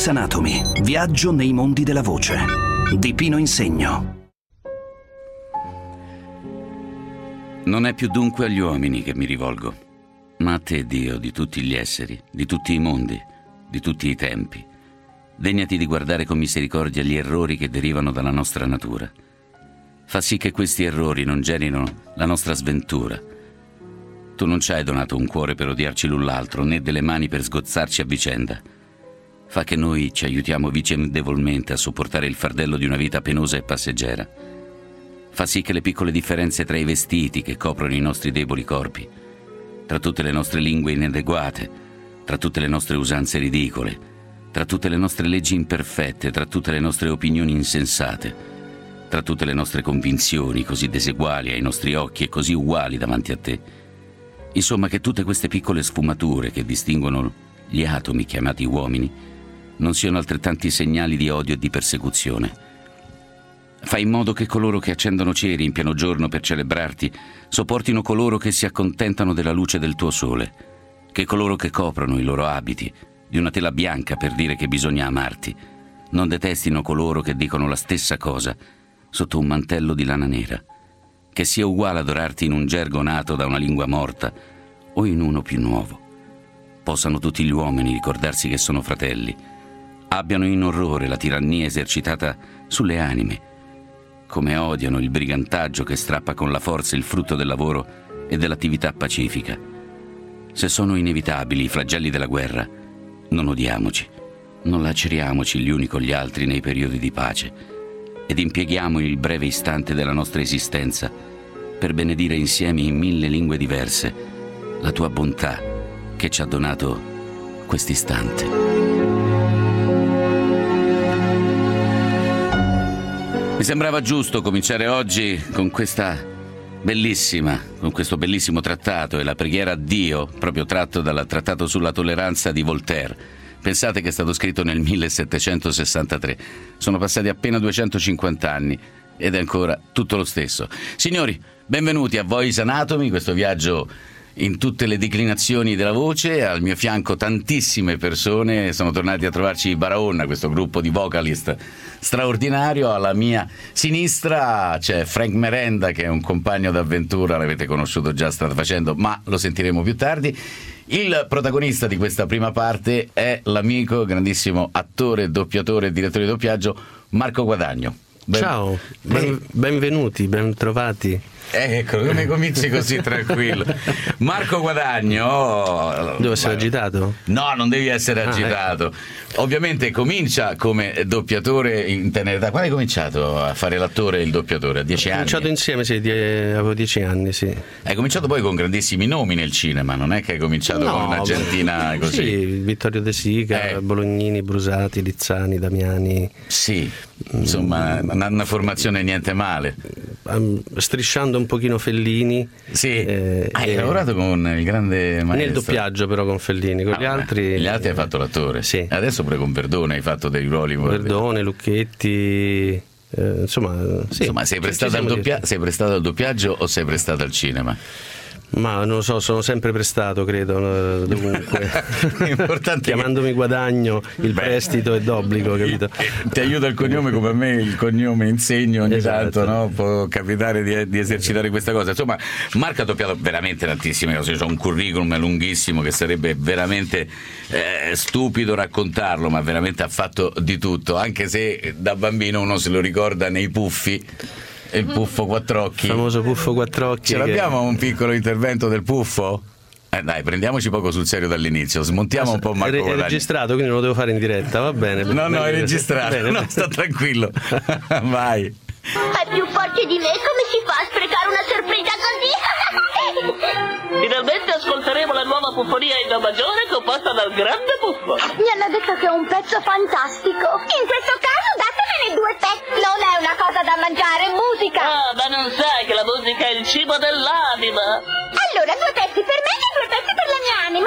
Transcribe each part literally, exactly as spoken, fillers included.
Voice Anatomy. Viaggio nei mondi della voce di Pino Insegno. Non è più dunque agli uomini che mi rivolgo, ma a te, Dio, di tutti gli esseri, di tutti i mondi, di tutti i tempi. Degnati di guardare con misericordia gli errori che derivano dalla nostra natura. Fa sì che questi errori non generino la nostra sventura. Tu non ci hai donato un cuore per odiarci l'un l'altro, né delle mani per sgozzarci a vicenda. Fa che noi ci aiutiamo vicendevolmente a sopportare il fardello di una vita penosa e passeggera. Fa sì che le piccole differenze tra i vestiti che coprono i nostri deboli corpi, tra tutte le nostre lingue inadeguate, tra tutte le nostre usanze ridicole, tra tutte le nostre leggi imperfette, tra tutte le nostre opinioni insensate, tra tutte le nostre convinzioni così diseguali ai nostri occhi e così uguali davanti a te. Insomma, che tutte queste piccole sfumature che distinguono gli atomi chiamati uomini non siano altrettanti segnali di odio e di persecuzione. Fai in modo che coloro che accendono ceri in pieno giorno per celebrarti sopportino coloro che si accontentano della luce del tuo sole, che coloro che coprono i loro abiti di una tela bianca per dire che bisogna amarti non detestino coloro che dicono la stessa cosa sotto un mantello di lana nera, che sia uguale adorarti in un gergo nato da una lingua morta o in uno più nuovo. Possano tutti gli uomini ricordarsi che sono fratelli, abbiano in orrore la tirannia esercitata sulle anime, come odiano il brigantaggio che strappa con la forza il frutto del lavoro e dell'attività pacifica. Se sono inevitabili i flagelli della guerra, non odiamoci, non laceriamoci gli uni con gli altri nei periodi di pace ed impieghiamo il breve istante della nostra esistenza per benedire insieme in mille lingue diverse la tua bontà che ci ha donato quest'istante. Mi sembrava giusto cominciare oggi con questa bellissima, con questo bellissimo trattato e la preghiera a Dio, proprio tratto dal trattato sulla tolleranza di Voltaire. Pensate che è stato scritto nel millesettecentosessantatré. Sono passati appena duecentocinquanta anni ed è ancora tutto lo stesso. Signori, benvenuti a Voice Anatomy, questo viaggio in tutte le declinazioni della voce. Al mio fianco tantissime persone, sono tornati a trovarci i Barahona, questo gruppo di vocalist straordinario. Alla mia sinistra c'è Frank Merenda, che è un compagno d'avventura, l'avete conosciuto già, sta facendo, ma lo sentiremo più tardi. Il protagonista di questa prima parte è l'amico, grandissimo attore, doppiatore e direttore di doppiaggio Marco Guadagno. Ben... Ciao, ben, benvenuti, ben trovati. Ecco, come cominci così tranquillo. Marco Guadagno. Devo essere agitato? No, non devi essere agitato. Ah, ecco. Ovviamente comincia come doppiatore in tenera età. Quando hai cominciato a fare l'attore e il doppiatore? A dieci anni? Ho cominciato insieme, sì, die... avevo dieci anni, sì. Hai cominciato poi con grandissimi nomi nel cinema, non è che hai cominciato no, con un'argentina così? Sì, Vittorio De Sica, eh. Bolognini, Brusati, Lizzani, Damiani. Sì, insomma, una, una formazione niente male. Strisciando un pochino Fellini. Sì, eh, hai eh, lavorato con il grande maestro. Nel doppiaggio però con Fellini, con ah, gli altri. Gli altri hai fatto l'attore. Sì. Adesso pure con Verdone hai fatto dei ruoli. Verdone, Lucchetti. Eh, insomma, sì. Insomma, sei prestato, al doppia- sei prestato al doppiaggio o sei prestato al cinema? Ma non lo so, sono sempre prestato, credo, dovunque. Importante chiamandomi che... Guadagno, il Beh. prestito è d'obbligo, capito? Ti aiuta il cognome come a me il cognome Insegno ogni esatto. tanto, no? Può capitare di, di esercitare questa cosa. Insomma, Marco ha doppiato veramente tantissime cose, c'è un curriculum lunghissimo che sarebbe veramente eh, stupido raccontarlo, ma veramente ha fatto di tutto, anche se da bambino uno se lo ricorda nei Puffi. Il Puffo Quattrocchi. Il famoso Puffo Quattrocchi. Ce l'abbiamo che... un piccolo intervento del Puffo? Eh dai, prendiamoci poco sul serio dall'inizio, smontiamo ah, un po' Marco Guadagno. È registrato, quindi non lo devo fare in diretta, va bene. No, no, è registrato, bene, no, sta tranquillo. Vai. È più forte di me, come si fa a sprecare una sorpresa così? Finalmente ascolteremo la nuova puffonia in do maggiore composta dal grande Puffo. Mi hanno detto che è un pezzo fantastico. In questo caso datemene due pezzi. Non è una cosa da mangiare, è musica. Ah, ma non sai che la musica è il cibo dell'anima. Allora, due pezzi per me e due pezzi per la mia anima.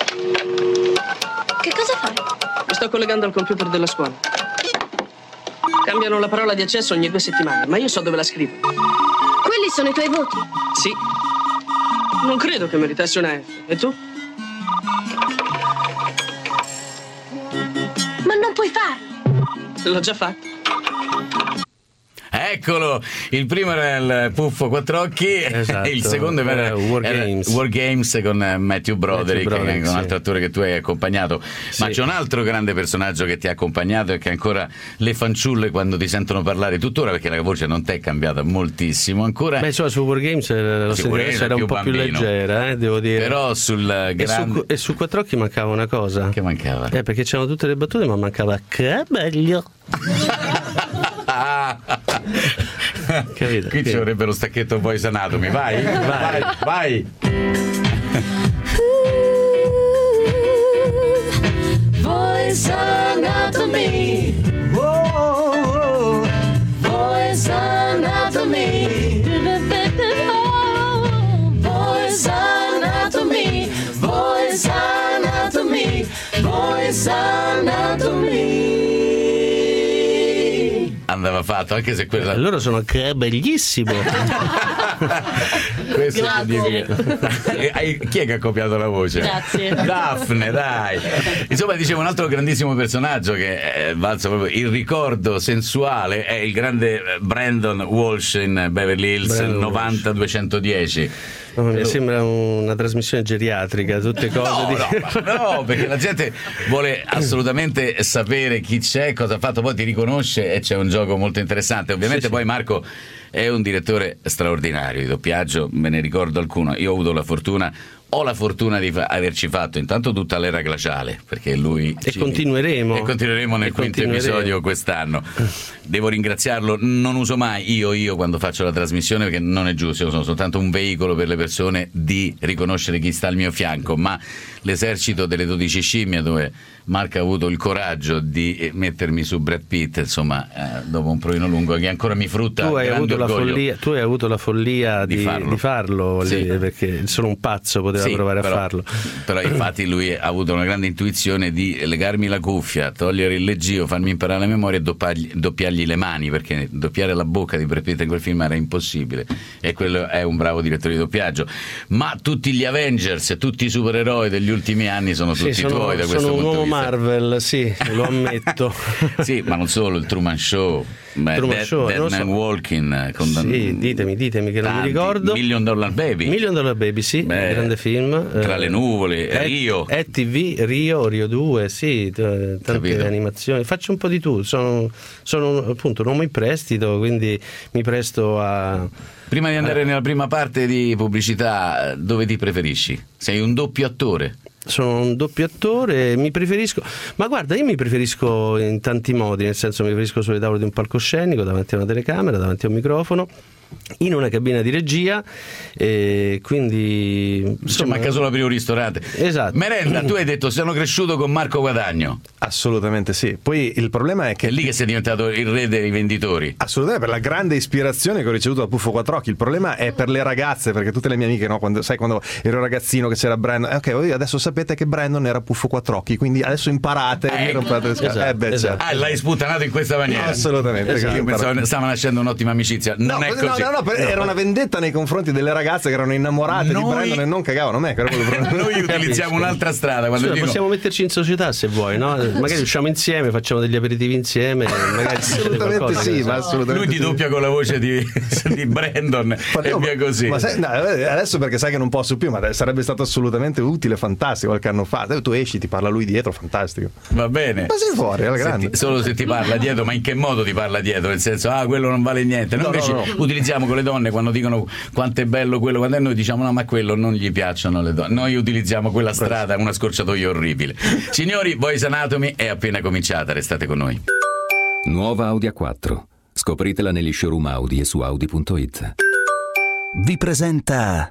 Che cosa fai? Mi sto collegando al computer della scuola. Cambiano la parola di accesso ogni due settimane, ma io so dove la scrivo. Quelli sono i tuoi voti? Sì. Non credo che meritassi una F. E tu? Ma non puoi L'ho già fatto. Eccolo, il primo era il Puffo Quattrocchi, esatto. Il secondo era, War, era Games. War Games con Matthew Broderick, Matthew Broderick, che è un altro sì. attore che tu hai accompagnato. Sì. Ma c'è un altro grande personaggio che ti ha accompagnato e che ancora le fanciulle quando ti sentono parlare tuttora, perché la voce non ti è cambiata moltissimo ancora. Beh, insomma, su War Games lo Sì, sentivo adesso era un po' bambino. più leggera, eh, devo dire. Però sul e, grande... su, e su Quattrocchi mancava una cosa. Che mancava? Eh, perché c'erano tutte le battute, ma mancava che bello. Ah. Capito? Qui ci vorrebbe lo stacchetto poi Anatomy. Vai, vai, vai. Voice Anatomy. Whoa, Voice Anatomy. Voice Anatomy. Voice Anatomy. Voice Anatomy. Andava fatto, anche se quella... Loro sono che bellissimo. Questo Grazie. significa... Chi è che ha copiato la voce? Grazie. Daphne, dai. Insomma, dicevo, un altro grandissimo personaggio che è valso proprio il ricordo sensuale è il grande Brandon Walsh in Beverly Hills Brandon novanta duecentodieci. Oh, mi sembra una trasmissione geriatrica, tutte cose No, di... no, no, perché la gente vuole assolutamente sapere chi c'è, cosa ha fatto, poi ti riconosce e c'è un gioco molto interessante. Ovviamente Sì, poi sì. Marco è un direttore straordinario di doppiaggio, me ne ricordo alcuno. Io ho avuto la fortuna ho la fortuna di fa- averci fatto intanto tutta l'era glaciale, perché lui E ci... continueremo. e continueremo nel E quinto continueremo. episodio quest'anno. Devo ringraziarlo, non uso mai io io quando faccio la trasmissione, perché non è giusto, io sono soltanto un veicolo per le persone di riconoscere chi sta al mio fianco, ma l'esercito delle dodici scimmie, dove Marco ha avuto il coraggio di mettermi su Brad Pitt, insomma, eh, dopo un provino lungo che ancora mi frutta Tu hai, grande avuto la orgoglio. follia, tu hai avuto la follia Di di, farlo. di farlo Sì. lì, perché solo un pazzo poteva Sì, provare però, a farlo. Però infatti lui ha avuto una grande intuizione di legarmi la cuffia, togliere il leggio, farmi imparare la memoria e doppiargli, doppiargli le mani, perché doppiare la bocca di Brad Pitt in quel film era impossibile, e quello è un bravo direttore di doppiaggio. Ma tutti gli Avengers, tutti i supereroi degli ultimi anni sono tutti Sì, sono, tuoi da questo sono un punto nuovo di vista. Marvel, sì, lo ammetto. Sì, ma non solo, il Truman Show, beh, Truman Dead, Show, Dead non Man so. Walking, con Sì, ditemi, ditemi che non mi tanti, ricordo. Million Dollar Baby, Million Dollar Baby, sì, Beh, grande film. Tra eh, le nuvole, E- Rio. E T V, Rio, Rio due, sì, t- tante Capito. animazioni. Faccio un po' di tutto, sono, sono appunto un uomo in prestito, quindi mi presto a... Prima di andare nella prima parte di pubblicità, dove ti preferisci? Sei un doppio attore? Sono un doppio attore, mi preferisco, ma guarda, io mi preferisco in tanti modi, nel senso mi preferisco sulle tavole di un palcoscenico, davanti a una telecamera, davanti a un microfono, in una cabina di regia, e quindi Insomma, insomma, manca solo aprire un ristorante. Esatto. Merenda, tu hai detto sono cresciuto con Marco Guadagno, Assolutamente sì. Poi il problema è che è lì che sei diventato il re dei venditori. assolutamente, per la grande ispirazione che ho ricevuto da Puffo Quattrocchi. Il problema è per le ragazze, perché tutte le mie amiche, no, quando, sai, quando ero ragazzino che c'era Brandon, eh, ok, voi adesso sapete che Brandon era Puffo Quattrocchi, quindi adesso imparate Eh, e mi rompete le scatole. esatto, eh beh, esatto. certo. Ah, l'hai sputtanato in questa maniera. Assolutamente. Io pensavo stava nascendo un'ottima amicizia. Non No, è no, così. no, no, per- era una vendetta nei confronti delle ragazze che erano innamorate Noi- di Brandon e non cagavano me. che era quello il problema. Noi utilizziamo un'altra strada quando Scusa, dico... possiamo metterci in società se vuoi, no? Magari usciamo insieme, facciamo degli aperitivi insieme, magari succede Assolutamente qualcosa, che sì, ne so. ma assolutamente Lui ti sì. doppia con la voce di, di Brandon Ma e no, via così. Ma sai, no, adesso perché sai che non posso più, ma sarebbe stato assolutamente utile, fantastico qualche anno fa. Tu esci, ti parla lui dietro, fantastico. Va bene. Ma sei fuori, alla Se grande. ti- solo se ti parla dietro, ma in che modo ti parla dietro? Nel senso, ah, quello non vale niente. Noi No, invece no, no. utilizziamo con le donne quando dicono quanto è bello quello, quando noi diciamo no, ma quello non gli piacciono le donne. Noi utilizziamo quella strada, una scorciatoia orribile. Signori, Voice Anatomy è appena cominciata, restate con noi. Nuova Audi A quattro. Scopritela negli showroom Audi e su Audi punto it. Vi presenta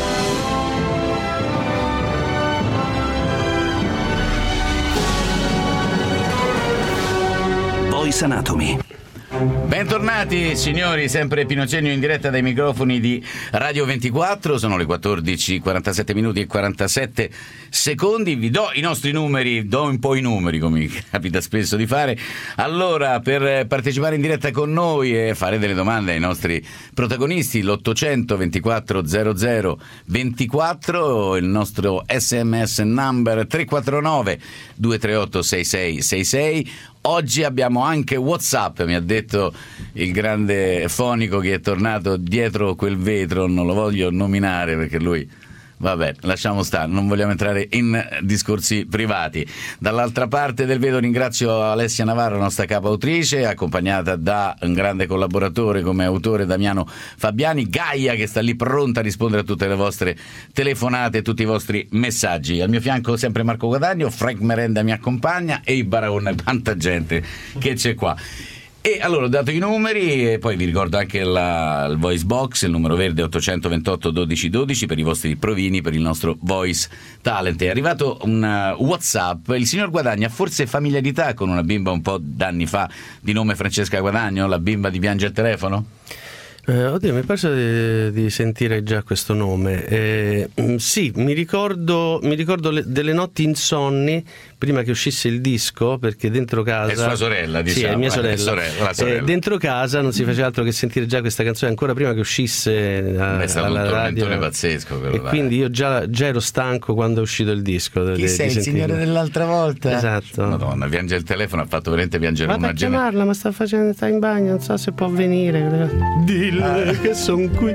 Voice Anatomy. Bentornati signori, sempre Pino Cenio in diretta dai microfoni di Radio ventiquattro, sono le quattordici quarantasette minuti e quarantasette secondi, vi do i nostri numeri, do un po' i numeri come mi capita spesso di fare. Allora, per partecipare in diretta con noi e fare delle domande ai nostri protagonisti, l'ottocento ventiquattro zero zero ventiquattro, il nostro S M S number tre quattro nove due tre otto sei sei sei sei, Oggi abbiamo anche WhatsApp, mi ha detto il grande fonico che è tornato dietro quel vetro, non lo voglio nominare perché lui... Vabbè, lasciamo stare, non vogliamo entrare in discorsi privati. Dall'altra parte del vetro ringrazio Alessia Navarro, nostra capo autrice, accompagnata da un grande collaboratore come autore Damiano Fabiani, Gaia che sta lì pronta a rispondere a tutte le vostre telefonate e tutti i vostri messaggi. Al mio fianco sempre Marco Guadagno, Frank Merenda mi accompagna e i Barone, quanta gente che c'è qua. E allora ho dato i numeri e poi vi ricordo anche la, il voice box, il numero verde ottocentoventotto dodici dodici per i vostri provini, per il nostro voice talent. È arrivato un uh, WhatsApp, il signor Guadagno ha forse familiarità con una bimba un po' d'anni fa di nome Francesca Guadagno, la bimba di Piange al telefono? Eh, oddio, mi pare di, di sentire già questo nome. Eh, sì, mi ricordo, mi ricordo le, delle notti insonni prima che uscisse il disco, perché dentro casa... È sua sorella, diciamo. Sì, è mia sorella. È sorella, la sorella. Eh, dentro casa non si faceva altro che sentire già questa canzone ancora prima che uscisse a, è stato alla un tormentone radio. pazzesco quello, e dai. quindi io già, già ero stanco quando è uscito il disco. Chi de, sei, di il signore dell'altra volta? Esatto. Madonna, piange il telefono, ha fatto veramente piangere Vado una a generazione. chiamarla, ma sta facendo, sta in bagno, non so se può venire. Dille che sono qui.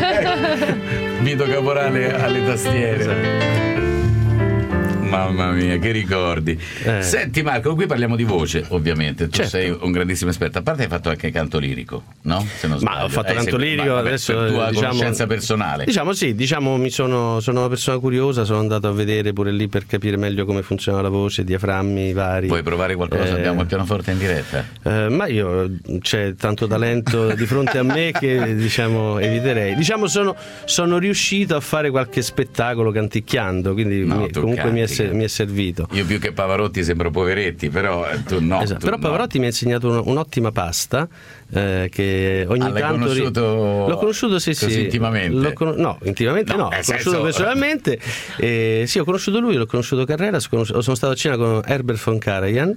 Vito Caporale alle tastiere. Esatto. Mamma mia, che ricordi. Eh. Senti Marco, qui parliamo di voce, ovviamente. Tu Certo. sei un grandissimo esperto. A parte hai fatto anche canto lirico, no? Se non Ma sbaglio. ho fatto Hai canto seguito- lirico, ma, vabbè, adesso per tua diciamo, conoscenza personale. Diciamo sì, diciamo mi sono, sono una persona curiosa, sono andato a vedere pure lì per capire meglio come funziona la voce, diaframmi vari. Puoi provare qualcosa? Eh, Abbiamo il pianoforte in diretta. Eh, ma io c'è tanto talento di fronte a me che diciamo eviterei. Diciamo sono, sono riuscito a fare qualche spettacolo canticchiando, quindi No, mi- tu comunque mi è, canti, se- mi è servito. Io più che Pavarotti sembro Poveretti, però eh, tu no. Esatto, tu però no. Pavarotti mi ha insegnato un- un'ottima pasta eh, che ogni Ah, l'hai tanto ri- conosciuto l'ho conosciuto sì così sì intimamente? L'ho con- no intimamente No, no, nel l'ho conosciuto senso- personalmente. Eh, sì, ho conosciuto lui, l'ho conosciuto Carreras, conosciuto- sono stato a cena con Herbert von Karajan,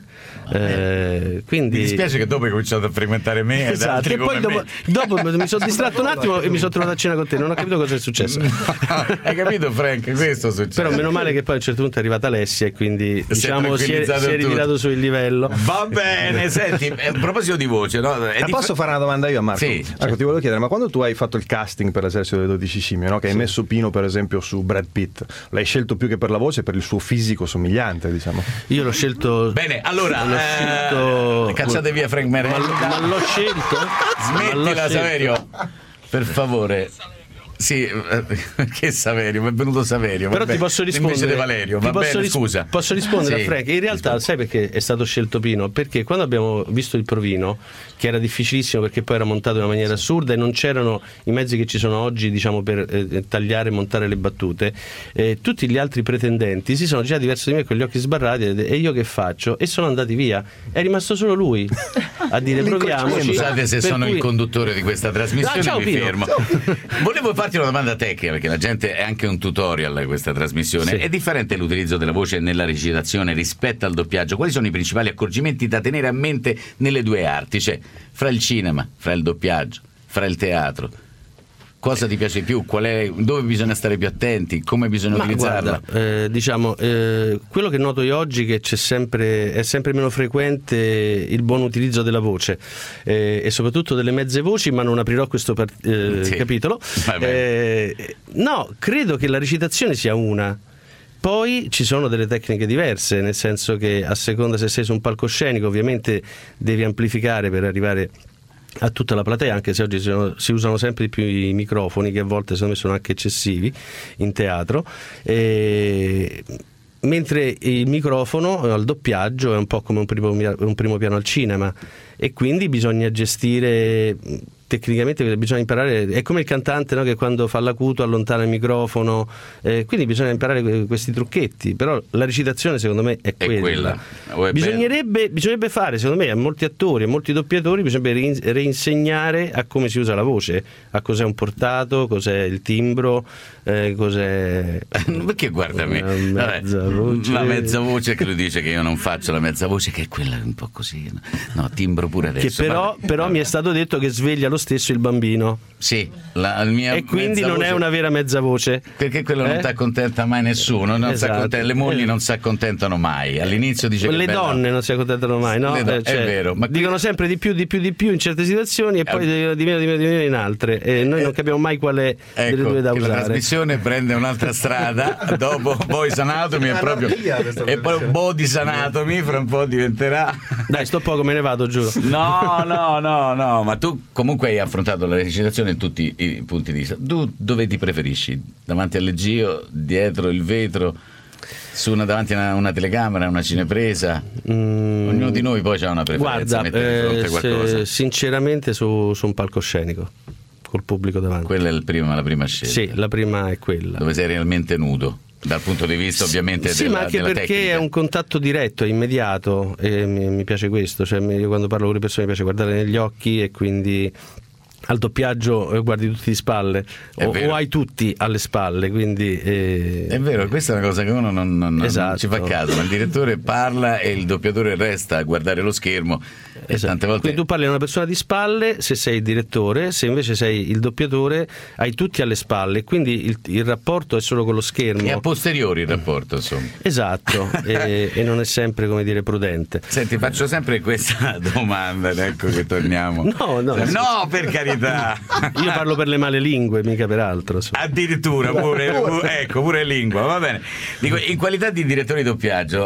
eh, quindi Mi dispiace che dopo hai cominciato a frequentare me ed esatto, altri e poi come dopo, me. dopo mi sono distratto un attimo e mi sono trovato a cena con te, non ho capito cosa è successo. Hai capito Frank? Questo succede. Però meno male che poi a un certo punto è arrivata Alessia e quindi Si è diciamo si è, tranquillizzato si è tutto. ritirato sul livello. Va bene, senti, eh, a proposito di voce, no? È Ma dif- posso fare una domanda io a Marco? Sì, Marco, certo. ti volevo chiedere, ma quando tu hai fatto il casting per l'esercito delle dodici scimmie, no? Che hai messo Pino per esempio su Brad Pitt, l'hai scelto più che per la voce, per il suo fisico somigliante, diciamo? Io l'ho scelto. Bene, allora l'ho eh, scelto- cacciate via Frank Ma, Merenda. ma l'ho scelto? Ma l'ho Smettila scelto. Saverio, per favore. Sì, eh, che Saverio, mi è venuto Saverio. Però vabbè. ti posso rispondere. Invece di Valerio, Ti va posso bene, ris- scusa. Posso rispondere Sì. a Frank? In realtà, sai perché è stato scelto Pino? Perché quando abbiamo visto il provino, che era difficilissimo perché poi era montato in una maniera assurda e non c'erano i mezzi che ci sono oggi, diciamo, per eh, tagliare e montare le battute, eh, tutti gli altri pretendenti si sono girati verso di me con gli occhi sbarrati e, e io che faccio? E sono andati via. È rimasto solo lui a dire proviamoci. Scusate se Per sono cui- il conduttore di questa trasmissione, Ah, ciao, mi Pino. fermo. Volevo farti una domanda tecnica, perché la gente è anche un tutorial questa trasmissione. Sì. È differente l'utilizzo della voce nella recitazione rispetto al doppiaggio? Quali sono i principali accorgimenti da tenere a mente nelle due arti? Cioè, fra il cinema, fra il doppiaggio, fra il teatro. Cosa ti piace di più? Qual è, dove bisogna stare più attenti? Come bisogna Ma utilizzarla? guarda, eh, diciamo, eh, quello che noto io oggi è che c'è sempre, è sempre meno frequente il buon utilizzo della voce eh, e soprattutto delle mezze voci, ma non aprirò questo par- eh, Sì. capitolo. Va bene. Eh, no, credo che la recitazione sia una. Poi ci sono delle tecniche diverse, nel senso che a seconda se sei su un palcoscenico ovviamente devi amplificare per arrivare a tutta la platea, anche se oggi si, si usano sempre di più i microfoni, che a volte secondo me sono anche eccessivi in teatro, e mentre il microfono al doppiaggio è un po' come un primo, un primo piano al cinema e quindi bisogna gestire tecnicamente, bisogna imparare, è come il cantante, no, che quando fa l'acuto allontana il microfono, eh, quindi bisogna imparare que- questi trucchetti, però la recitazione secondo me è È quella, quella. O è bisognerebbe, bisognerebbe fare secondo me a molti attori, a molti doppiatori bisognerebbe rein- reinsegnare a come si usa la voce, a cos'è un portato, cos'è il timbro, eh, cos'è Perché guarda me, una mezza Vabbè, voce. la mezza voce che lui dice che io non faccio la mezza voce, che è quella un po' così, no, no timbro pure che adesso. però, vabbè. però mi è stato detto che sveglia lo stesso il bambino. Sì, la, il mia e quindi non voce, è una vera mezza voce, perché quello eh? non ti accontenta mai nessuno, non esatto. le mogli non si accontentano mai. All'inizio dice le che donne bella... non si accontentano mai, no? Do- eh, cioè, è vero, ma dicono sempre di più, di più, di più in certe situazioni e poi eh, di meno, di meno, di meno in altre, e noi non capiamo mai qual è ecco, delle due da usare. La trasmissione prende un'altra strada dopo Voice Anatomy è proprio e poi Bodies Anatomy fra un po' diventerà. Dai, sto poco, me ne vado, giuro. No, no, no, no, ma tu comunque hai affrontato la recitazione in tutti i punti di vista. Tu dove ti preferisci? Davanti al leggio, dietro il vetro, su una, davanti a una, una telecamera, una cinepresa? Mm. Ognuno di noi poi ha una preferenza. Guarda, mettere di fronte eh, qualcosa. se, sinceramente su, su un palcoscenico col pubblico davanti. Quella è il prima, la prima scelta. Sì, la prima è quella. Dove sei realmente nudo. Dal punto di vista ovviamente sì, della, ma anche della perché tecnica. È un contatto diretto, è immediato, e mi, mi piace questo, cioè io quando parlo con le persone mi piace guardare negli occhi, e quindi al doppiaggio guardi tutti di spalle o, o hai tutti alle spalle, quindi eh... è vero, questa è una cosa che uno non, non, esatto. non ci fa caso, ma il direttore parla e il doppiatore resta a guardare lo schermo. E esatto. tante volte... Quindi tu parli a una persona di spalle se sei il direttore, se invece sei il doppiatore hai tutti alle spalle, quindi il, il rapporto è solo con lo schermo. E a posteriori il rapporto, insomma. Esatto, e, e non è sempre, come dire, prudente. Senti, faccio sempre questa domanda, ecco che torniamo. No, no, no, per carità. Io parlo per le male lingue, mica per altro. Insomma. Addirittura, pure, pure, ecco, pure lingua, va bene. Dico, in qualità di direttore di doppiaggio,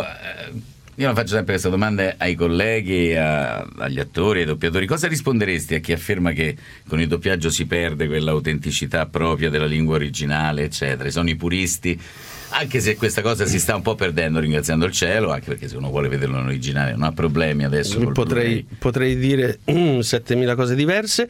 io faccio sempre questa domanda ai colleghi, a, agli attori, ai doppiatori. Cosa risponderesti a chi afferma che con il doppiaggio si perde quell'autenticità propria della lingua originale, eccetera? Sono i puristi, anche se questa cosa si sta un po' perdendo, ringraziando il cielo, anche perché se uno vuole vederlo in originale non ha problemi adesso. Potrei, potrei dire mm, settemila cose diverse.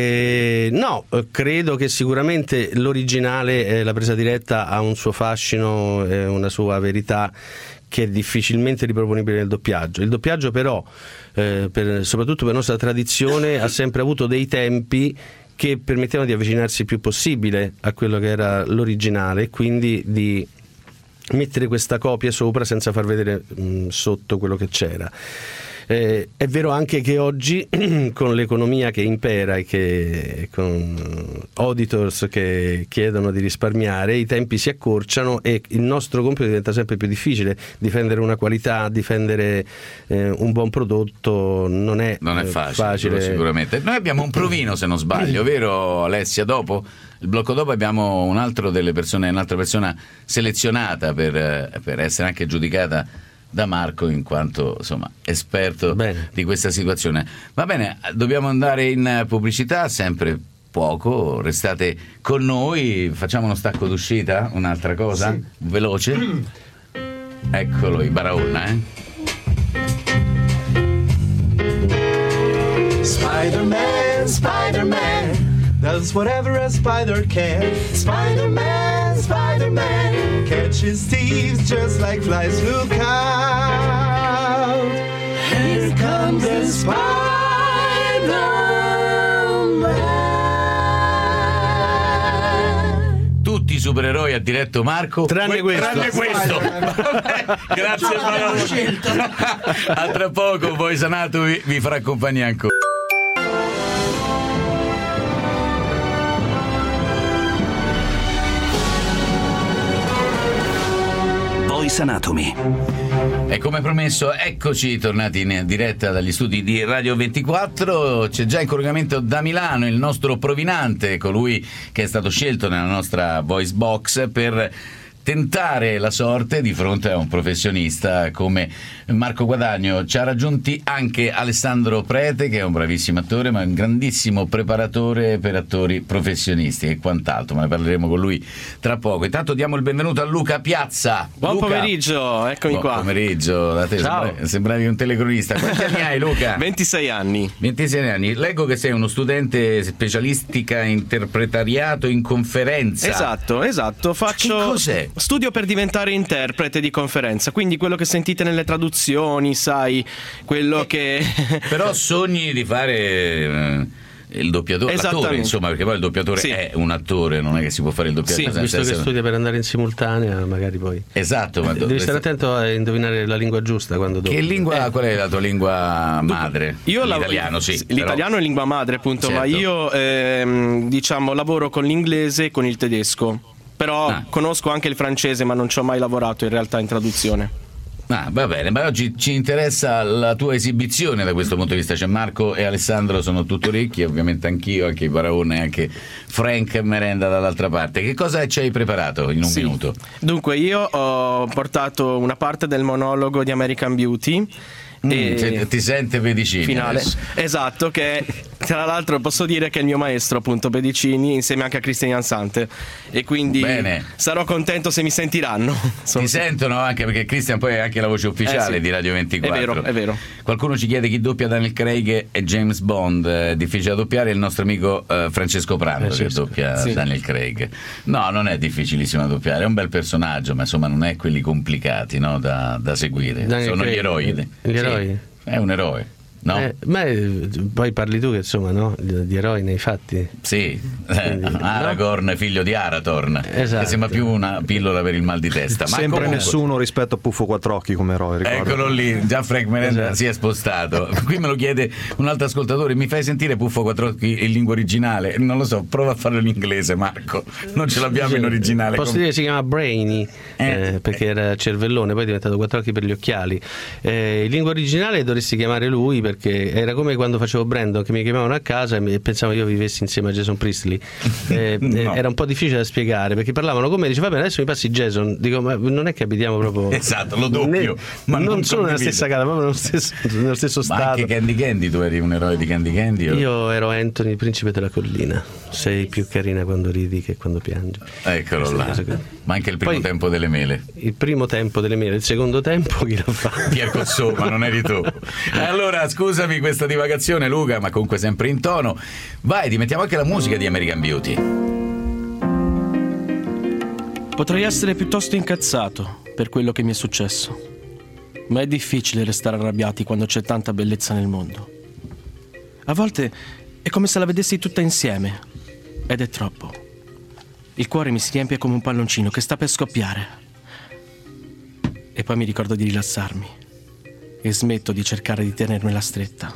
Eh, no, credo che sicuramente l'originale, eh, la presa diretta, ha un suo fascino e una sua verità che è difficilmente riproponibile nel doppiaggio. Il doppiaggio però, eh, per, soprattutto per nostra tradizione, ha sempre avuto dei tempi che permettevano di avvicinarsi il più possibile a quello che era l'originale, e quindi di mettere questa copia sopra senza far vedere mh, sotto quello che c'era. Eh, è vero anche che oggi con l'economia che impera e che con auditors che chiedono di risparmiare, i tempi si accorciano e il nostro compito diventa sempre più difficile. Difendere una qualità, difendere eh, un buon prodotto non è, non è facile, facile. Sicuramente. Noi abbiamo un provino, se non sbaglio, vero Alessia? Dopo il blocco dopo abbiamo un altro delle persone, un'altra persona selezionata per, per essere anche giudicata da Marco in quanto insomma esperto bene. Di questa situazione. Va bene, dobbiamo andare in pubblicità, sempre poco, restate con noi, facciamo uno stacco d'uscita, un'altra cosa sì. Veloce. Eccolo, i Barahona, eh? Spider-Man, Spider-Man does whatever a spider can. Spider-Man, Spider-Man catches thieves just like flies. Look out, here comes the Spider-Man. Tutti i supereroi ha diretto Marco, tranne questo, tranne questo. Grazie Paolo. A tra poco Voice Anatomy vi farà compagnia ancora. Voice Anatomy. E come promesso, eccoci tornati in diretta dagli studi di Radio ventiquattro. C'è già in collegamento da Milano il nostro provinante, colui che è stato scelto nella nostra voice box per tentare la sorte di fronte a un professionista come Marco Guadagno. Ci ha raggiunti anche Alessandro Prete, che è un bravissimo attore ma un grandissimo preparatore per attori professionisti e quant'altro, ma ne parleremo con lui tra poco. Intanto diamo il benvenuto a Luca Piazza. Buon Luca. pomeriggio, eccomi Buon qua. Buon pomeriggio da te. Ciao. Sembravi, sembravi un telecronista. Quanti anni hai, Luca? ventisei anni. ventisei anni. Leggo che sei uno studente specialistica interpretariato in conferenza. Esatto, esatto. Faccio che cos'è? Studio per diventare interprete di conferenza, quindi quello che sentite nelle traduzioni, sai, quello che però sogni di fare eh, il doppiatore, l'attore, insomma, perché poi il doppiatore sì. è un attore, non è che si può fare il doppiatore. Sì, visto essere... che studia per andare in simultanea, magari poi. Esatto, ma devi stare attento a indovinare la lingua giusta quando doppi. Che lingua, eh. qual è la tua lingua madre? Io l'italiano, la... sì. L'italiano però... è lingua madre, appunto, certo. ma io ehm, diciamo lavoro con l'inglese e con il tedesco. Però ah. conosco anche il francese, ma non ci ho mai lavorato in realtà in traduzione. Ah, va bene, ma oggi ci interessa la tua esibizione da questo punto di vista. C'è Marco e Alessandro, sono tutto ricchi, ovviamente anch'io, anche i Paraone, anche Frank Merenda dall'altra parte. Che cosa ci hai preparato in un sì. minuto? Dunque, io ho portato una parte del monologo di American Beauty. Mm, e cioè, ti sente Pedicini finale adesso. Esatto, che tra l'altro posso dire che è il mio maestro, appunto, Pedicini, insieme anche a Cristian Jansante, e quindi bene. sarò contento se mi sentiranno. Sono... ti sentono, anche perché Cristian poi è anche la voce ufficiale eh sì. di Radio ventiquattro. È vero, è vero. Qualcuno ci chiede chi doppia Daniel Craig e James Bond. È difficile da doppiare, il nostro amico uh, Francesco Prando eh, che sì, doppia sì. Daniel Craig. No, non è difficilissimo da doppiare, è un bel personaggio, ma insomma non è quelli complicati, no, da, da seguire. Daniel Sono Craig, gli eroi. Gli eroi. Sì, è un eroe. No? Eh, ma poi parli tu che insomma no di, di eroi nei fatti. Sì, Quindi, eh, Aragorn no? figlio di Arathorn, esatto. che sembra più una pillola per il mal di testa. Ma sempre comunque... nessuno rispetto a Puffo Quattrocchi come eroe, ricordo. Eccolo lì, già Frank Merenda esatto. si è spostato. Qui me lo chiede un altro ascoltatore: mi fai sentire Puffo Quattrocchi in lingua originale? Non lo so, prova a farlo in inglese, Marco. Non ce l'abbiamo in originale. Posso come... dire che si chiama Brainy eh? Eh, perché era cervellone, poi è diventato Quattrocchi per gli occhiali. Eh, in lingua originale dovresti chiamare lui, perché era come quando facevo Brandon, che mi chiamavano a casa e pensavo io vivessi insieme a Jason Priestley. Eh, no. Era un po' difficile da spiegare perché parlavano con me, dice va bene adesso mi passi Jason, dico ma non è che abitiamo proprio esatto, lo doppio, ne... ma non, non sono nella stessa casa, proprio nello stesso, nello stesso ma stato. Anche Candy Candy, tu eri un eroe di Candy Candy? O... io ero Anthony, il principe della collina. Sei più carina quando ridi che quando piangi. Eccolo là. Ma anche il primo Poi, tempo delle mele. Il primo tempo delle mele, il secondo tempo chi lo fa? Pier Cossò, ma non eri tu. Allora scusami questa divagazione Luca, ma comunque sempre in tono. Vai, ti mettiamo anche la musica di American Beauty. Potrei essere piuttosto incazzato per quello che mi è successo, ma è difficile restare arrabbiati quando c'è tanta bellezza nel mondo. A volte è come se la vedessi tutta insieme, ed è troppo. Il cuore mi si riempie come un palloncino che sta per scoppiare. E poi mi ricordo di rilassarmi e smetto di cercare di tenermela stretta.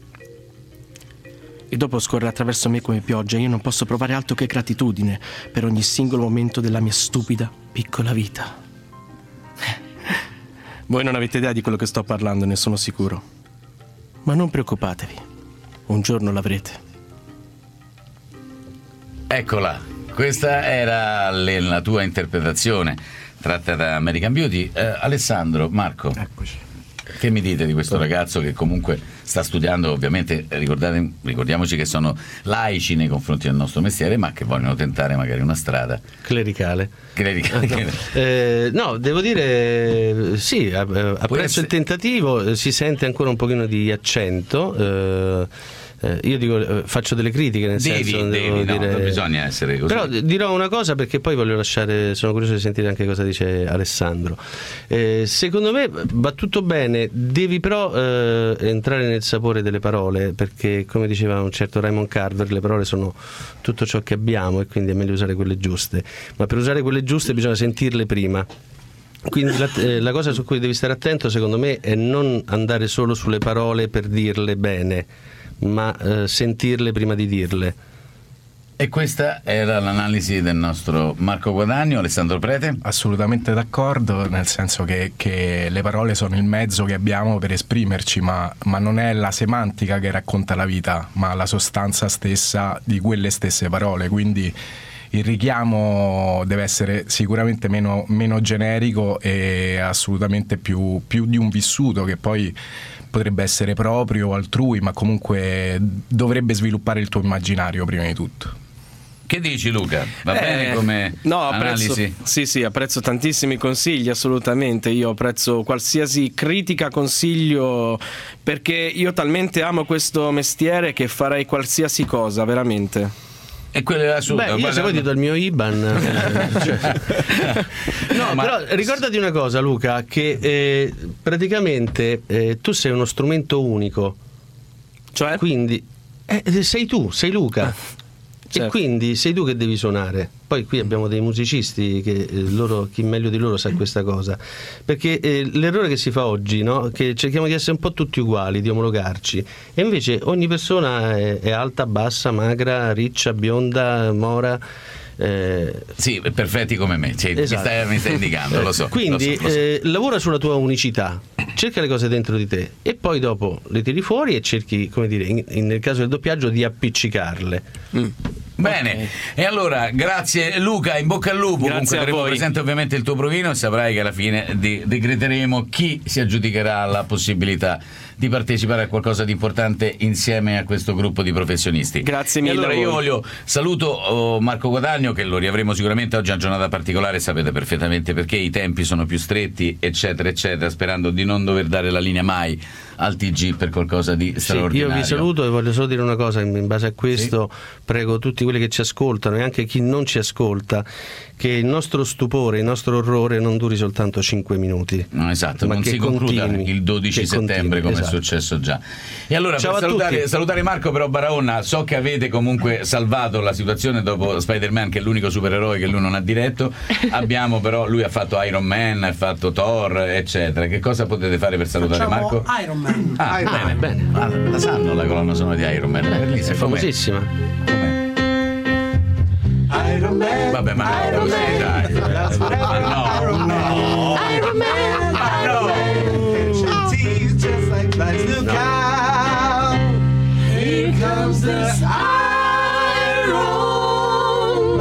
E dopo scorre attraverso me come pioggia e io non posso provare altro che gratitudine per ogni singolo momento della mia stupida, piccola vita. Voi non avete idea di quello che sto parlando, ne sono sicuro. Ma non preoccupatevi, un giorno l'avrete. Eccola, questa era le, la tua interpretazione tratta da American Beauty. Eh, Alessandro, Marco. Eccoci. Che mi dite di questo ragazzo che comunque sta studiando, ovviamente ricordate, ricordiamoci che sono laici nei confronti del nostro mestiere, ma che vogliono tentare magari una strada clericale. Clericale. No, eh, no devo dire sì, apprezzo essere... il tentativo, si sente ancora un pochino di accento. Eh, Eh, io dico, eh, faccio delle critiche nel devi, senso non devi, devo no, dire... non bisogna essere così. Però dirò una cosa perché poi voglio lasciare, sono curioso di sentire anche cosa dice Alessandro. Eh, secondo me va tutto bene, devi però eh, entrare nel sapore delle parole, perché come diceva un certo Raymond Carver, le parole sono tutto ciò che abbiamo e quindi è meglio usare quelle giuste, ma per usare quelle giuste bisogna sentirle prima. Quindi la, eh, la cosa su cui devi stare attento secondo me è non andare solo sulle parole per dirle bene, ma eh, sentirle prima di dirle. E questa era l'analisi del nostro Marco Guadagno. Alessandro Prete? Assolutamente d'accordo, nel senso che, che le parole sono il mezzo che abbiamo per esprimerci, ma, ma non è la semantica che racconta la vita, ma la sostanza stessa di quelle stesse parole, quindi il richiamo deve essere sicuramente meno, meno generico e assolutamente più, più di un vissuto che poi potrebbe essere proprio o altrui, ma comunque dovrebbe sviluppare il tuo immaginario prima di tutto. Che dici Luca? Va eh, bene come no, apprezzo, analisi? Sì, sì, apprezzo tantissimi consigli, assolutamente. Io apprezzo qualsiasi critica, consiglio, perché io talmente amo questo mestiere che farei qualsiasi cosa, veramente. E quello era assurdo. Beh, io se vuoi ti do il mio I B A N. eh, cioè. No, ma... però ricordati una cosa, Luca, che eh, praticamente eh, tu sei uno strumento unico. Cioè? Quindi Eh, sei tu, sei Luca. Certo. E quindi sei tu che devi suonare. Poi qui abbiamo dei musicisti che eh, loro, chi meglio di loro sa questa cosa, perché eh, l'errore che si fa oggi, no? Che cerchiamo di essere un po' tutti uguali, di omologarci, e invece ogni persona è, è alta, bassa, magra, riccia, bionda, mora. Eh, sì, perfetti come me, cioè, esatto. mi, stai, mi stai indicando, lo so. Quindi lo so, lo so. Eh, lavora sulla tua unicità, cerca le cose dentro di te e poi dopo le tiri fuori e cerchi, come dire, in, in, nel caso del doppiaggio, di appiccicarle. Mm. Bene, okay. E allora grazie Luca, in bocca al lupo. Grazie. Comunque avremo presente ovviamente il tuo provino e saprai che alla fine de- decreteremo chi si aggiudicherà la possibilità di partecipare a qualcosa di importante insieme a questo gruppo di professionisti. Grazie mille. E allora io voglio saluto oh, Marco Guadagno, che lo riavremo sicuramente oggi, è una giornata particolare, sapete perfettamente perché, i tempi sono più stretti eccetera eccetera, sperando di non dover dare la linea mai al T G per qualcosa di straordinario. Sì, io vi saluto e voglio solo dire una cosa in base a questo. Sì. Prego tutti quelli che ci ascoltano e anche chi non ci ascolta che il nostro stupore, il nostro orrore non duri soltanto cinque minuti. No, esatto, ma non che si concluda continui, il dodici settembre, come esatto. è successo già. E allora, ciao per a salutare, tutti. salutare Marco, però Barahona, so che avete comunque salvato la situazione dopo Spider-Man, che è l'unico supereroe che lui non ha diretto. Abbiamo però, lui ha fatto Iron Man, ha fatto Thor, eccetera. Che cosa potete fare per salutare Facciamo Marco? Iron Man. Ah, Iron bene, Man. bene. Ah, la sanno la colonna sonora di Iron Man. È Bellissima, famosissima. Com'è? Iron Man. Vabbè, ma no, Iron così, Man. dai. That's whatever. No, Iron Man. no. Iron Man. Ma no. Catch your teeth just like flies. Look No. out. Here comes the Iron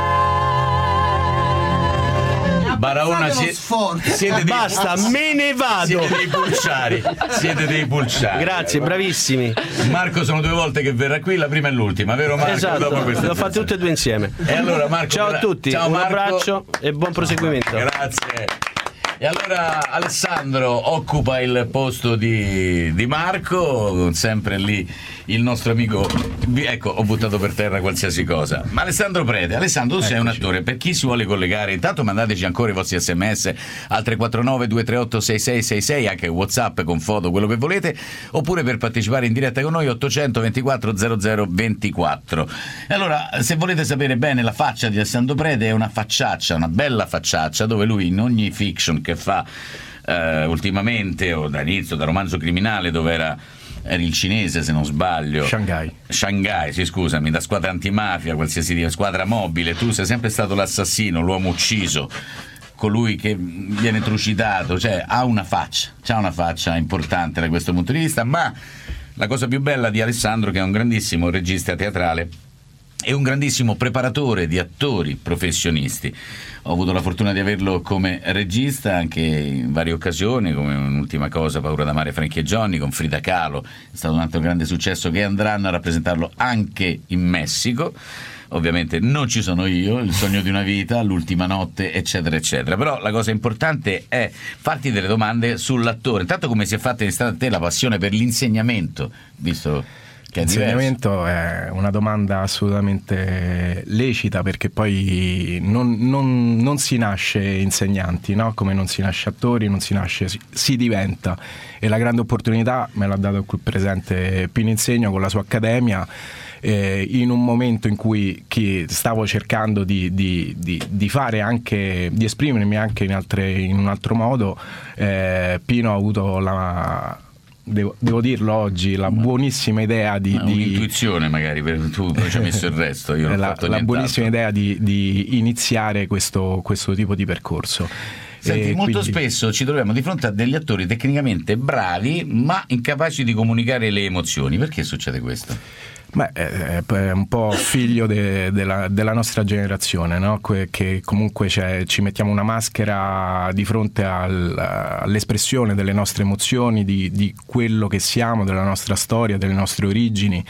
Man. Barahona, Fate uno sie- sforzo. siete dei Basta, me ne vado. Siete dei pulciari. Siete dei pulciari. Grazie, bravissimi. Marco sono due volte che verrà qui, la prima e l'ultima, vero Marco? Esatto, Dopo questa le ho fatte tutte e due insieme. E allora Marco, Ciao a gra- tutti, ciao, un Marco. abbraccio e buon proseguimento. Grazie. E allora Alessandro occupa il posto di, di Marco, sempre lì il nostro amico. Ecco, ho buttato per terra qualsiasi cosa. Ma Alessandro Prete, Alessandro, tu sei un attore, per chi si vuole collegare, intanto mandateci ancora i vostri sms al tre quattro nove due tre otto sei sei sei sei, anche WhatsApp con foto, quello che volete, oppure per partecipare in diretta con noi ottocento ventiquattro zero zero ventiquattro. E allora, se volete sapere bene la faccia di Alessandro Prete, è una facciaccia, una bella facciaccia, dove lui in ogni fiction che fa eh, ultimamente, o da inizio, da Romanzo Criminale, dove era eri il cinese, se non sbaglio, Shanghai Shanghai, sì, scusami, da Squadra Antimafia, qualsiasi dia, Squadra Mobile, tu sei sempre stato l'assassino, l'uomo ucciso, colui che viene trucidato, cioè ha una faccia, c'ha una faccia importante da questo punto di vista. Ma la cosa più bella di Alessandro, che è un grandissimo regista teatrale e un grandissimo preparatore di attori professionisti. Ho avuto la fortuna di averlo come regista anche in varie occasioni, come un'ultima cosa, Paura d'amare Frankie e Johnny, con Frida Kahlo, è stato un altro grande successo, che andranno a rappresentarlo anche in Messico. Ovviamente non ci sono io, Il sogno di una vita, L'ultima notte, eccetera eccetera. Però la cosa importante è farti delle domande sull'attore. Intanto, come si è fatta in a te la passione per l'insegnamento, visto che è L'insegnamento è una domanda assolutamente lecita, perché poi non, non, non si nasce insegnanti, no? Come non si nasce attori, non si nasce, si, si diventa. E la grande opportunità me l'ha dato qui presente Pino Insegno con la sua accademia, eh, in un momento in cui chi stavo cercando di, di, di, di fare anche, di esprimermi anche in, altre, in un altro modo. eh, Pino ha avuto la... Devo, devo dirlo oggi, la buonissima idea di, di... un'intuizione magari, per tu ci hai messo il resto, io non la, ho fatto la buonissima idea di, di iniziare questo, questo tipo di percorso. Senti, e molto quindi... spesso ci troviamo di fronte a degli attori tecnicamente bravi ma incapaci di comunicare le emozioni. Perché succede questo? Beh, è un po' figlio de, de la, della nostra generazione, no? Que, che comunque ci mettiamo una maschera di fronte al, all'espressione delle nostre emozioni, di, di quello che siamo, della nostra storia, delle nostre origini,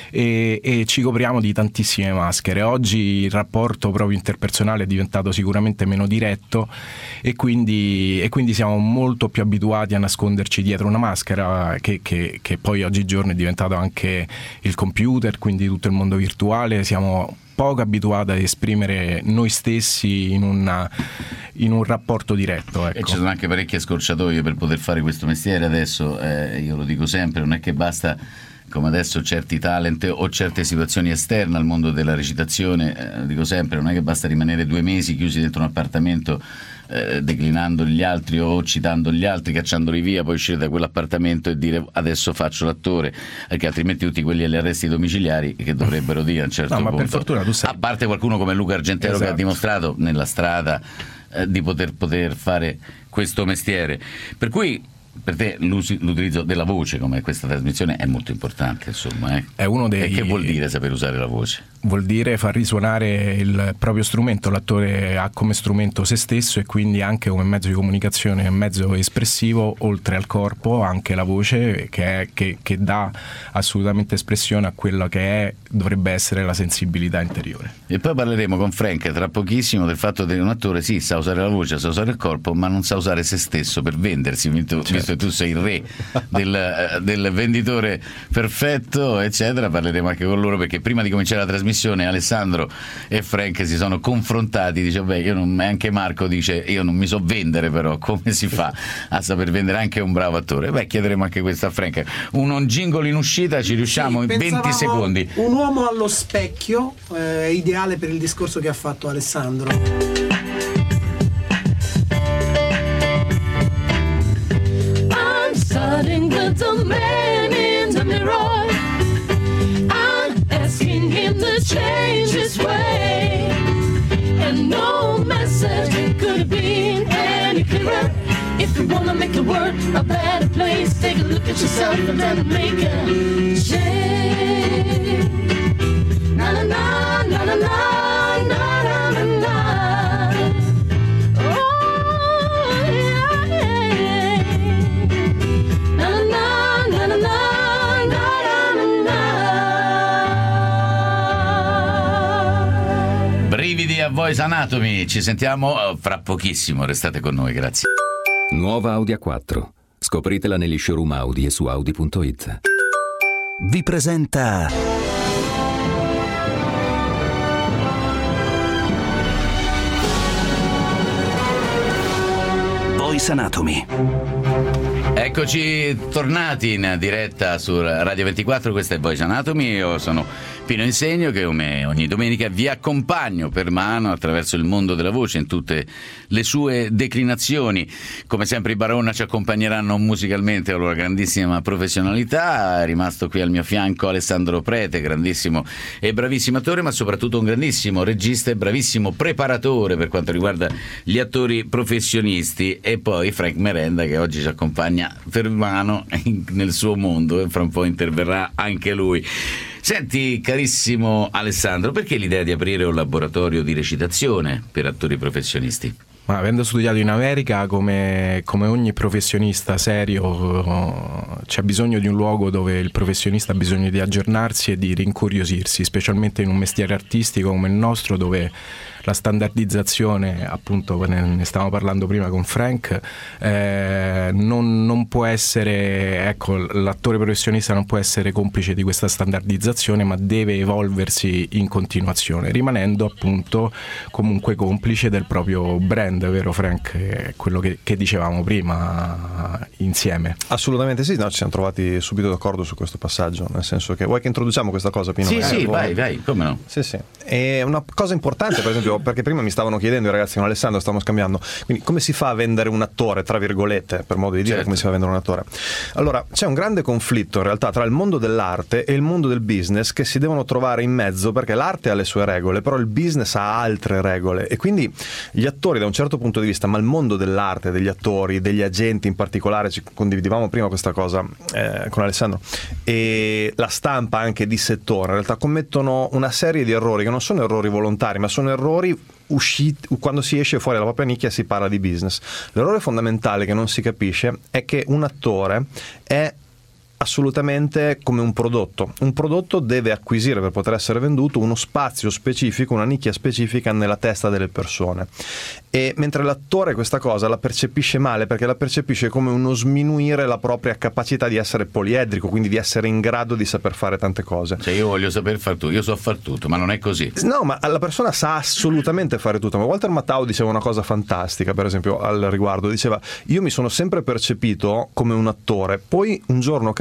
e, e ci copriamo di tantissime maschere. Oggi il rapporto proprio interpersonale è diventato sicuramente meno diretto, e quindi, e quindi siamo molto più abituati a nasconderci dietro una maschera che, che, che poi oggigiorno è diventato anche il computer, quindi tutto il mondo virtuale. Siamo poco abituati ad esprimere noi stessi in, una, in un rapporto diretto, ecco. E ci sono anche parecchie scorciatoie per poter fare questo mestiere adesso, eh, io lo dico sempre, non è che basta come adesso certi talent o certe situazioni esterne al mondo della recitazione, eh, dico sempre, non è che basta rimanere due mesi chiusi dentro un appartamento eh, declinando gli altri o citando gli altri, cacciandoli via, poi uscire da quell'appartamento e dire adesso faccio l'attore, perché altrimenti tutti quelli agli arresti domiciliari che dovrebbero dire a un certo no, punto, ma per fortuna tu sei... a parte qualcuno come Luca Argentero, esatto, che ha dimostrato nella strada eh, di poter, poter fare questo mestiere, per cui per te l'utilizzo della voce come questa trasmissione è molto importante, insomma, eh? È uno dei... E che vuol dire saper usare la voce? Vuol dire far risuonare il proprio strumento. L'attore ha come strumento se stesso e quindi anche come mezzo di comunicazione, mezzo espressivo, oltre al corpo anche la voce che, è, che, che dà assolutamente espressione a quello che è, dovrebbe essere la sensibilità interiore. E poi parleremo con Frank tra pochissimo del fatto che un attore sì, sa usare la voce, sa usare il corpo, ma non sa usare se stesso per vendersi, visto che tu sei il re del, del venditore perfetto, eccetera. Parleremo anche con loro, perché prima di cominciare la trasmissione Alessandro e Frank si sono confrontati, dice beh, io non, anche Marco dice io non mi so vendere, però come si fa a saper vendere anche un bravo attore? Beh, chiederemo anche questo a Frank. Un jingle in uscita, ci riusciamo sì, in venti secondi. Un uomo allo specchio è eh, ideale per il discorso che ha fatto Alessandro. I'm starting with the man in the mirror. I'm asking him to change his way, and no message could have been any clearer. If you wanna make the world a better place, take a look at yourself and then make a change. Na na na na na na na na na. Oh yeah, yeah. Na na na na na na na na. Brividi a Voice Anatomy, ci sentiamo fra pochissimo, restate con noi, grazie. Nuova Audi A quattro. Scopritela negli showroom Audi e su Audi punto it. Vi presenta Voice Anatomy. Eccoci tornati in diretta su Radio ventiquattro, questa è Voice Anatomy. Io sono Pino Insegno, che come ogni domenica vi accompagno per mano attraverso il mondo della voce in tutte le sue declinazioni. Come sempre i Baronna ci accompagneranno musicalmente, la loro grandissima professionalità. È rimasto qui al mio fianco Alessandro Prete, grandissimo e bravissimo attore, ma soprattutto un grandissimo regista e bravissimo preparatore per quanto riguarda gli attori professionisti. E poi Frank Merenda, che oggi ci accompagna per mano nel suo mondo, e fra un po' interverrà anche lui. Senti, carissimo Alessandro, perché l'idea di aprire un laboratorio di recitazione per attori professionisti? Ma avendo studiato in America, come, come ogni professionista serio, c'è bisogno di un luogo dove il professionista ha bisogno di aggiornarsi e di rincuriosirsi, specialmente in un mestiere artistico come il nostro, dove la standardizzazione, appunto ne stavamo parlando prima con Frank, eh, non, non può essere, ecco, l'attore professionista non può essere complice di questa standardizzazione, ma deve evolversi in continuazione, rimanendo appunto comunque complice del proprio brand, vero Frank? È quello che, che dicevamo prima insieme. Assolutamente sì, no, ci siamo trovati subito d'accordo su questo passaggio, nel senso che vuoi che introduciamo questa cosa, Pino? Sì, eh, sì, vuoi? vai, vai, come no? Sì, sì. È una cosa importante, per esempio, perché prima mi stavano chiedendo i ragazzi con Alessandro, stavamo scambiando, quindi come si fa a vendere un attore, tra virgolette, per modo di dire, certo. Come si fa a vendere un attore? Allora, c'è un grande conflitto in realtà tra il mondo dell'arte e il mondo del business, che si devono trovare in mezzo, perché l'arte ha le sue regole, però il business ha altre regole, e quindi gli attori da un certo punto di vista, ma il mondo dell'arte, degli attori, degli agenti in particolare, ci condividevamo prima questa cosa eh, con Alessandro, e la stampa anche di settore, in realtà commettono una serie di errori che non sono errori volontari, ma sono errori usciti quando si esce fuori dalla propria nicchia e si parla di business. L'errore fondamentale che non si capisce è che un attore è assolutamente come un prodotto. Un prodotto deve acquisire, per poter essere venduto, uno spazio specifico, una nicchia specifica nella testa delle persone. E mentre l'attore questa cosa la percepisce male, perché la percepisce come uno sminuire la propria capacità di essere poliedrico, quindi di essere in grado di saper fare tante cose. Cioè io voglio saper far tutto, io so far tutto, ma non è così. No, ma la persona sa assolutamente fare tutto. Ma Walter Matthau diceva una cosa fantastica, per esempio, al riguardo. Diceva: io mi sono sempre percepito come un attore, poi un giorno ho capito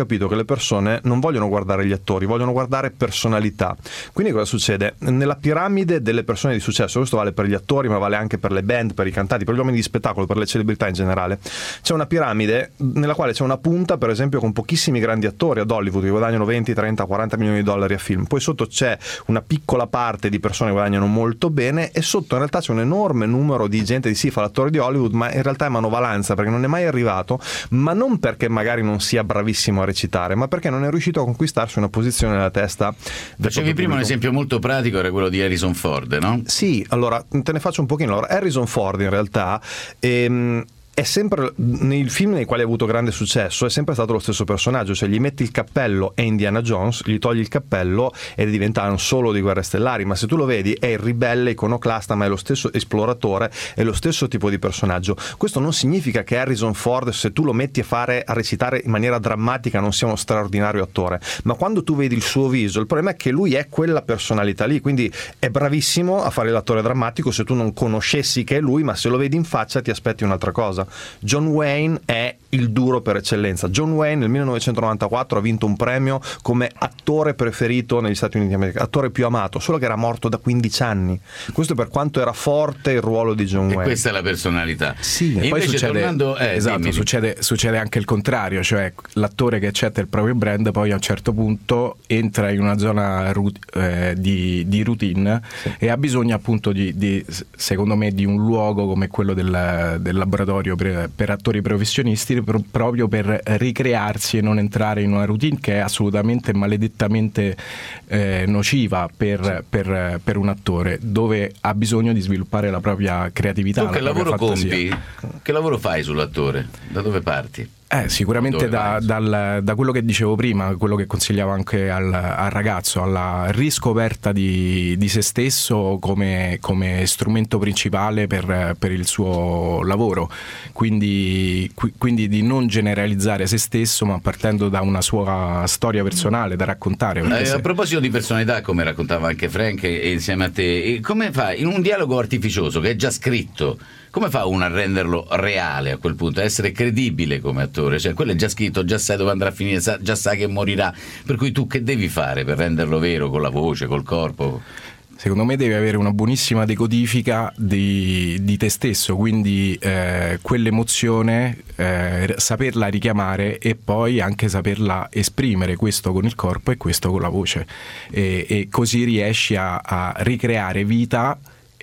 capito che le persone non vogliono guardare gli attori, vogliono guardare personalità. Quindi cosa succede? Nella piramide delle persone di successo, questo vale per gli attori ma vale anche per le band, per i cantanti, per gli uomini di spettacolo, per le celebrità in generale, c'è una piramide nella quale c'è una punta, per esempio, con pochissimi grandi attori ad Hollywood che guadagnano venti, trenta, quaranta milioni di dollari a film, poi sotto c'è una piccola parte di persone che guadagnano molto bene e sotto in realtà c'è un enorme numero di gente che sì, fa l'attore di Hollywood, ma in realtà è manovalanza perché non è mai arrivato, ma non perché magari non sia bravissimo a recitare, ma perché non è riuscito a conquistarsi una posizione nella testa. Facevi prima un esempio molto pratico, era quello di Harrison Ford, no? Sì, allora te ne faccio un pochino. Allora, Harrison Ford in realtà ehm, è sempre, nei film nei quali ha avuto grande successo, è sempre stato lo stesso personaggio, cioè gli metti il cappello è Indiana Jones, gli togli il cappello e diventa un solo di Guerre Stellari, ma se tu lo vedi è il ribelle iconoclasta, ma è lo stesso esploratore, è lo stesso tipo di personaggio. Questo non significa che Harrison Ford, se tu lo metti a fare a recitare in maniera drammatica, non sia uno straordinario attore, ma quando tu vedi il suo viso, il problema è che lui è quella personalità lì, quindi è bravissimo a fare l'attore drammatico se tu non conoscessi che è lui, ma se lo vedi in faccia ti aspetti un'altra cosa. John Wayne è il duro per eccellenza. John Wayne nel millenovecentonovantaquattro ha vinto un premio come attore preferito negli Stati Uniti d'America, attore più amato, solo che era morto da quindici anni. Questo per quanto era forte il ruolo di John Wayne. E questa è la personalità. Sì, e poi invece succede, tornando, eh, esatto, succede, succede anche il contrario, cioè l'attore che accetta il proprio brand poi a un certo punto entra in una zona eh, di, di routine, sì, e ha bisogno appunto di, di, secondo me, di un luogo come quello del, del laboratorio per, per attori professionisti, per, proprio per ricrearsi e non entrare in una routine che è assolutamente maledettamente eh, nociva per, sì, per, per un attore, dove ha bisogno di sviluppare la propria creatività. Tu che lavoro compi? Che lavoro fai sull'attore? Da dove parti? Eh, sicuramente da, dal, da quello che dicevo prima, quello che consigliavo anche al, al ragazzo, alla riscoperta di, di se stesso come, come strumento principale per, per il suo lavoro, quindi, quindi di non generalizzare se stesso, ma partendo da una sua storia personale da raccontare. Eh, se... A proposito di personalità, come raccontava anche Frank e insieme a te, come fai in un dialogo artificioso che è già scritto? Come fa uno a renderlo reale a quel punto, a essere credibile come attore? Cioè, quello è già scritto, già sai dove andrà a finire, sa, già sai che morirà. Per cui tu che devi fare per renderlo vero con la voce, col corpo? Secondo me devi avere una buonissima decodifica di, di te stesso, quindi eh, quell'emozione eh, saperla richiamare e poi anche saperla esprimere, questo con il corpo e questo con la voce, e, e così riesci a, a ricreare vita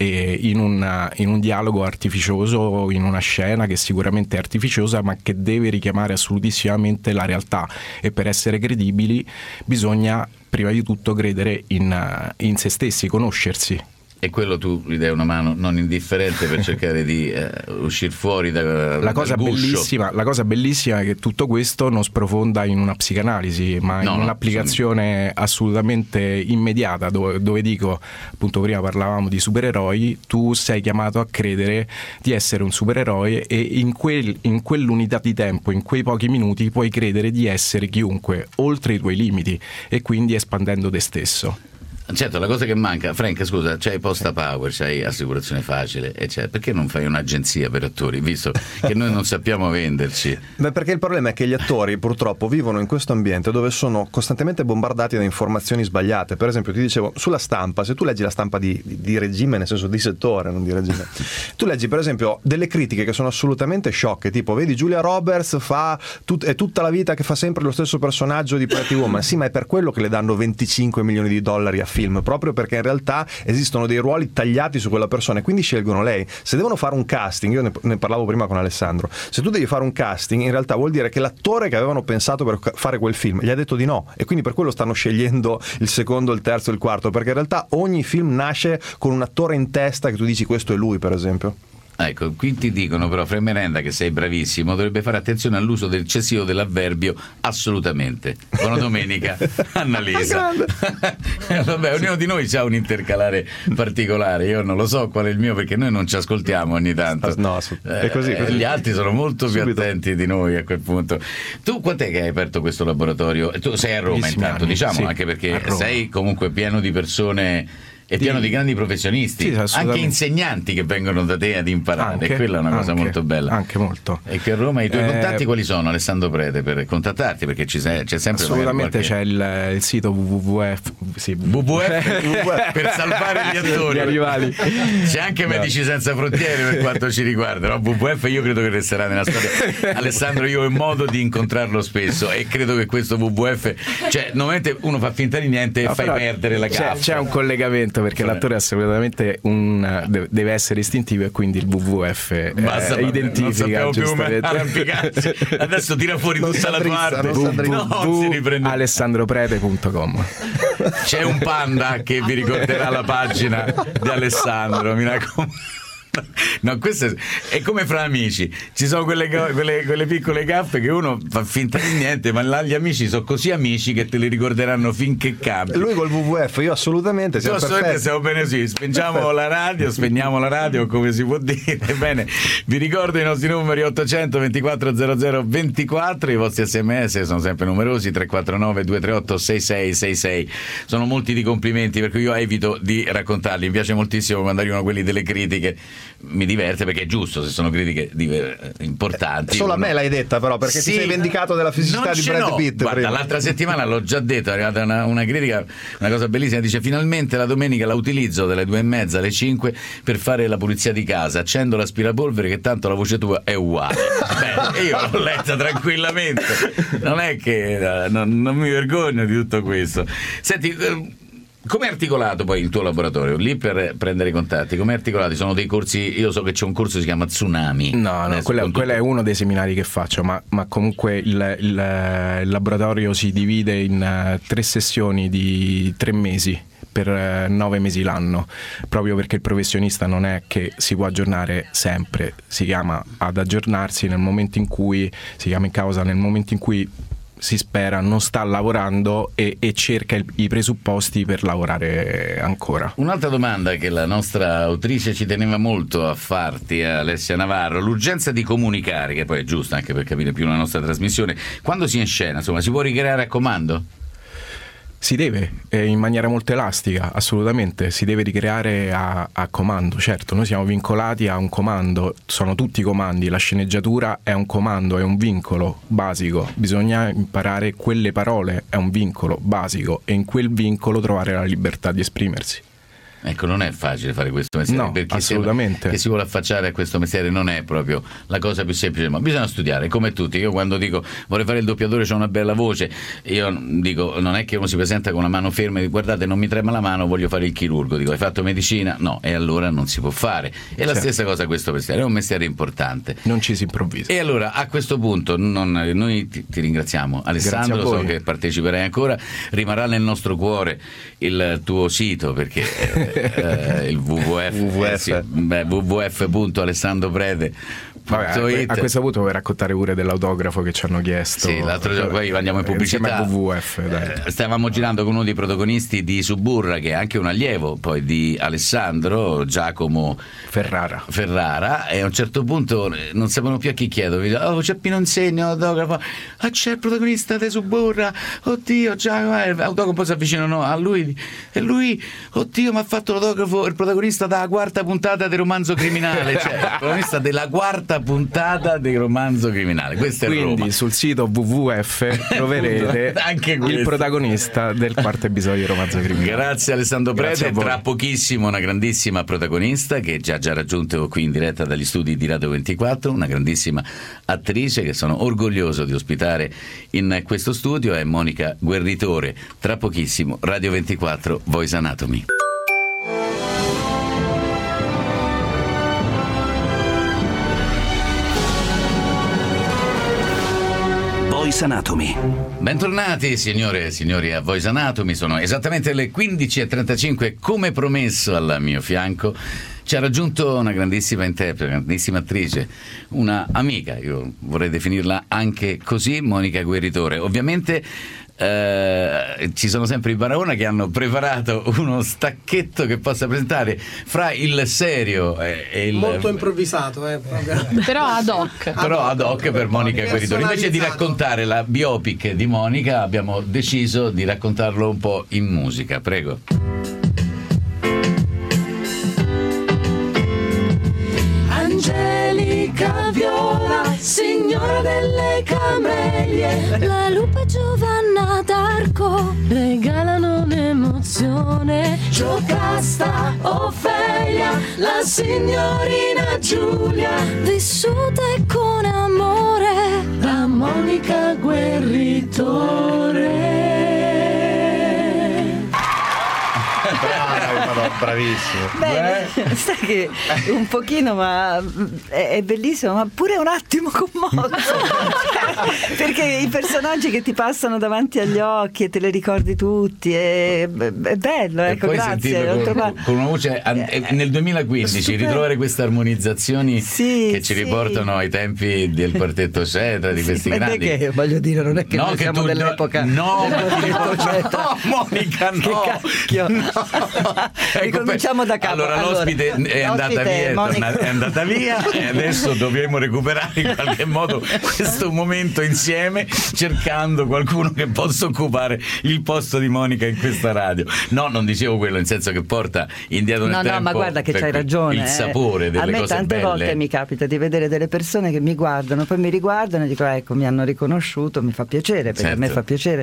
in un, in un dialogo artificioso, in una scena che sicuramente è artificiosa ma che deve richiamare assolutissimamente la realtà, e per essere credibili bisogna prima di tutto credere in, in se stessi, conoscersi. E quello tu gli dai una mano non indifferente per cercare di eh, uscire fuori da, la cosa dal guscio. bellissima La cosa bellissima è che tutto questo non sprofonda in una psicanalisi, ma no, in un'applicazione no. assolutamente immediata, dove, dove dico, appunto prima parlavamo di supereroi, tu sei chiamato a credere di essere un supereroe e in, quel, in quell'unità di tempo, in quei pochi minuti puoi credere di essere chiunque, oltre i tuoi limiti, e quindi espandendo te stesso. Certo, la cosa che manca, Frank, scusa, c'hai Posta Power, c'hai Assicurazione Facile, eccetera. Perché non fai un'agenzia per attori, visto che noi non sappiamo venderci? Beh, perché il problema è che gli attori purtroppo vivono in questo ambiente dove sono costantemente bombardati da informazioni sbagliate. Per esempio, ti dicevo, sulla stampa, se tu leggi la stampa di, di, di regime, nel senso di settore, non di regime, tu leggi per esempio delle critiche che sono assolutamente sciocche, tipo, vedi, Julia Roberts fa tut- è tutta la vita che fa sempre lo stesso personaggio di Pretty Woman. Sì, ma è per quello che le danno venticinque milioni di dollari a film, proprio perché in realtà esistono dei ruoli tagliati su quella persona e quindi scelgono lei. Se devono fare un casting, io ne, ne parlavo prima con Alessandro, se tu devi fare un casting in realtà vuol dire che l'attore che avevano pensato per fare quel film gli ha detto di no, e quindi per quello stanno scegliendo il secondo, il terzo, il quarto, perché in realtà ogni film nasce con un attore in testa che tu dici questo è lui, per esempio. Ecco, qui ti dicono però, Fremerenda, che sei bravissimo, dovrebbe fare attenzione all'uso del eccessivo dell'avverbio assolutamente. Buona domenica, Annalisa. Vabbè, ognuno di noi ha un intercalare particolare, io non lo so qual è il mio perché noi non ci ascoltiamo ogni tanto. No, è così, così. Gli altri sono molto più Subito. attenti di noi a quel punto. Tu quant'è che hai aperto questo laboratorio? Tu sei a Roma intanto, anni, diciamo, sì, anche perché sei comunque pieno di persone È pieno di grandi professionisti, Sì, anche insegnanti che vengono da te ad imparare, Anche, e quella è una cosa anche, molto bella. Anche molto. E che a Roma i tuoi Eh, contatti quali sono, Alessandro Prete, per contattarti? Perché ci sei, c'è sempre Assolutamente, qualche... c'è il, il sito W W F, sì. W W F per salvare gli attori, gli rivali. C'è anche No. Medici Senza Frontiere per quanto ci riguarda, no? W W F io credo che resterà nella storia. Alessandro, io ho modo di incontrarlo spesso e credo che questo W W F, cioè normalmente uno fa finta di niente e No, fai però perdere la c'è, gaffa. c'è un collegamento, perché Vabbè. l'attore è assolutamente un, deve- deve essere istintivo, e quindi il W W F eh, Basta, non identifica sappiamo più come giustamente. arrampicarsi. Adesso tira fuori Non tutta la tua s'addrizza, arte. non s'addrizza. No, non si riprende. alessandroprete punto com. C'è un panda che vi ricorderà la pagina di Alessandro, mi raccomando. No, questo è, è come fra amici, ci sono quelle, co- quelle, quelle piccole gaffe che uno fa finta di niente, ma là gli amici sono così amici che te li ricorderanno finché cambi. Lui col W W F, io assolutamente, Tu siamo assolutamente perfetti. siamo bene, sì. Spegniamo Perfetto. la radio, spegniamo la radio, come si può dire. Bene, vi ricordo i nostri numeri: ottocento ventiquattro zero zero ventiquattro, i vostri sms sono sempre numerosi, tre quattro nove due tre otto sei sei sei sei. Sono molti di complimenti, per cui io evito di raccontarli. Mi piace moltissimo quando arrivano quelli delle critiche, mi diverte perché è giusto, se sono critiche di- importanti. Solo a uno- me l'hai detta, però, perché Sì, ti sei vendicato della fisicità non di ce Brad n'ho. Pitt. Guarda, prima. l'altra settimana l'ho già detto, è arrivata una, una critica, una cosa bellissima, dice: finalmente la domenica la utilizzo dalle due e mezza alle cinque per fare la pulizia di casa, accendo l'aspirapolvere che tanto la voce tua è uguale. Beh, io l'ho letta tranquillamente, non è che eh, non, non mi vergogno di tutto questo. Senti, eh, come è articolato poi il tuo laboratorio? Lì per prendere i contatti, come è articolato? Sono dei corsi, io so che c'è un corso che si chiama Tsunami. No, no, Adesso quello, con quello tutto- è uno dei seminari che faccio, ma, ma comunque il, il- il laboratorio si divide in eh, tre sessioni di tre mesi per eh, nove mesi l'anno, proprio perché il professionista non è che si può aggiornare sempre, si chiama ad aggiornarsi nel momento in cui, si chiama in causa nel momento in cui si spera non sta lavorando e, e cerca il- i presupposti per lavorare ancora. Un'altra domanda che la nostra autrice ci teneva molto a farti, Alessia Navarro: l'urgenza di comunicare, che poi è giusta anche per capire più la nostra trasmissione, quando si è in scena, insomma, si può ricreare a comando? Si deve, eh, in maniera molto elastica, assolutamente, si deve ricreare a, a comando, certo, noi siamo vincolati a un comando, sono tutti comandi, la sceneggiatura è un comando, è un vincolo basico, bisogna imparare quelle parole, è un vincolo basico, e in quel vincolo trovare la libertà di esprimersi. Ecco, non è facile fare questo mestiere, No, perché assolutamente. sembra che si vuole affacciare a questo mestiere, non è proprio la cosa più semplice, ma bisogna studiare come tutti. Io quando dico vorrei fare il doppiatore, c'ho una bella voce, io dico, non è che uno si presenta con una mano ferma e dice: guardate, non mi trema la mano, voglio fare il chirurgo. Dico: hai fatto medicina? No, e allora non si può fare. E la Certo. stessa cosa questo mestiere, è un mestiere importante, non ci si improvvisa. E allora a questo punto non- noi ti, ti ringraziamo, Alessandro. Grazie a voi. So che parteciperai ancora, rimarrà nel nostro cuore il tuo sito, perché eh, il W W F, W W F. eh sì, beh, w w f punto alessandroprete punto Vabbè, it. a questo punto vuoi raccontare pure dell'autografo che ci hanno chiesto? Sì, l'altro giorno poi andiamo in pubblicità. Insieme a W W F, dai. Eh, stavamo girando con uno dei protagonisti di Suburra, che è anche un allievo poi di Alessandro, Giacomo Ferrara. Ferrara, e a un certo punto eh, non sapevano più a chi chiedere. Oh, c'è Pino Insegno, autografo. Ah, c'è il protagonista di Suburra. Oddio, Giacomo. Eh, l'autografo poi si avvicinano a lui e lui, oddio, mi ha fatto l'autografo il protagonista della quarta puntata del romanzo criminale, cioè il protagonista della quarta puntata del romanzo criminale. Questo è Quindi Roma. sul sito W W F troverete Anche il questo. protagonista del quarto episodio di Romanzo Criminale. Grazie Alessandro Grazie Prete, a voi. tra pochissimo una grandissima protagonista che ci ha già raggiunto qui in diretta dagli studi di Radio ventiquattro, una grandissima attrice che sono orgoglioso di ospitare in questo studio, è Monica Guerritore. Tra pochissimo Radio ventiquattro Voice Anatomy. Voice Anatomy. Bentornati signore e signori a Voice Anatomy, sono esattamente le quindici e trentacinque, come promesso al mio fianco ci ha raggiunto una grandissima interprete, una grandissima attrice, una amica, io vorrei definirla anche così, Monica Guerritore. Ovviamente eh, ci sono sempre i Barahona che hanno preparato uno stacchetto che possa presentare fra il serio e, e il... Molto improvvisato, eh, proprio. Però ad hoc. Però ad hoc per Monica Guerritore. Invece di Personalizzato. raccontare la biopic di Monica abbiamo deciso di raccontarlo un po' in musica. Prego. Amelie, la lupa Giovanna d'Arco regalano un'emozione. Giocasta, Ofelia, la signorina Giulia, vissute con amore, la Monica Guerritore. Bravissimo. Beh, sai che un pochino, ma è, è bellissimo, ma pure un attimo commosso. Perché i personaggi che ti passano davanti agli occhi e te li ricordi tutti, è, è bello, e ecco, poi grazie. Con, trovato... con una voce eh, nel duemilaquindici super... ritrovare queste armonizzazioni sì, che ci sì. riportano ai tempi del Quartetto Cetra, di questi sì, grandi. Che, voglio dire, non è che no, noi che siamo tu, dell'epoca no, del Quartetto Cetra. No, Monica, no. Che cacchio. No. Ecco, ricominciamo da capo. Allora, allora l'ospite è andata via, è, torna, è andata via e adesso dobbiamo recuperare in qualche modo questo momento insieme, cercando qualcuno che possa occupare il posto di Monica in questa radio. No, non dicevo quello, nel senso che porta indietro nel no, tempo. No, ma guarda che c'hai ragione. Il sapore delle cose belle. A me tante belle. volte mi capita di vedere delle persone che mi guardano, poi mi riguardano e dico ecco, mi hanno riconosciuto, mi fa piacere, perché certo. a me fa piacere.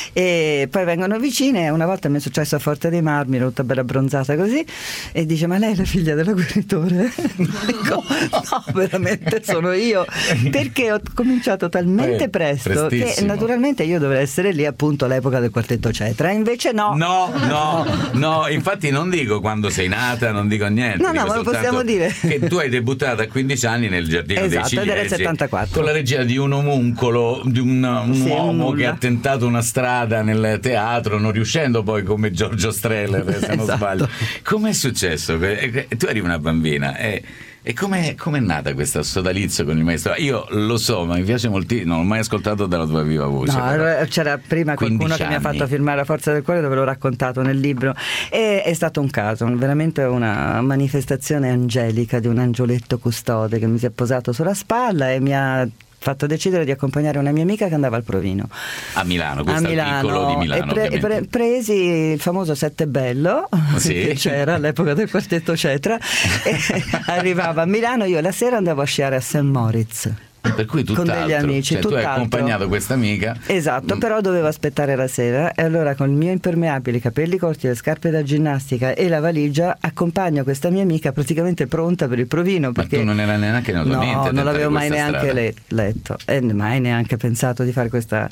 E poi vengono vicine e una volta mi è successo a Forte dei Marmi, ero tutta bella abbronzata così, e dice ma lei è la figlia della Guerritore? Dico no, veramente sono io, perché ho cominciato talmente eh, presto che naturalmente io dovrei essere lì appunto all'epoca del Quartetto Cetra, invece no no, no, no, infatti non dico quando sei nata, non dico niente, no, dico no, ma lo possiamo dire che tu hai debuttato a quindici anni nel Giardino esatto, dei Ciliegi, ed era il settantaquattro, con la regia di un omuncolo, di un, un sì, uomo un che ha tentato una strada nel teatro, non riuscendo poi come Giorgio Streller, se non esatto. sbaglio. Com'è successo? Tu eri una bambina e, e com'è, com'è nata questo sodalizio con il maestro? Io lo so, ma mi piace moltissimo, non l'ho mai ascoltato dalla tua viva voce. No, però. C'era prima qualcuno che mi ha fatto firmare La Forza del Cuore, dove l'ho raccontato nel libro, e è stato un caso, veramente una manifestazione angelica di un angioletto custode che mi si è posato sulla spalla e mi ha fatto decidere di accompagnare una mia amica che andava al Provino a Milano, questo è il piccolo di Milano, e pre- pre- presi il famoso Sette Bello sì. che c'era all'epoca del Quartetto Cetra e arrivava a Milano, io la sera andavo a sciare a Saint Moritz per cui con degli amici, cioè, tu hai accompagnato questa amica, esatto, però dovevo aspettare la sera e allora con il mio impermeabile, i capelli corti, le scarpe da ginnastica e la valigia accompagno questa mia amica praticamente pronta per il Provino, perché ma tu non era neanche nella tua no, mente non l'avevo mai neanche le- letto e mai neanche pensato di fare questa,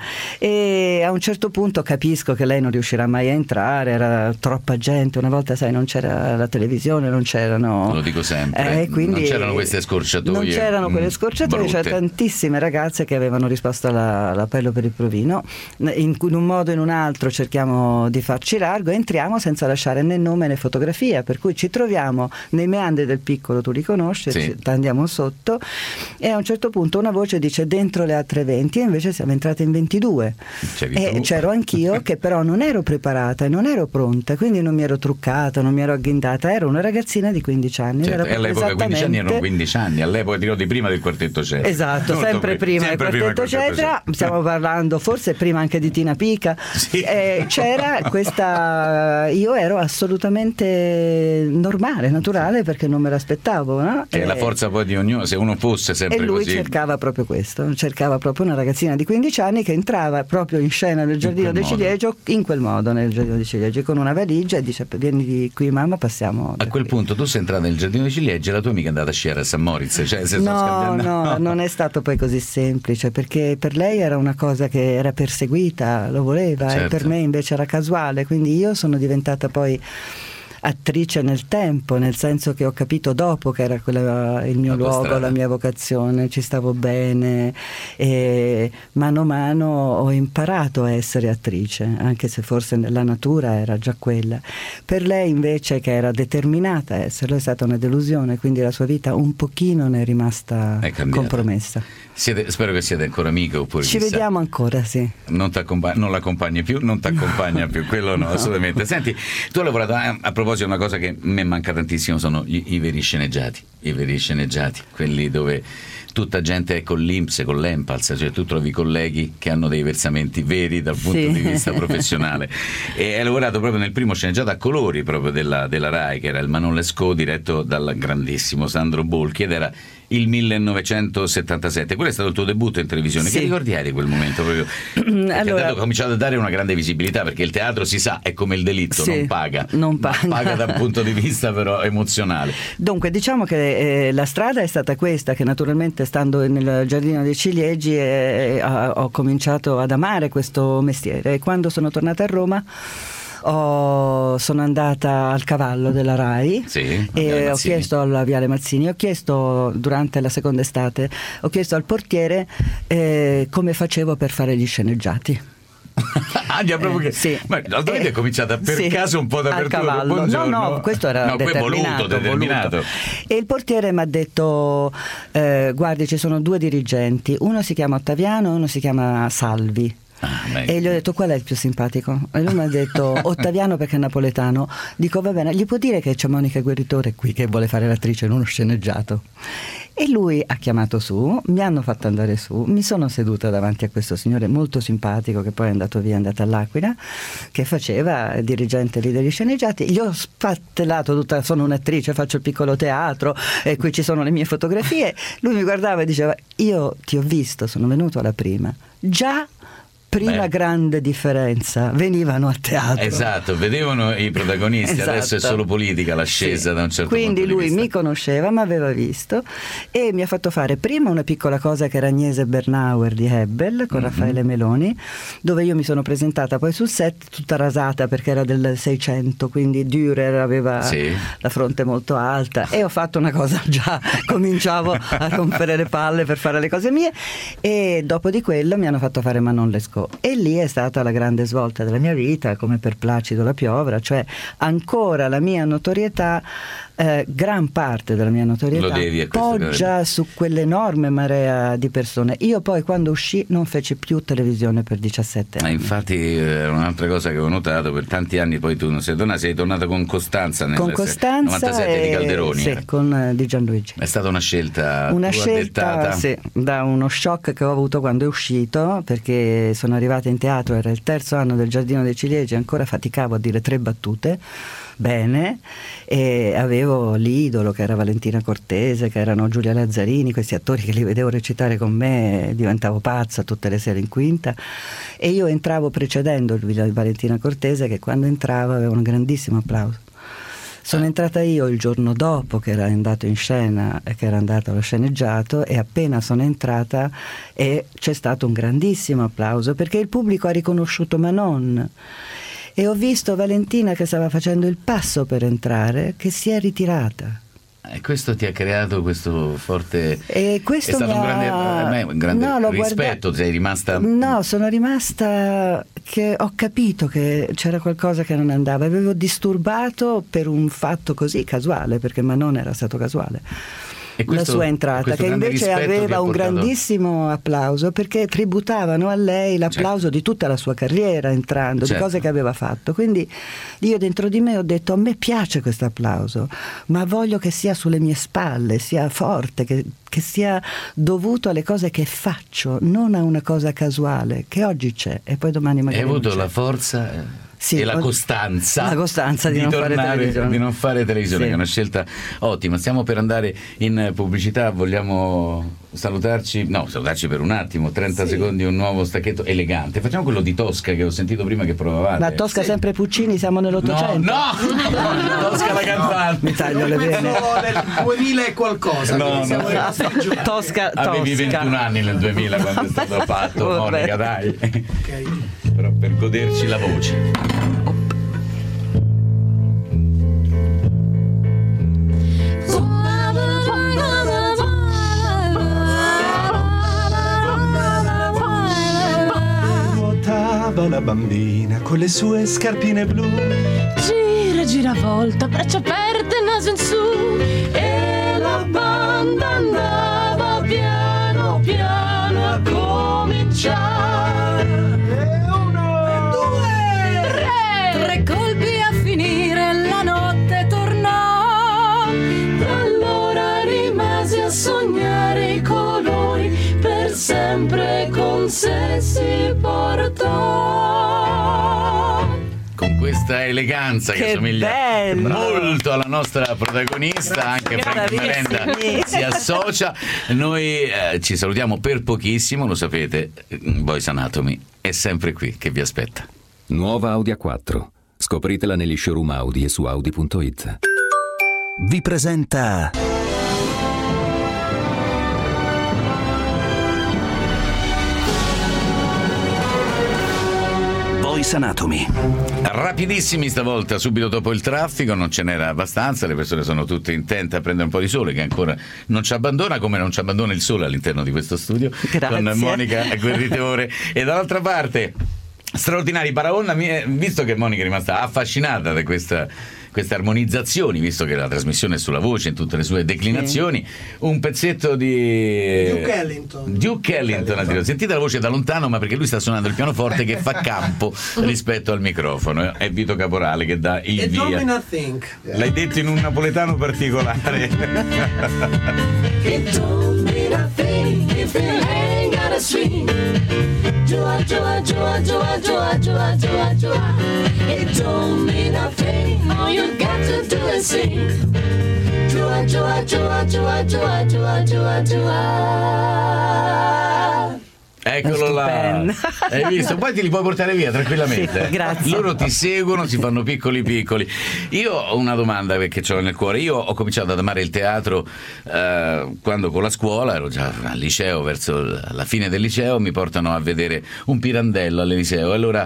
e a un certo punto capisco che lei non riuscirà mai a entrare, era troppa gente, una volta sai non c'era la televisione, non c'erano, lo dico sempre, eh, quindi non c'erano queste scorciatoie, non c'erano quelle scorciatoie, c'erano tantissime ragazze che avevano risposto alla, all'appello per il Provino, in, in un modo o in un altro cerchiamo di farci largo, entriamo senza lasciare né nome né fotografia, per cui ci troviamo nei meandri del piccolo, tu li conosci, sì. Andiamo sotto e a un certo punto una voce dice dentro le altre venti, e invece siamo entrate in ventidue e tu. C'ero anch'io che però non ero preparata e non ero pronta, quindi non mi ero truccata, non mi ero agghindata, ero una ragazzina di quindici anni, certo, e all'epoca quindici anni erano quindici anni, all'epoca dirò di prima del Quartetto Cetra, esatto, sempre prima del Quartetto Cetra, stiamo parlando forse prima anche di Tina Pica, sì. eh, c'era questa, io ero assolutamente normale, naturale, perché non me l'aspettavo, no? Che è eh, la forza poi di ognuno, se uno fosse sempre e lui così. cercava proprio questo, cercava proprio una ragazzina di quindici anni che entrava proprio in scena nel Giardino dei Ciliegi, in quel modo nel Giardino dei Ciliegi, con una valigia e dice vieni di qui mamma, passiamo. A quel punto tu sei entrata nel Giardino dei Ciliegi e la tua amica è andata a sciare a Saint Moritz, cioè, se no, no, non è stato poi così semplice, perché per lei era una cosa che era perseguita, lo voleva, certo. E per me invece era casuale, quindi io sono diventata poi attrice nel tempo, nel senso che ho capito dopo che era quella, il mio la luogo, strada. La mia vocazione, ci stavo bene e mano a mano ho imparato a essere attrice, anche se forse nella natura era già quella. Per lei invece, che era determinata a esserlo, è stata una delusione, quindi la sua vita un pochino ne è rimasta è compromessa. Siete, spero che siate ancora amiche oppure ci chissà. Vediamo ancora, sì. Non, non l'accompagni più, non ti accompagna più, quello no, no, assolutamente. Senti, tu hai lavorato a, a proposito proposito, una cosa che a me manca tantissimo sono i, i veri sceneggiati, i veri sceneggiati, quelli dove tutta gente è con l'I N P S, con l'Empals, cioè tu trovi colleghi che hanno dei versamenti veri dal punto Sì. di vista professionale. E hai lavorato proprio nel primo sceneggiato a colori proprio della, della Rai, che era il Manon Lescaut, diretto dal grandissimo Sandro Bolchi, ed era il millenovecentosettantasette. Quello è stato il tuo debutto in televisione. Sì. Che ricordi hai di quel momento proprio? Perché Allora- ha cominciato a dare una grande visibilità, perché il teatro, si sa, è come il delitto, Sì, non paga, non paga. paga da un punto di vista però emozionale. Dunque, diciamo che eh, la strada è stata questa, che naturalmente stando nel Giardino dei Ciliegi eh, ho, ho cominciato ad amare questo mestiere, e quando sono tornata a Roma ho- sono andata al Cavallo della Rai Sì, e Viale ho Mazzini. chiesto alla Viale Mazzini, ho chiesto durante la seconda estate, ho chiesto al portiere eh, come facevo per fare gli sceneggiati. Ah, già proprio che... Eh, sì. Ma l'altra volta è cominciata per Sì, caso un po' al dappertutto. Cavallo. Buongiorno. No, no, questo era no, poi determinato, voluto, determinato. voluto. E il portiere mi ha detto eh, guardi, ci sono due dirigenti, uno si chiama Ottaviano e uno si chiama Salvi. Ah, beh. E gli ho detto qual è il più simpatico? E lui mi ha detto Ottaviano perché è napoletano. Dico va bene, gli può dire che c'è Monica Guerritore qui che vuole fare l'attrice in uno sceneggiato? E lui ha chiamato su, mi hanno fatto andare su, mi sono seduta davanti a questo signore molto simpatico che poi è andato via, è andato all'Aquila, che faceva il dirigente lì degli sceneggiati. Gli ho spattellato tutta, sono un'attrice, faccio il piccolo teatro e qui ci sono le mie fotografie. Lui mi guardava e diceva io ti ho visto, sono venuto alla prima. Già prima Beh. grande differenza, venivano a teatro. Esatto, vedevano i protagonisti, Esatto. adesso è solo politica l'ascesa Sì. da un certo Quindi punto di lui vista. mi conosceva, mi aveva visto e mi ha fatto fare prima una piccola cosa che era Agnese Bernauer di Hebbel con Mhm. Raffaele Meloni, dove io mi sono presentata poi sul set tutta rasata perché era del seicento, quindi Dürer aveva Sì. la fronte molto alta, e ho fatto una cosa, già cominciavo a rompere le palle per fare le cose mie, e dopo di quello mi hanno fatto fare Manon Lescaut, e lì è stata la grande svolta della mia vita, come per Placido la piovra, cioè ancora la mia notorietà, eh, gran parte della mia notorietà Lo devi a questo poggia su quell'enorme marea di persone. Io poi quando uscì non feci più televisione per diciassette Ma anni. infatti eh, un'altra cosa che ho notato, per tanti anni poi tu non sei tornata, sei tornata con Costanza nel Con Costanza novantasette di e- Calderoni. sì, con eh, Di Gianluigi. È stata una scelta Una tua scelta dettata? sì, da uno shock che ho avuto quando è uscito, perché sono arrivata in teatro, era il terzo anno del Giardino dei Ciliegi, ancora faticavo a dire tre battute bene, e avevo l'idolo che era Valentina Cortese, che erano Giulia Lazzarini, questi attori che li vedevo recitare con me, diventavo pazza tutte le sere in quinta, e io entravo precedendo Valentina Cortese, che quando entrava aveva un grandissimo applauso. Sono entrata io il giorno dopo che era andato in scena e che era andato allo sceneggiato, e appena sono entrata e c'è stato un grandissimo applauso perché il pubblico ha riconosciuto Manon, e ho visto Valentina che stava facendo il passo per entrare che si è ritirata. E questo ti ha creato questo forte... E questo è stato mi un ha- grande, a me un grande No, l'ho rispetto, guarda- sei rimasta... No, sono rimasta che ho capito che c'era qualcosa che non andava, avevo disturbato per un fatto così casuale, perché Manon era stato casuale. E questo- la sua entrata, questo che grande invece rispetto ti aveva ha un portato- grandissimo applauso, perché tributavano a lei l'applauso Certo. di tutta la sua carriera entrando, Certo. di cose che aveva fatto. Quindi io dentro di me ho detto: a me piace questo applauso, ma voglio che sia sulle mie spalle, sia forte, che, che sia dovuto alle cose che faccio, non a una cosa casuale che oggi c'è e poi domani magari Hai avuto non c'è. la forza eh, Sì, e la ho- costanza, la costanza di non fare tornare- televisione. di non fare televisione, Sì. che è una scelta ottima. Stiamo per andare in pubblicità, vogliamo salutarci? No, salutarci per un attimo, trenta Sì. secondi, un nuovo stacchetto elegante. Facciamo quello di Tosca che ho sentito prima che provavate. Ma Tosca sempre Puccini, siamo nell'Ottocento. No, no! Tosca la cantante. Mi taglio le Penso vene. del duemila e qualcosa. No, quindi siamo no. ai nostri giorni. Tosca, Avevi Tosca. ventuno anni nel duemila quando è stato fatto, Vabbè. Monica, dai. Ok. Però per goderci la voce. Nuotava la bambina con le sue scarpine blu. Gira, gira, volta, braccia aperte, naso in su. E la banda andava piano piano a cominciare. E uno, e due, tre, tre colpi a finire la notte. questa eleganza che, che assomiglia bello. molto alla nostra protagonista. Grazie. Anche Frank Merenda si associa. Noi eh, ci salutiamo per pochissimo, lo sapete, Boys Anatomy è sempre qui che vi aspetta. Nuova Audi A quattro. Scopritela negli showroom Audi e su audi punto it. Vi presenta Boys Anatomy. Rapidissimi stavolta, subito dopo il traffico, non ce n'era abbastanza, le persone sono tutte intente a prendere un po' di sole che ancora non ci abbandona, come non ci abbandona il sole all'interno di questo studio. Grazie. Con Monica Guerritore. E dall'altra parte straordinari Paraonna, visto che Monica è rimasta affascinata da questa queste armonizzazioni, visto che la trasmissione è sulla voce in tutte le sue declinazioni, sì. Un pezzetto di Duke Ellington. Duke Ellington, Ellington. Sentite la voce da lontano, ma perché lui sta suonando il pianoforte che fa campo rispetto al microfono. È Vito Caporale che dà il It via. don't mean a thing. L'hai detto in un napoletano particolare. It don't mean a thing if you ain't got a swing. Joa, joa, joa, joa, joa, joa, joa, joa. It don't mean a thing. All you got to do is sing. Joa, joa, joa, joa, joa, joa, joa, joa. Eccolo là, hai visto? Poi ti li puoi portare via tranquillamente. Sì, grazie. Loro ti seguono, si fanno piccoli piccoli. Io ho una domanda perché ce l'ho nel cuore. Io ho cominciato ad amare il teatro eh, quando con la scuola, ero già al liceo, verso la fine del liceo, mi portano a vedere un Pirandello al liceo. Allora,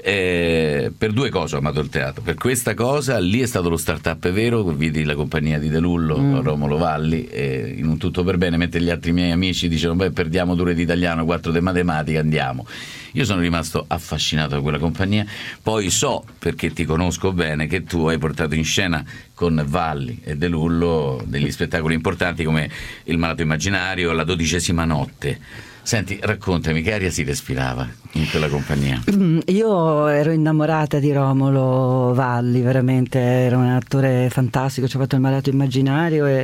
eh, per due cose ho amato il teatro. Per questa cosa, lì è stato lo start-up vero, vidi la compagnia di De Lullo, mm. Romolo Valli, e in un tutto per bene, mentre gli altri miei amici dicevano, beh, perdiamo due di italiano, quattro di matematica, andiamo. Io sono rimasto affascinato da quella compagnia. Poi so, perché ti conosco bene, che tu hai portato in scena con Valli e De Lullo degli spettacoli importanti come Il malato immaginario, La dodicesima notte. Senti, raccontami, che aria si respirava in quella compagnia? Io ero innamorata di Romolo Valli, veramente, era un attore fantastico, ci ho fatto Il malato immaginario e,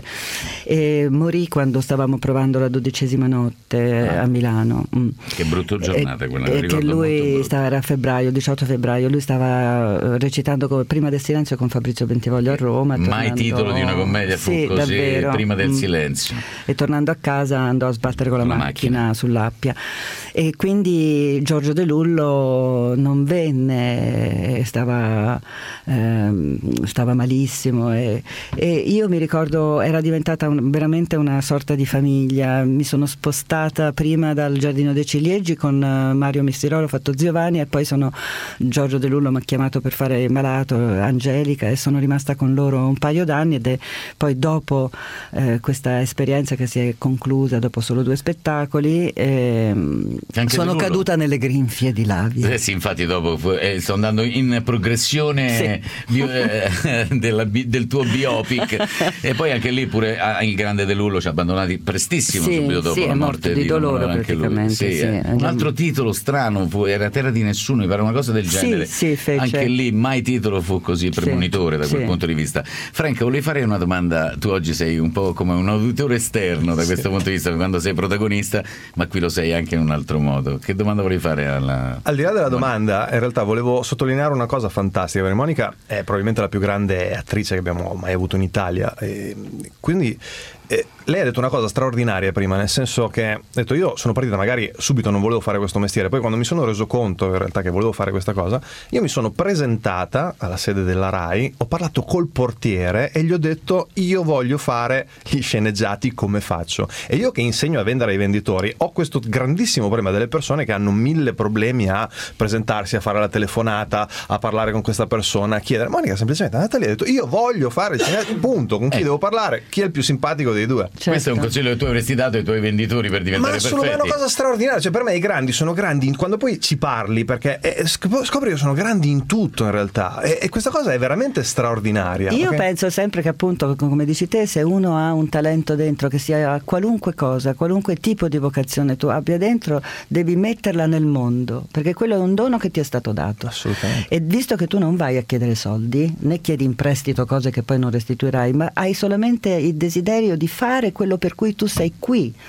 e morì quando stavamo provando La dodicesima notte ah. a Milano. Che brutta giornata quella. E che lui stava, era a febbraio, diciotto febbraio, lui stava recitando come Prima del silenzio con Fabrizio Bentivoglio a Roma. Mai tornando... titolo di una commedia fu sì, così, davvero. Prima del mm. silenzio. E tornando a casa andò a sbattere con la, la macchina, macchina sull'Appia. E quindi Giorgio De Lullo non venne, stava, ehm, stava malissimo e, e io mi ricordo era diventata un, veramente una sorta di famiglia. Mi sono spostata prima dal Giardino dei Ciliegi con Mario Mistirolo, ho fatto Zio Vanni, e poi sono Giorgio De Lullo mi ha chiamato per fare Il malato, Angelica, e sono rimasta con loro un paio d'anni. Ed è poi dopo eh, questa esperienza che si è conclusa dopo solo due spettacoli, eh, sono caduta nelle grinfie di Lavia. Eh sì, infatti dopo eh, sto andando in progressione sì. bio, eh, della, del tuo biopic. E poi anche lì pure ah, il grande De Lullo ci ha abbandonati prestissimo, sì, subito dopo sì, la morte di, di dolore anche lui. Sì, sì, eh. Un altro titolo strano fu, era Terra di nessuno, mi pare una cosa del genere. Sì, sì, anche lì mai titolo fu così premonitore sì, da quel sì. punto di vista. Frank, volevi fare una domanda? Tu oggi sei un po' come un auditore esterno da sì. questo punto di vista, quando sei protagonista, ma qui lo sei anche in un altro modo. Che domanda volevi fare alla... Al di là della domanda, in realtà volevo sottolineare una cosa fantastica, perché Monica è probabilmente la più grande attrice che abbiamo mai avuto in Italia, e quindi eh, lei ha detto una cosa straordinaria prima, nel senso che ha detto: io sono partita, magari subito non volevo fare questo mestiere, poi quando mi sono reso conto in realtà che volevo fare questa cosa, io mi sono presentata alla sede della RAI, ho parlato col portiere e gli ho detto: io voglio fare gli sceneggiati, come faccio? E io che insegno a vendere ai venditori ho questo grandissimo problema delle persone che hanno mille problemi a presentarsi, a fare la telefonata, a parlare con questa persona, a chiedere. Monica semplicemente è andata lì e ha detto: io voglio fare il sceneggiati, punto. Con chi eh. devo parlare? Chi è il più simpatico dei due? Certo. Questo è un consiglio che tu avresti dato ai tuoi venditori per diventare perfetti. Ma sono una cosa straordinaria, cioè per me i grandi sono grandi in, quando poi ci parli, perché eh, scopri che sono grandi in tutto in realtà, e, e questa cosa è veramente straordinaria. Io okay? penso sempre che, appunto, come dici te, se uno ha un talento dentro, che sia qualunque cosa, qualunque tipo di vocazione tu abbia dentro, devi metterla nel mondo, perché quello è un dono che ti è stato dato. Assolutamente. E visto che tu non vai a chiedere soldi, né chiedi in prestito cose che poi non restituirai, ma hai solamente il desiderio di fare quello per cui tu sei qui,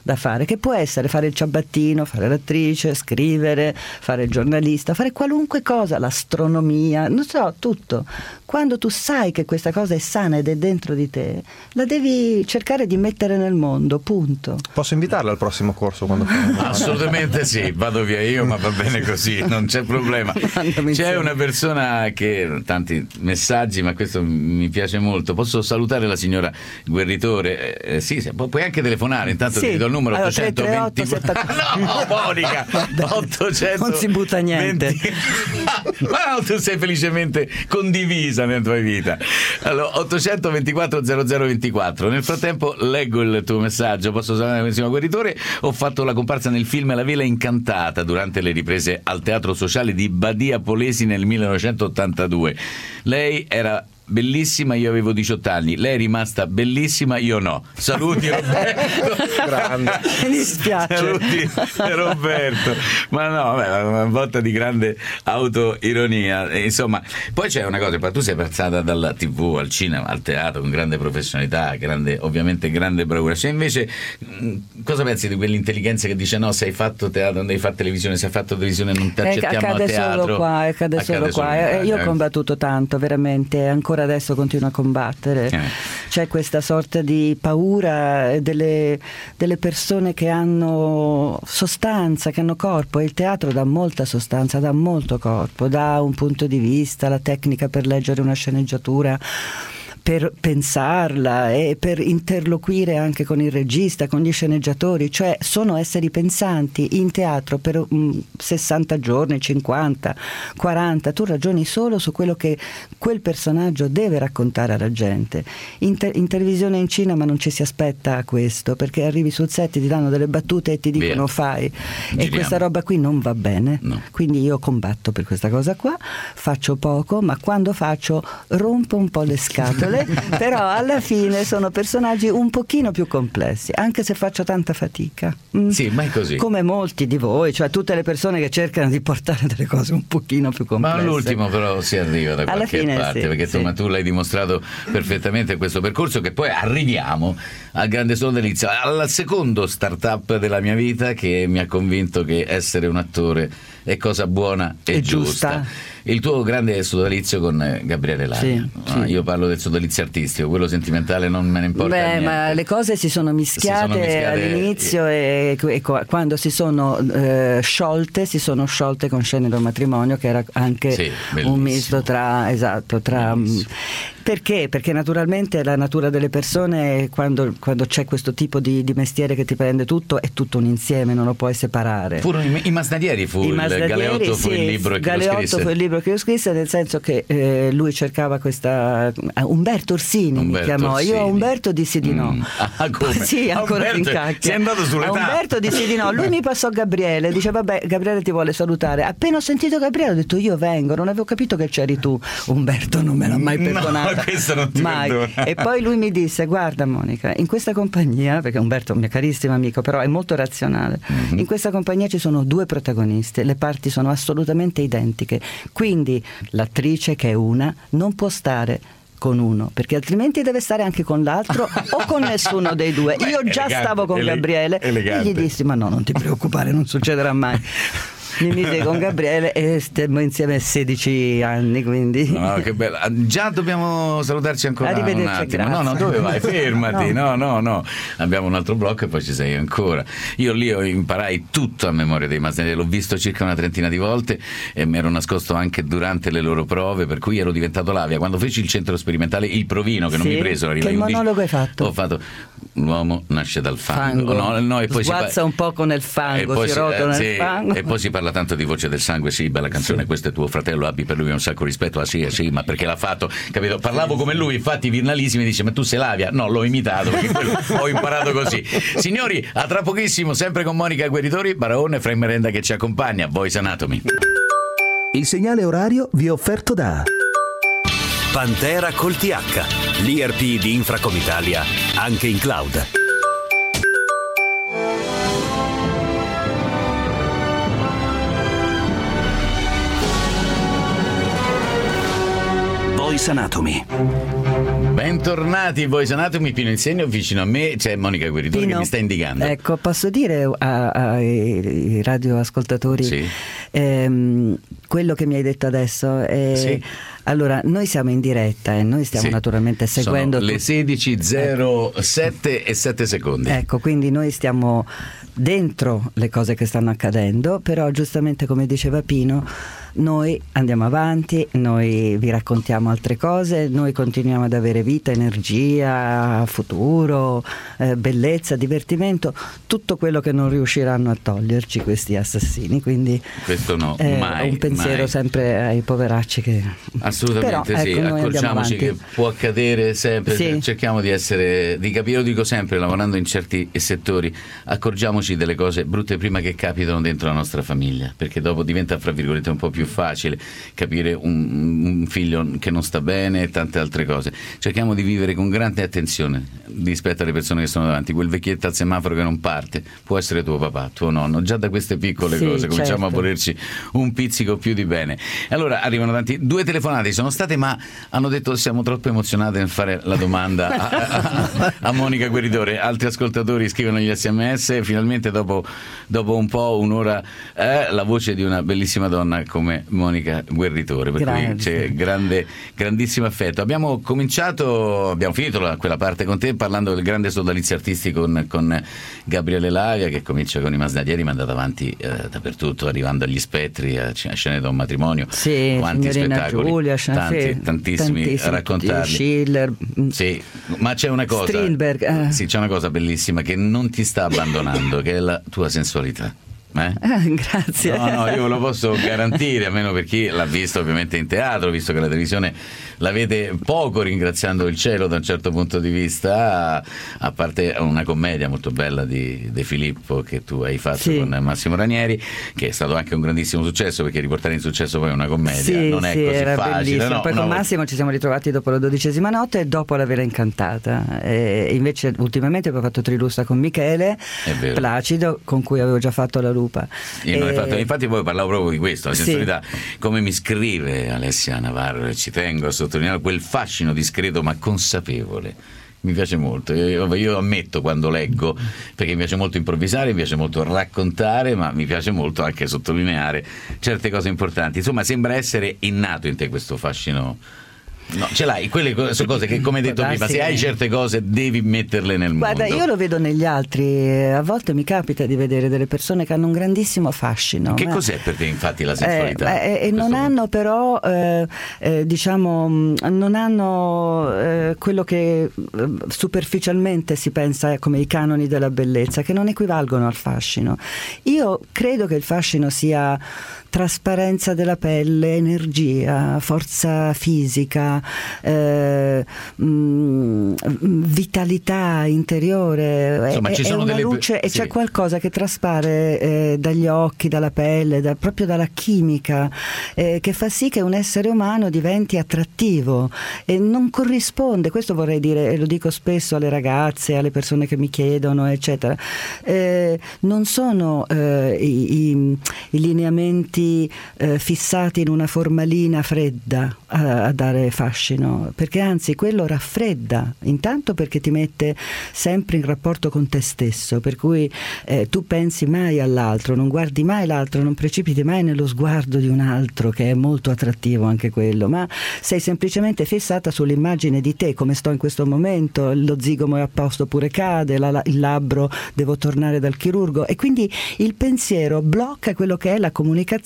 da fare, che può essere fare il ciabattino, fare l'attrice, scrivere, fare il giornalista, fare qualunque cosa, l'astronomia, non so, tutto. Quando tu sai che questa cosa è sana ed è dentro di te, la devi cercare di mettere nel mondo, punto. Posso invitarla al prossimo corso quando Assolutamente sì, vado via io, ma va bene così, non c'è problema. C'è una persona che, tanti messaggi, ma questo mi piace molto. Posso salutare la signora Guerritore? Eh, sì, sì, puoi anche telefonare, intanto sì. ti do il numero. Allora, ottocentoventi No, Monica, ottocento non si butta niente. Ma tu sei felicemente condivisa nella tua vita. Allora, ottocentoventiquattro zero zero ventiquattro. Nel frattempo leggo il tuo messaggio. Posso salutare la signora Guerritore? Ho fatto la comparsa nel film La Vela Incantata durante le riprese al Teatro Sociale di Badia Polesi nel millenovecentottantadue. Lei era bellissima, io avevo diciotto anni, lei è rimasta bellissima, io no. Saluti Roberto. Grande. Mi dispiace. Saluti Roberto. Ma no, vabbè, una volta di grande autoironia. E, insomma, poi c'è una cosa, tu sei passata dalla tivù al cinema, al teatro con grande professionalità, grande, ovviamente grande bravura. Cioè invece cosa pensi di quell'intelligenza che dice no, se hai fatto teatro, non hai fatto televisione, se hai fatto televisione non ti accettiamo al teatro? Solo qua, accade, accade solo qua. Solo io ho combattuto tanto, veramente, ancora adesso continuo a combattere. Eh. C'è questa sorta di paura delle, delle persone che hanno sostanza, che hanno corpo, e il teatro dà molta sostanza, dà molto corpo, dà un punto di vista, la tecnica per leggere una sceneggiatura, per pensarla e per interloquire anche con il regista, con gli sceneggiatori, cioè sono esseri pensanti. In teatro per um, sessanta giorni, cinquanta, quaranta, tu ragioni solo su quello che quel personaggio deve raccontare alla gente. In, te- in televisione e in cinema non ci si aspetta questo, perché arrivi sul set, ti danno delle battute e ti dicono Via. fai Giriamo. E questa roba qui non va bene, no. Quindi io combatto per questa cosa qua, faccio poco, ma quando faccio rompo un po' le scatole. Però alla fine sono personaggi un pochino più complessi, anche se faccio tanta fatica. Mm. Sì, ma è così. Come molti di voi, cioè tutte le persone che cercano di portare delle cose un pochino più complesse. Ma all'ultimo però si arriva da alla qualche fine, parte, sì, perché sì. insomma tu l'hai dimostrato perfettamente questo percorso, che poi arriviamo al grande sodalizio, al secondo start-up della mia vita che mi ha convinto che essere un attore è cosa buona e, e giusta. giusta. Il tuo grande sodalizio con Gabriele Lavia. Sì, no, sì. Io parlo del sodalizio artistico, quello sentimentale non me ne importa Beh, niente. ma le cose si sono mischiate, si sono mischiate all'inizio e, e quando si sono eh, sciolte, si sono sciolte con Scene da un matrimonio, che era anche sì, un misto tra, esatto, tra perché? Perché naturalmente la natura delle persone, quando, quando c'è questo tipo di, di mestiere che ti prende tutto, è tutto un insieme, non lo puoi separare. Furono i, i Masnadieri, fu I il Masnadieri, Galeotto fu sì, il libro che Galeotto lo scrisse. fu il libro che io scrisse, nel senso che eh, lui cercava questa Umberto Orsini Umberto mi chiamò, Orsini. io a Umberto dissi di no. Mm. Ah, come? Sì, ancora Umberto, in cacchia. sei andato sull'età. A Umberto dissi di no, lui mi passò Gabriele, dice vabbè, Gabriele ti vuole salutare. Appena ho sentito Gabriele ho detto io vengo, non avevo capito che c'eri tu. Umberto non me l'ha mai perdonata. No, questo non ti mai. perdona. E poi lui mi disse guarda Monica, in questa compagnia, perché Umberto è un mio carissimo amico, però è molto razionale, mm-hmm. in questa compagnia ci sono due protagoniste, le parti sono assolutamente identiche, quindi l'attrice, che è una, non può stare con uno, perché altrimenti deve stare anche con l'altro o con nessuno dei due. Beh, io già elegante, stavo con ele- Gabriele elegante. e gli dissi ma no, non ti preoccupare, non succederà mai. Mi mise con Gabriele e stiamo insieme sedici anni, quindi no, che bello. Già dobbiamo salutarci ancora un attimo. Grazie. No, no, dove vai? Fermati. No. no, no, no. Abbiamo un altro blocco e poi ci sei ancora. Io lì ho imparai tutto a memoria dei Masnadieri, l'ho visto circa una trentina di volte e mi ero nascosto anche durante le loro prove, per cui ero diventato Lavia. Quando feci il centro sperimentale Il Provino, che non sì? mi presero, che monologo hai fatto? Ho fatto L'uomo nasce dal fango, fango. No, no, e poi sguazza si pa- un po' nel fango, si si, rotola eh, nel sì, fango e poi si parla tanto di Voce del sangue, sì, bella canzone, sì. Questo è tuo fratello, abbi per lui un sacco rispetto, ah sì, eh, sì, ma perché l'ha fatto, capito? Parlavo come lui, infatti Virnalisi mi dice ma tu sei Lavia? No, l'ho imitato perché quello, ho imparato così. Signori, a tra pochissimo, sempre con Monica Guerritori, Baraone, Frank Merenda che ci accompagna, Voice Anatomy. Il segnale orario vi è offerto da Pantera col T H, l'I R P di Infracom Italia, anche in cloud. Voice Anatomy. Bentornati, Voice Anatomy. Pino Insegno, vicino a me c'è Monica Gueridori che mi sta indicando. Ecco, posso dire ai radioascoltatori sì. ehm, quello che mi hai detto adesso? Eh, sì. Allora, noi siamo in diretta e noi stiamo sì. naturalmente seguendo... Sono le sedici e zero sette ecco. e sette secondi. Ecco, quindi noi stiamo dentro le cose che stanno accadendo, però giustamente come diceva Pino, noi andiamo avanti, noi vi raccontiamo altre cose, noi continuiamo ad avere vita, energia, futuro, eh, bellezza, divertimento, tutto quello che non riusciranno a toglierci questi assassini, quindi questo no, eh, mai, un pensiero mai. sempre ai poveracci che... Assolutamente però, sì, ecco, accorgiamoci che può accadere sempre, sì. cerchiamo di essere, di capire, lo dico sempre lavorando in certi settori, accorgiamoci delle cose brutte prima che capitano dentro la nostra famiglia, perché dopo diventa fra virgolette un po' più facile capire un, un figlio che non sta bene e tante altre cose. Cerchiamo di vivere con grande attenzione rispetto alle persone che sono davanti. Quel vecchietto al semaforo che non parte può essere tuo papà, tuo nonno. Già da queste piccole sì, cose cominciamo certo. a volerci un pizzico più di bene. Allora arrivano tanti, due telefonate sono state, ma hanno detto siamo troppo emozionate nel fare la domanda a, a, a Monica Gueridore. Altri ascoltatori scrivono gli sms. Finalmente dopo, dopo un po', un'ora, eh, la voce di una bellissima donna come Monica Gueridore, per Grazie. Cui c'è grande, grandissimo affetto. Abbiamo cominciato, abbiamo finito la, quella parte con te parlando del grande sodalizio artistico con, con Gabriele Lavia, che comincia con i Masnadieri ma è andato avanti eh, dappertutto, arrivando agli spettri, a, a scene da un matrimonio, sì, quanti spettacoli, Giulia, tanti, sì, tantissimi a raccontarli. Schiller, sì, ma c'è una cosa, Strindberg, eh. sì, c'è una cosa bellissima che non ti sta abbandonando, che è la tua sensualità. Eh? Eh, grazie. No, no, io ve lo posso garantire, almeno per chi l'ha visto ovviamente in teatro, visto che la televisione la vede poco, ringraziando il cielo da un certo punto di vista, a parte una commedia molto bella di De Filippo che tu hai fatto sì. con Massimo Ranieri, che è stato anche un grandissimo successo, perché riportare in successo poi una commedia sì, non è sì, così era facile. No, poi no. con Massimo ci siamo ritrovati dopo la dodicesima notte e dopo l'aver incantata. E invece ultimamente avevo fatto Trilussa con Michele Placido, con cui avevo già fatto La Lupa. Io non e... fatto, infatti poi parlavo proprio di questo, la sì. sensualità, come mi scrive Alessia Navarro, e ci tengo a sottolineare quel fascino discreto ma consapevole. Mi piace molto, io, io ammetto quando leggo, perché mi piace molto improvvisare, mi piace molto raccontare, ma mi piace molto anche sottolineare certe cose importanti. Insomma, sembra essere innato in te questo fascino. No, ce l'hai, quelle sono cose che, come hai detto prima, se hai certe cose devi metterle nel Guarda, mondo. Io lo vedo negli altri, a volte mi capita di vedere delle persone che hanno un grandissimo fascino. Che eh. cos'è per te infatti la sensualità? Eh, eh, e non hanno però, eh, eh, diciamo, non hanno eh, quello che eh, superficialmente si pensa eh, come i canoni della bellezza, che non equivalgono al fascino. Io credo che il fascino sia trasparenza della pelle, energia, forza fisica, eh, mh, vitalità interiore. Insomma, è, ci sono è una delle... luce e sì. c'è qualcosa che traspare eh, dagli occhi, dalla pelle, da, proprio dalla chimica, eh, che fa sì che un essere umano diventi attrattivo e non corrisponde. Questo vorrei dire, e lo dico spesso alle ragazze, alle persone che mi chiedono, eccetera. Eh, non sono eh, i, i, i lineamenti Eh, fissati in una formalina fredda a, a dare fascino, perché anzi quello raffredda, intanto perché ti mette sempre in rapporto con te stesso, per cui eh, tu pensi mai all'altro, non guardi mai l'altro, non precipiti mai nello sguardo di un altro, che è molto attrattivo anche quello, ma sei semplicemente fissata sull'immagine di te, come sto in questo momento, lo zigomo è a posto pure cade, la, il labbro devo tornare dal chirurgo, e quindi il pensiero blocca quello che è la comunicazione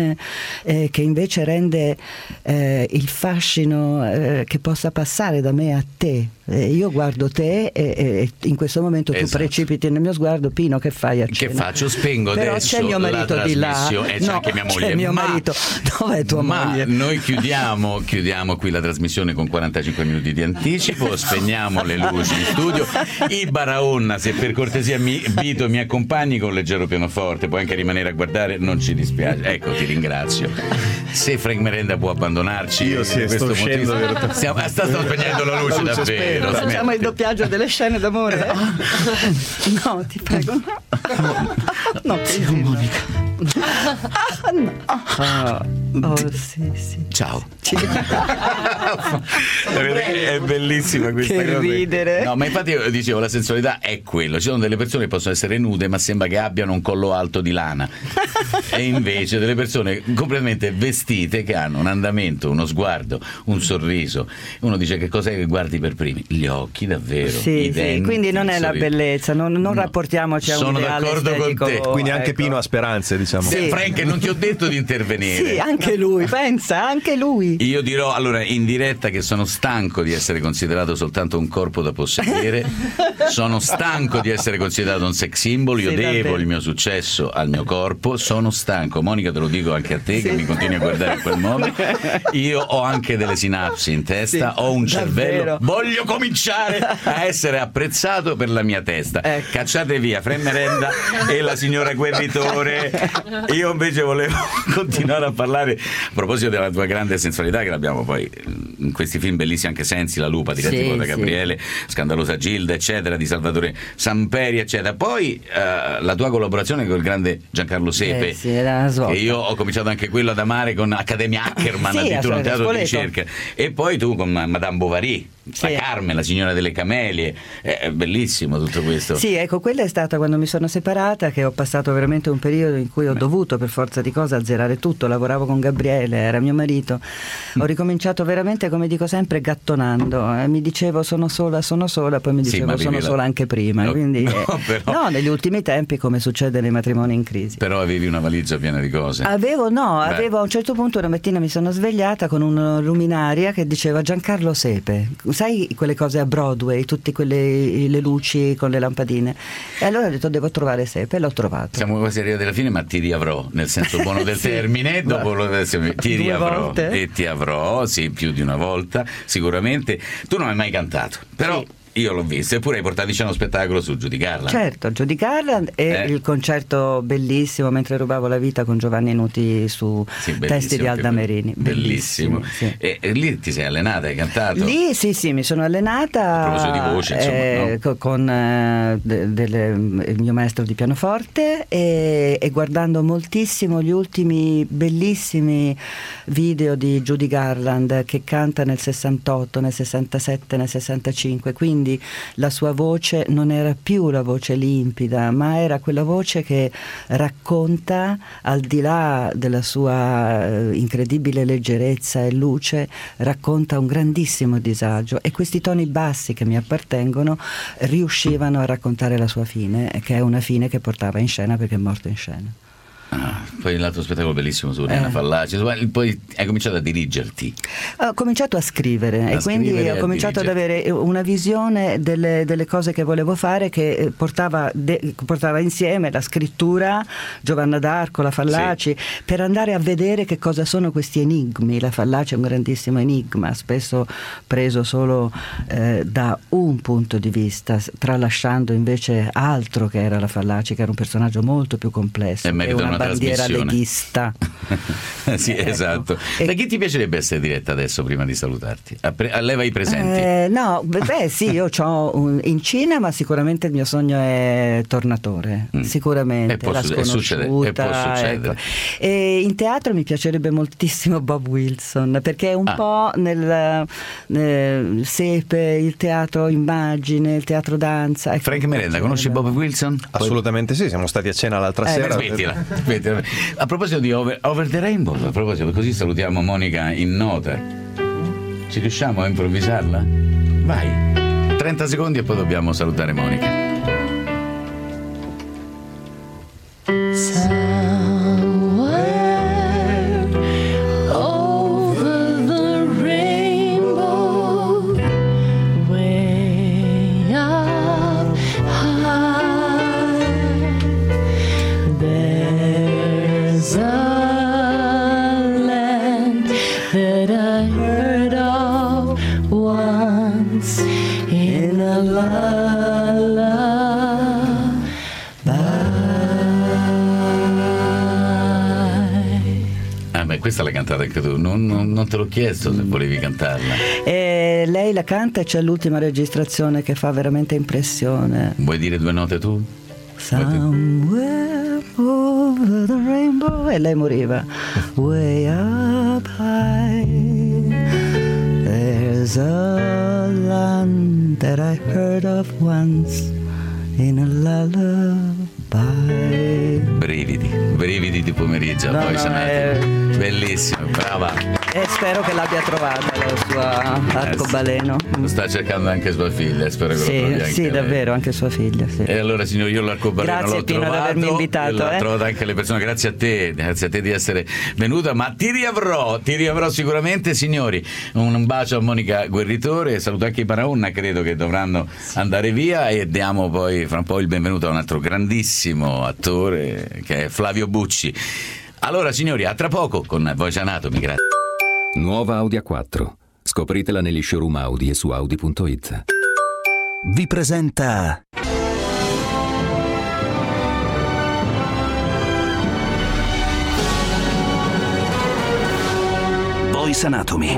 eh, che invece rende eh, il fascino eh, che possa passare da me a te. Eh, io guardo te e, e in questo momento tu esatto. precipiti nel mio sguardo. Pino, che fai a cena? Che faccio? Spengo Però adesso c'è mio la marito di là. trasmissione e c'è no, anche mia moglie. C'è mio ma, marito. Dov'è tua ma moglie? Noi chiudiamo, chiudiamo qui la trasmissione con quarantacinque minuti di anticipo, spegniamo le luci in studio. I Baraonna, se per cortesia mi, Vito mi accompagni con leggero pianoforte, puoi anche rimanere a guardare, non ci dispiace. Ecco, ti ringrazio. Se Frank Merenda può abbandonarci, io sì, sto uscendo. Stiamo, sta, sto spegnendo la luce, la luce davvero. Facciamo il doppiaggio delle scene d'amore. No, ti prego. No, no, Monica. Ah, no. Ah, oh, sì, sì. Ciao. È bellissima questa che cosa. ridere. No, ma infatti io dicevo, la sensualità è quello. Ci sono delle persone che possono essere nude, ma sembra che abbiano un collo alto di lana. E invece delle persone completamente vestite che hanno un andamento, uno sguardo, un sorriso. Uno dice: che cos'è che guardi per primi? Gli occhi, davvero. Sì, i sì, denti, quindi non è la sorriso. bellezza, non, non No. rapportiamoci a un Sono ideale d'accordo con estetico. te. Quindi anche ecco. Pino ha speranze, diciamo. Sì. Frank, non ti ho detto di intervenire. Sì, anche lui, pensa, anche lui. Io dirò allora in diretta che sono stanco di essere considerato soltanto un corpo da possedere, sono stanco di essere considerato un sex symbol, io Sì, devo davvero. il mio successo al mio corpo, sono stanco. Monica, te lo dico anche a te, Sì. che mi continui a guardare in quel modo. Io ho anche delle sinapsi in testa, Sì, ho un cervello, davvero. voglio cominciare a essere apprezzato per la mia testa. Ecco. Cacciate via Fred Merenda e la signora Guerritore. Io invece volevo continuare a parlare a proposito della tua grande sensualità, che l'abbiamo poi in questi film bellissimi, anche Sensi la lupa diretti Sì, da sì. Gabriele, Scandalosa Gilda eccetera, di Salvatore Samperi eccetera. Poi eh, la tua collaborazione con il grande Giancarlo Sepe, Eh, sì, era una svolta. che io ho cominciato anche quello ad amare con Accademia Ackerman, Sì, addirittura un a teatro di Spoleto. ricerca, e poi tu con Madame Bovary, la Sì. Carmen, la signora delle camelie. È bellissimo tutto questo. Sì, ecco, quella è stata quando mi sono separata, che ho passato veramente un periodo in cui ho dovuto per forza di cosa azzerare tutto. Lavoravo con Gabriele, era mio marito. Ho ricominciato veramente, come dico sempre, gattonando. Eh, mi dicevo sono sola, sono sola, poi mi Sì, dicevo ma sono vivi la- sola anche prima. No, Quindi, no, eh, però- no, negli ultimi tempi, come succede nei matrimoni in crisi. Però avevi una valigia piena di cose. Avevo, no, Beh. avevo a un certo punto una mattina mi sono svegliata con una luminaria che diceva Giancarlo Sepe, sai quelle cose a Broadway, tutte quelle le luci con le lampadine, e allora ho detto devo trovare Sepe e l'ho trovato. Siamo quasi arrivati alla fine, ma ti riavrò, nel senso buono del Sì. termine. Dopo lo, ti Due riavrò volte? e ti avrò, sì, più di una volta, sicuramente. Tu non hai mai cantato, però Sì. io l'ho visto, eppure hai portato diciamo spettacolo su Giudicarla. Certo, Judy Garland e Eh. il concerto bellissimo mentre rubavo la vita con Giovanni Nuti su Sì, bellissimo, testi di Alda che be- Merini. Bellissimo. Bellissimi, sì. E, e lì ti sei allenata, hai cantato? Lì sì, sì, mi sono allenata A proposito di voce, insomma, eh, no? co- con eh, de- delle- il mio maestro di pianoforte e, e guardando moltissimo gli ultimi bellissimi video di Judy Garland, che canta nel sessantotto, nel sessantasette, nel sessantacinque, quindi la sua voce non era più la voce limpida, ma era quella voce che racconta, al di là della sua eh, incredibile leggerezza e luce, racconta un grandissimo disagio, e questi toni bassi che mi appartengono riuscivano a raccontare la sua fine, che è una fine che portava in scena perché è morto in scena. Ah, poi l'altro spettacolo bellissimo su Oriana Eh. Fallaci, Tu- poi hai cominciato a dirigerti. Ho cominciato a scrivere A e quindi scrivere e ho a cominciato ad dirigere. avere una visione delle, delle cose che volevo fare, che eh, portava, de- portava insieme la scrittura, Giovanna d'Arco, la Fallaci, per andare a vedere che cosa sono questi enigmi. La Fallaci è un grandissimo enigma, spesso preso solo eh, da un punto di vista, s- tralasciando invece altro che era la Fallaci, che era un personaggio molto più complesso, E che merita una una bandiera trasmissione. leghista. Sì, Ecco. esatto. Da chi ti piacerebbe essere diretta adesso, prima di salutarti? A pre- a leva i presenti. Eh, no, beh sì, io c'ho un, in cinema sicuramente il mio sogno è Tornatore, Mm. sicuramente, E può La succedere, e succede- e può Sconosciuta, succedere. ecco. E in teatro mi piacerebbe moltissimo Bob Wilson, perché è un Ah. po' nel, nel Sepe, il teatro immagine, il teatro danza. Ecco, Frank Merenda, conosci Bob Wilson? Assolutamente sì, siamo stati a cena l'altra Eh, sera. Smettila, smettila. A proposito di Over, Over the Rainbow, a proposito, così salutiamo Monica in nota. Ci riusciamo a improvvisarla? Vai, trenta secondi e poi dobbiamo salutare Monica. Somewhere over the rainbow, way up high, there's a land that I heard of once in a lullaby. Ah, beh, questa l'hai cantata anche tu, non, non- non te l'ho chiesto se volevi cantarla. E lei la canta e c'è l'ultima registrazione che fa veramente impressione. Vuoi dire due note tu? Somewhere over the rainbow, e lei moriva. Way up high, there's a land that I heard of once in a lullaby. Brividi, brividi di pomeriggio, No, poi no, sono è- bellissimo, brava. E spero che l'abbia trovata la sua arcobaleno. Lo sta cercando anche sua figlia, spero che lo trovi Sì, anche sì, lei. davvero, anche sua figlia. Sì. E allora signore, io l'arcobaleno Grazie, l'ho Pino, di trovato, avermi invitato, l'ho eh. trovato anche le persone, grazie a te, grazie a te di essere venuta, ma ti riavrò, ti riavrò sicuramente, signori. Un bacio a Monica Guerritore, saluto anche i Paraonna, credo che dovranno andare via, e diamo poi fra un po' il benvenuto a un altro grandissimo attore che è Flavio Bucci. Allora signori, a tra poco con Voice Anatomy, grazie. Nuova Audi A quattro. Scopritela negli showroom Audi e su Audi punto it. Vi presenta Voice Anatomy.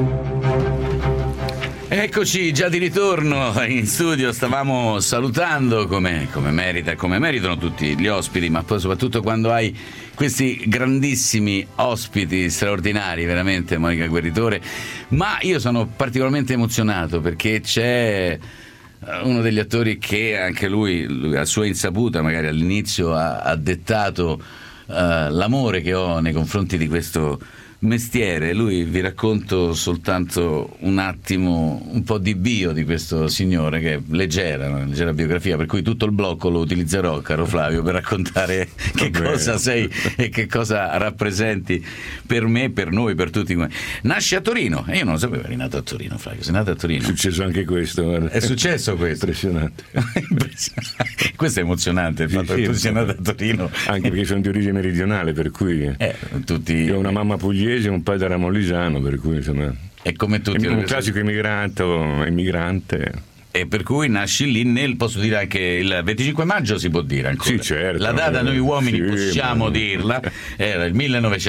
Eccoci già di ritorno in studio, stavamo salutando come, come merita, come meritano tutti gli ospiti, ma poi soprattutto quando hai questi grandissimi ospiti straordinari, veramente, Monica Guerritore. Ma io sono particolarmente emozionato perché c'è uno degli attori che anche lui, lui a sua insaputa magari all'inizio ha, ha dettato uh, l'amore che ho nei confronti di questo mestiere. Lui, vi racconto soltanto un attimo un po' di bio di questo signore, che è leggera, una leggera biografia, per cui tutto il blocco lo utilizzerò, caro Flavio, per raccontare che Vabbè. cosa sei e che cosa rappresenti per me, per noi, per tutti. Nasce a Torino, e io non lo sapevo, eri nato a Torino, Flavio, sei nato a Torino. È successo anche questo, guarda. È successo questo? Impressionante. Questo è emozionante, il Sì, fatto sì, che tu sia nato a Torino. Anche perché sono di origine meridionale, per cui eh, tutti... io ho una mamma pugliese e un padre ramolisano, per cui insomma è come tutti un classico immigrante, immigrante. E per cui nasci lì nel, posso dire anche il venticinque maggio, si può dire ancora. Sì, certo. La data noi uomini Sì, possiamo ma- dirla, era il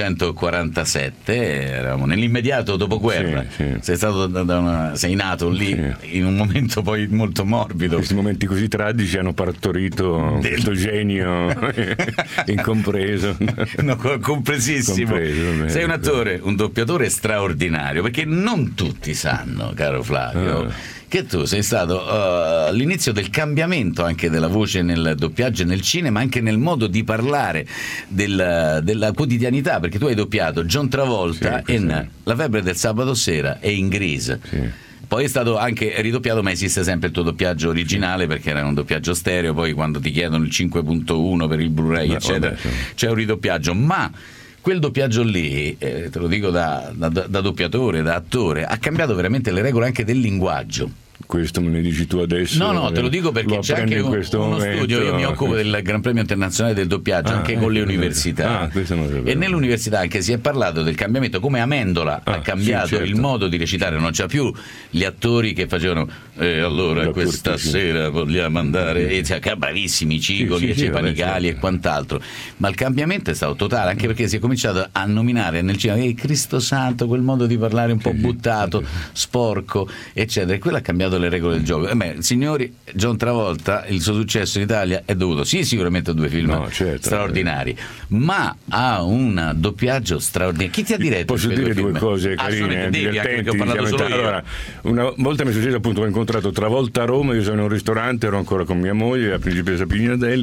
millenovecentoquarantasette, eravamo nell'immediato dopoguerra. Sì, sì. Sei stato da da una, sei nato lì in un momento poi molto morbido. Questi momenti così tragici hanno partorito Del- questo genio incompreso. No, co- compresissimo. Compreso, va bene. Sei un attore, un doppiatore straordinario, perché non tutti sanno, caro Flavio, Ah. che tu sei stato uh, all'inizio del cambiamento anche della voce nel doppiaggio e nel cinema, anche nel modo di parlare del- della quotidianità, perché tu hai doppiato John Travolta Sì, in sì. La febbre del sabato sera e in Grease. Poi è stato anche ridoppiato, ma esiste sempre il tuo doppiaggio originale, perché era un doppiaggio stereo. Poi quando ti chiedono il cinque punto uno per il Blu-ray, Beh, eccetera, vabbè, sì. c'è un ridoppiaggio. Ma quel doppiaggio lì, eh, te lo dico da, da- da doppiatore, da attore, ha cambiato veramente le regole anche del linguaggio. Questo me ne dici tu adesso? No, no, te lo dico perché Lo c'è apprendo anche in un- questo uno momento. studio. Io mi occupo del Gran Premio Internazionale del Doppiaggio, Ah, anche con le ecco, università. ah, questo non lo sapevo. E nell'università anche si è parlato del cambiamento, come Amendola ha Ah, cambiato sì, certo. il modo di recitare. Non c'è più gli attori che facevano e allora Gli questa attori, sì. sera vogliamo andare, e cioè, che bravissimi, Cigoli, Sì, sì, e sì, Cepanicali vabbè, e quant'altro. Ma il cambiamento è stato totale, anche perché si è cominciato a nominare nel cinema "Ehi, Cristo Santo", quel modo di parlare un po' buttato, sporco, eccetera, e quello ha cambiato le regole del gioco. Eh beh, signori, John Travolta, il suo successo in Italia è dovuto sì sicuramente a due film No, certo. straordinari, ma a un doppiaggio straordinario. Chi ti ha diretto? Posso quei dire due film? cose Assolutamente, carine, devi, anche perché divertenti. ho parlato diciamo, solo io. allora, una volta mi è successo appunto, ho incontrato Travolta a Roma, io sono in un ristorante, ero ancora con mia moglie, la principessa Pignatelli,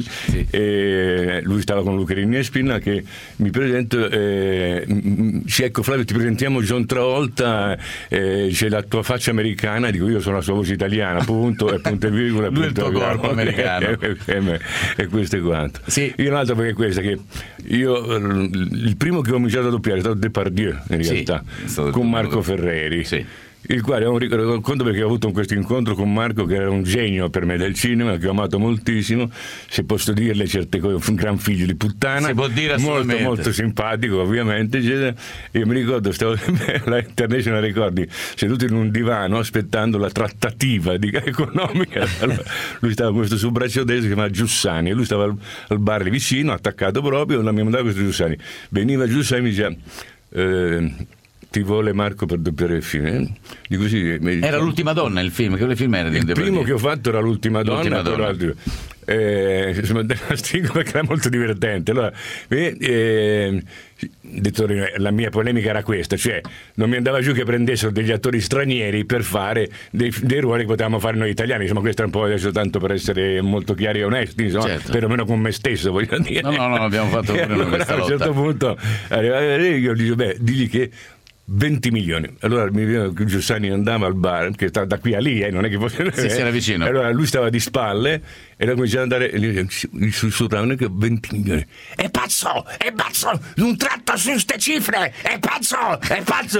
e lui stava con Lucherini e Spina, che mi presento, eh, m- m- dice, ecco Flavio, ti presentiamo John Travolta, eh, c'è la tua faccia americana, dico io sono la sua voce italiana, punto, e punto e virgola, Lui è il punto tuo e corpo virgola. americano. E, e- e questo è quanto. Sì. Io un'altra perché è questa, che io eh, il primo che ho cominciato a doppiare è stato Depardieu, in Sì, realtà, è stato il con tuo Marco primo. Ferreri. Sì. Il quale ho un ricordo conto perché ho avuto questo incontro con Marco, che era un genio per me del cinema, che ho amato moltissimo, se posso dirle certe cose, un gran figlio di puttana, Si può dire molto assolutamente. molto simpatico ovviamente, eccetera. Io mi ricordo, stavo alla International Ricordi seduto in un divano aspettando la trattativa di, economica. Allora, lui stava con questo sul braccio destro, si chiamava Giussani, e lui stava al, al bar lì vicino, attaccato proprio, la mi mandava questo Giussani. Veniva Giussani e mi diceva eh, ti vuole Marco per doppiare il film? Eh? Dico, sì, mi- Era L'ultima donna il film, che film era di il Depardieu? primo che ho fatto era L'ultima donna, L'ultima però donna. eh, insomma, la stringo perché era molto divertente. Allora, eh, eh, detto, la mia polemica era questa, cioè non mi andava giù che prendessero degli attori stranieri per fare dei, dei ruoli che potevamo fare noi italiani. Insomma, questo è un po' adesso tanto per essere molto chiari e onesti, insomma, certo. Perlomeno con me stesso, voglio dire. No, no, no, abbiamo fatto pure allora, questa lotta. A un certo punto arrivava io dico, beh, digli che venti milioni. Allora mi viene che Giussani andava al bar, che sta da qui a lì, eh, non è che fosse. Sì, si era vicino. Allora lui stava di spalle e allora cominciava ad andare e gli sussurravano che venti milioni. È pazzo! È pazzo! Non tratta su ste cifre! È pazzo! È pazzo!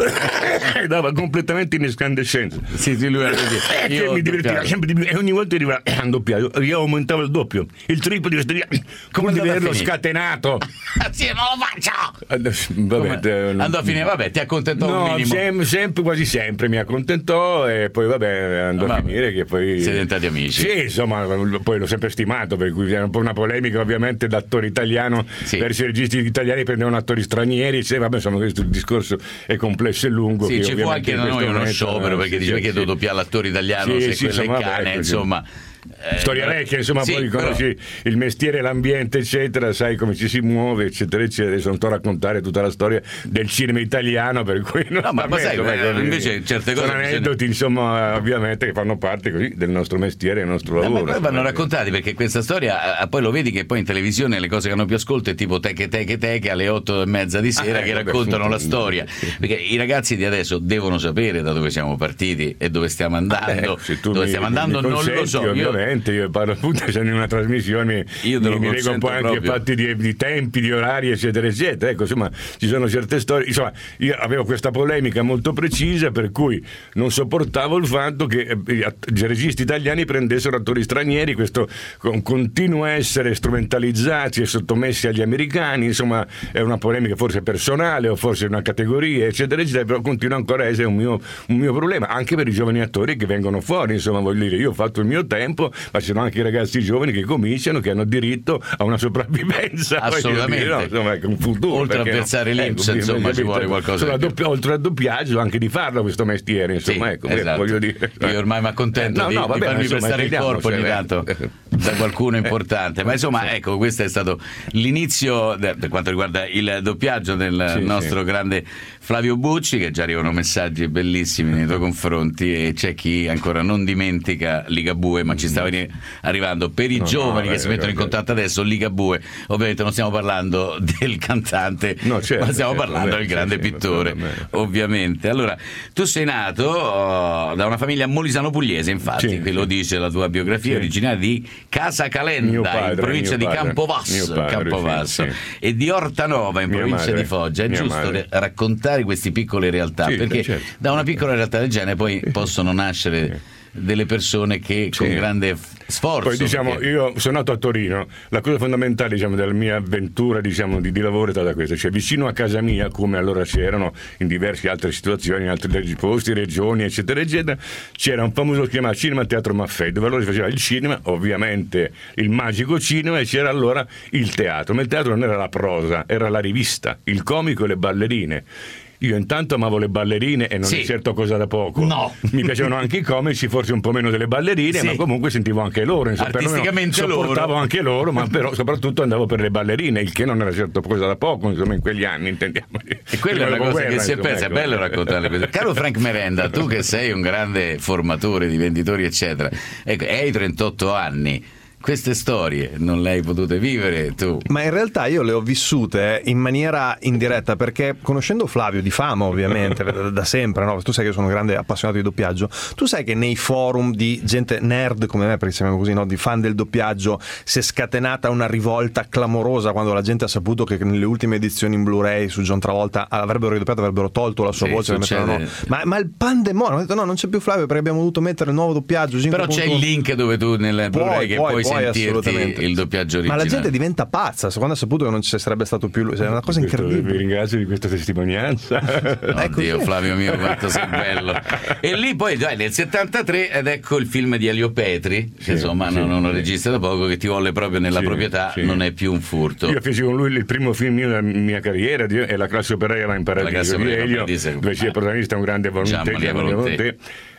E dava completamente in escandescenza. Sì, sì, lui era così. E che mi divertiva sempre di più. E ogni volta arrivava a doppiato. Io aumentavo il doppio, il triplo di questa via. Come di averlo scatenato. Sì, non lo faccio! Vabbè, te, andò a finire, vabbè, ti accontentò no, un minimo. Sem- sempre, quasi sempre mi accontentò e poi vabbè andò vabbè. a finire che poi siete diventati amici. Sì, insomma, poi l'ho sempre stimato, per cui era un po' una polemica ovviamente d'attore italiano, sì. Verso i registi italiani prendevano attori stranieri, cioè, vabbè, insomma, questo il discorso è complesso e lungo. Sì, che ci fu anche da noi uno sciopero, perché sì, diceva sì, che devo doppiare l'attore italiano, sì, se sì, quello insomma, è cane, vabbè, insomma. Eh, storia vecchia, insomma, sì, poi conosci però il mestiere, l'ambiente, eccetera, sai come ci si muove, eccetera, eccetera. Adesso non sto a raccontare tutta la storia del cinema italiano, per cui non no, ma, ma sai, ecco, invece certe cose sono aneddoti, insomma, ovviamente che fanno parte così del nostro mestiere e del nostro eh, lavoro. Ma poi vanno raccontati, perché questa storia poi lo vedi che poi in televisione le cose che hanno più ascolto è tipo Teche Teche Teche alle otto e mezza di sera, ah, che eh, raccontano beh, la storia, sì. Perché i ragazzi di adesso devono sapere da dove siamo partiti e dove stiamo andando. Eh, dove mi, stiamo andando mi non lo so. Ovviamente io, io parlo appunto in una trasmissione, io mi, mi leggo un po' anche proprio. Fatti di, di tempi, di orari, eccetera, eccetera. Ecco, insomma, ci sono certe storie. Insomma, io avevo questa polemica molto precisa, per cui non sopportavo il fatto che eh, i registi italiani prendessero attori stranieri, questo con, continua a essere strumentalizzati e sottomessi agli americani. Insomma, è una polemica forse personale o forse una categoria, eccetera, eccetera, però continua ancora a essere un mio, un mio problema, anche per i giovani attori che vengono fuori. Insomma, voglio dire, io ho fatto il mio tempo, ma ci sono anche i ragazzi giovani che cominciano, che hanno diritto a una sopravvivenza, assolutamente, dire, no? Insomma, un futuro, oltre a versare no? l'Inps, ecco, insomma, ci vuole qualcosa insomma, doppio, oltre al doppiaggio anche di farlo questo mestiere, insomma, sì, ecco, esatto. Voglio dire, io ormai mi accontento eh, no, di, no, vabbè, di farmi prestare il corpo ogni tanto da qualcuno importante, ma insomma, ecco, questo è stato l'inizio per quanto riguarda il doppiaggio del sì, nostro sì. grande Flavio Bucci, che già arrivano messaggi bellissimi nei tuoi confronti, e c'è chi ancora non dimentica Ligabue, ma ci stava arrivando per i no, giovani no, che si mettono in contatto adesso. Ligabue, ovviamente non stiamo parlando del cantante, no, certo, ma stiamo certo, parlando beh, del grande sì, pittore, sì, ovviamente. Allora, tu sei nato oh, da una famiglia molisano-pugliese, infatti, sì, qui lo dice la tua biografia, sì. originaria di Casa Calenda, padre, in provincia di Campobasso, padre, Campobasso sì, sì. e di Ortanova, in mia provincia madre, di Foggia. È giusto madre. raccontare queste piccole realtà, sì, perché certo. da una piccola realtà del genere poi sì, possono nascere sì. delle persone che sì. con grande sforzo. Poi diciamo, perché... io sono nato a Torino, la cosa fondamentale, diciamo, della mia avventura, diciamo, di, di lavoro è stata questa, cioè vicino a casa mia, come allora c'erano in diverse altre situazioni, in altri posti, regioni, eccetera, eccetera, c'era un famoso chiamato Cinema Teatro Maffei, dove allora si faceva il cinema, ovviamente il magico cinema, e c'era allora il teatro, ma il teatro non era la prosa, era la rivista, il comico e le ballerine. Io intanto amavo le ballerine e non sì. è certo cosa da poco. No. Mi piacevano anche i comici, forse un po' meno delle ballerine, sì. ma comunque sentivo anche loro. Insomma, artisticamente sopportavo loro. anche loro, ma però soprattutto andavo per le ballerine, il che non era certo cosa da poco, insomma, in quegli anni, intendiamo. E quella è una cosa guerra, che si è persa, ecco. È bello raccontare queste. Caro Frank Merenda, tu che sei un grande formatore di venditori, eccetera, ecco, hai trentotto anni. Queste storie non le hai potute vivere tu? Ma in realtà io le ho vissute in maniera indiretta, perché conoscendo Flavio di fama, ovviamente, da sempre, no? Tu sai che io sono un grande appassionato di doppiaggio, tu sai che nei forum di gente nerd come me, perché siamo così, no? Di fan del doppiaggio, si è scatenata una rivolta clamorosa quando la gente ha saputo che nelle ultime edizioni in Blu-ray su John Travolta avrebbero ridoppiato, avrebbero tolto la sua sì, voce, no. ma, ma il pandemonio, ho detto no, non c'è più Flavio perché abbiamo dovuto mettere il nuovo doppiaggio. Però c'è il link dove tu nel Blu-ray che puoi, puoi sentirti il doppiaggio originale. Ma la gente diventa pazza quando ha saputo che non ci sarebbe stato più lui, è una cosa incredibile. Vi ringrazio di questa testimonianza. Oddio, Flavio mio, quanto sei bello. E lì poi dai, nel settantatré, ed ecco il film di Elio Petri, che sì, insomma sì, non, non sì. regista da poco, che ti volle proprio nella sì, proprietà, sì. non è più un furto. Io feci con lui il primo film mio della mia carriera, è La classe operaia va in paradiso di Elio, dove c'è il protagonista un grande Volonté.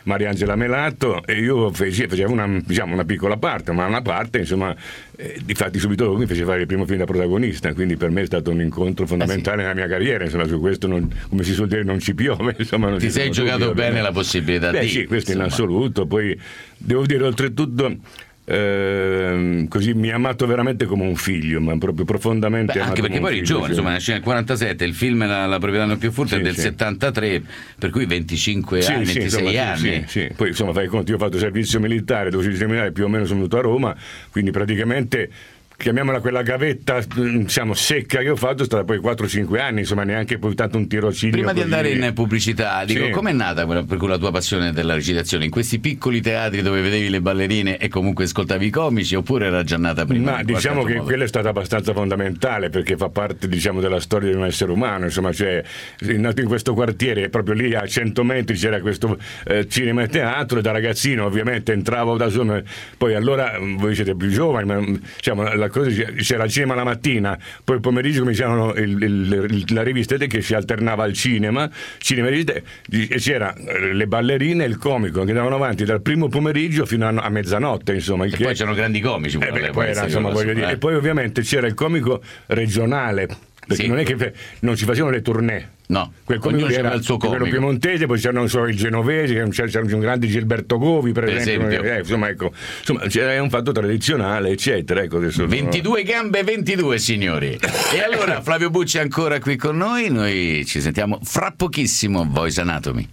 Mariangela Melato, e io feci, facevo una, diciamo, una piccola parte, ma una parte, insomma, eh, difatti subito dopo mi fece fare il primo film da protagonista, quindi per me è stato un incontro fondamentale eh sì. nella mia carriera, insomma, su questo non, come si suol dire non ci piove, insomma, non ti sei giocato dubbi, bene la possibilità Beh, di sì, questo insomma. in assoluto. Poi devo dire oltretutto Eh, così mi ha amato veramente come un figlio, ma proprio profondamente. Beh, anche perché poi eri giovane, insomma, nasce nel quarantasette, il film La, la proprietà non più furta sì, è del sì. settantatré, per cui venticinque sì, anni, sì, ventisei insomma, anni. Sì, sì. Poi insomma fai conto, io ho fatto servizio militare, dopo il servizio militare più o meno sono venuto a Roma, quindi praticamente chiamiamola quella gavetta, diciamo, secca che ho fatto è stata poi quattro cinque anni, insomma, neanche poi tanto un tirocinio. Prima così. di andare in pubblicità, dico, sì. com'è nata per cui la tua passione della recitazione? In questi piccoli teatri dove vedevi le ballerine e comunque ascoltavi i comici, oppure era già nata prima? Ma diciamo che modo? Quella è stata abbastanza fondamentale, perché fa parte, diciamo, della storia di un essere umano, insomma, cioè, nato in questo quartiere, proprio lì a cento metri c'era questo eh, cinema e teatro, e da ragazzino ovviamente entravo da solo, poi allora voi siete più giovani, ma diciamo, la cosa c'era al cinema la mattina, poi il pomeriggio cominciavano il, il, il, la rivista che si alternava al cinema, cinema e c'era le ballerine e il comico che andavano avanti dal primo pomeriggio fino a, a mezzanotte, insomma. E che... poi c'erano grandi comici. Eh beh, poi era, insomma, voglio dire. Eh. E poi ovviamente c'era il comico regionale, perché sì. non è che non si facevano le tournée. No, quel comico che era il suo comico. Quello piemontese, poi c'erano solo i genovesi, c'era un grande Gilberto Govi, per, per esempio. esempio. Eh, insomma, ecco, insomma, è un fatto tradizionale, eccetera. Ecco, adesso ventidue no. gambe, ventidue signori. E allora Flavio Bucci è ancora qui con noi, noi ci sentiamo fra pochissimo, Voice Anatomy.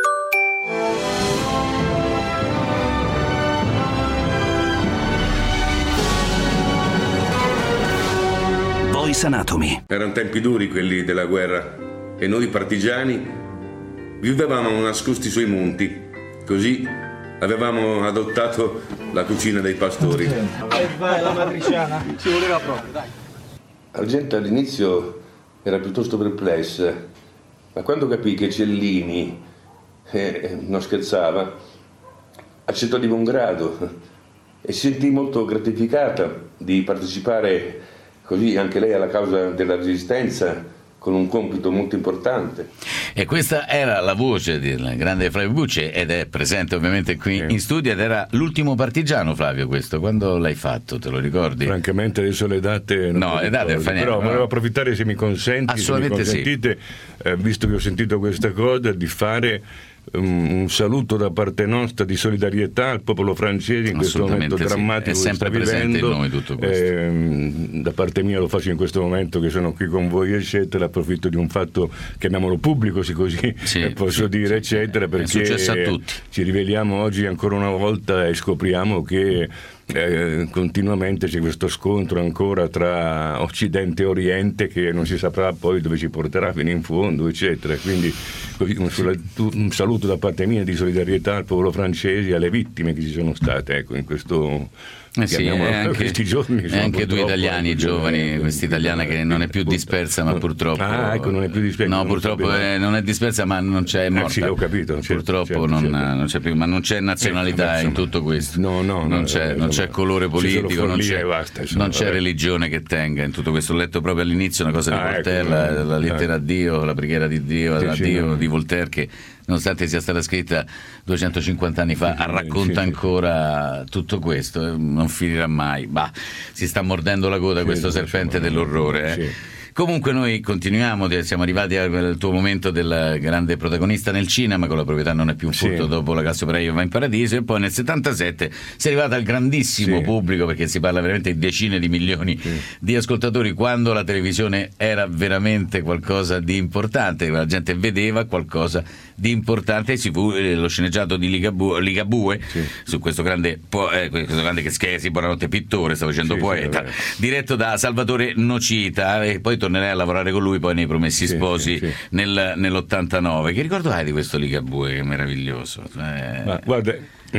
Voice Anatomy. Erano tempi duri quelli della guerra e noi partigiani vivevamo nascosti sui monti, così avevamo adottato la cucina dei pastori. E vai la matriciana, ci voleva proprio, dai. La gente all'inizio era piuttosto perplessa, ma quando capì che Cellini eh, non scherzava, accettò di buon grado e si sentì molto gratificata di partecipare così anche lei alla causa della resistenza, con un compito molto importante. E questa era la voce del grande Flavio Bucci, ed è presente ovviamente qui sì. in studio, ed era l'ultimo partigiano, Flavio, questo. Quando l'hai fatto, te lo ricordi? Francamente adesso le date... No, le date fa niente. Però no. volevo approfittare, se mi consenti, assolutamente se mi consentite, sì. eh, visto che ho sentito questa cosa, di fare un saluto da parte nostra di solidarietà al popolo francese in questo momento drammatico sì. È sempre che sta presente vivendo. in noi tutto questo. Eh, da parte mia lo faccio in questo momento che sono qui con voi, eccetera. Approfitto di un fatto, chiamiamolo pubblico, sì, così sì, posso sì, dire, sì, eccetera, perché è successo a tutti. Ci riveliamo oggi ancora una volta e scopriamo che Eh, continuamente c'è questo scontro ancora tra Occidente e Oriente, che non si saprà poi dove ci porterà fino in fondo, eccetera. Quindi così, un, un saluto da parte mia di solidarietà al popolo francese e alle vittime che ci sono state, ecco, in questo Eh sì, anche, questi giorni, e anche due italiani giovani, questa italiana che non è più dispersa, ma purtroppo ah ecco non è più dispersa, no purtroppo è, non è dispersa, ma non c'è, è morta. Eh sì, ho capito, certo, purtroppo certo, non, certo. non c'è più, ma non c'è nazionalità eh, in tutto questo, no no non c'è, no, non c'è colore politico, non c'è, basta, insomma, non c'è religione che tenga in tutto questo. Ho letto proprio all'inizio una cosa di ah, Voltaire, ecco, la, la lettera a Dio, la preghiera di Dio, sì, a sì, Dio no. di Voltaire, che nonostante sia stata scritta duecentocinquanta anni fa, racconta sì, ancora tutto questo, non finirà mai. Bah, si sta mordendo la coda sì, questo serpente dell'orrore. Eh. Sì. Comunque noi continuiamo, siamo arrivati al tuo momento del grande protagonista nel cinema, con La proprietà non è più un furto, sì. dopo La classe operaia va in paradiso, e poi nel settantasette sei arrivata al grandissimo sì. pubblico, perché si parla veramente di decine di milioni sì. di ascoltatori, quando la televisione era veramente qualcosa di importante, la gente vedeva qualcosa di importante, e si fu eh, lo sceneggiato di Ligabue, Ligabue sì. su questo grande, po- eh, questo grande Schesi, Buonanotte pittore, sta facendo sì, poeta, sì, diretto da Salvatore Nocita, e poi tornerei a lavorare con lui poi nei Promessi sì, Sposi sì, sì. Nel, nell'ottantanove. Che ricordo hai di questo Ligabue? Che meraviglioso. Eh... Ma, guarda,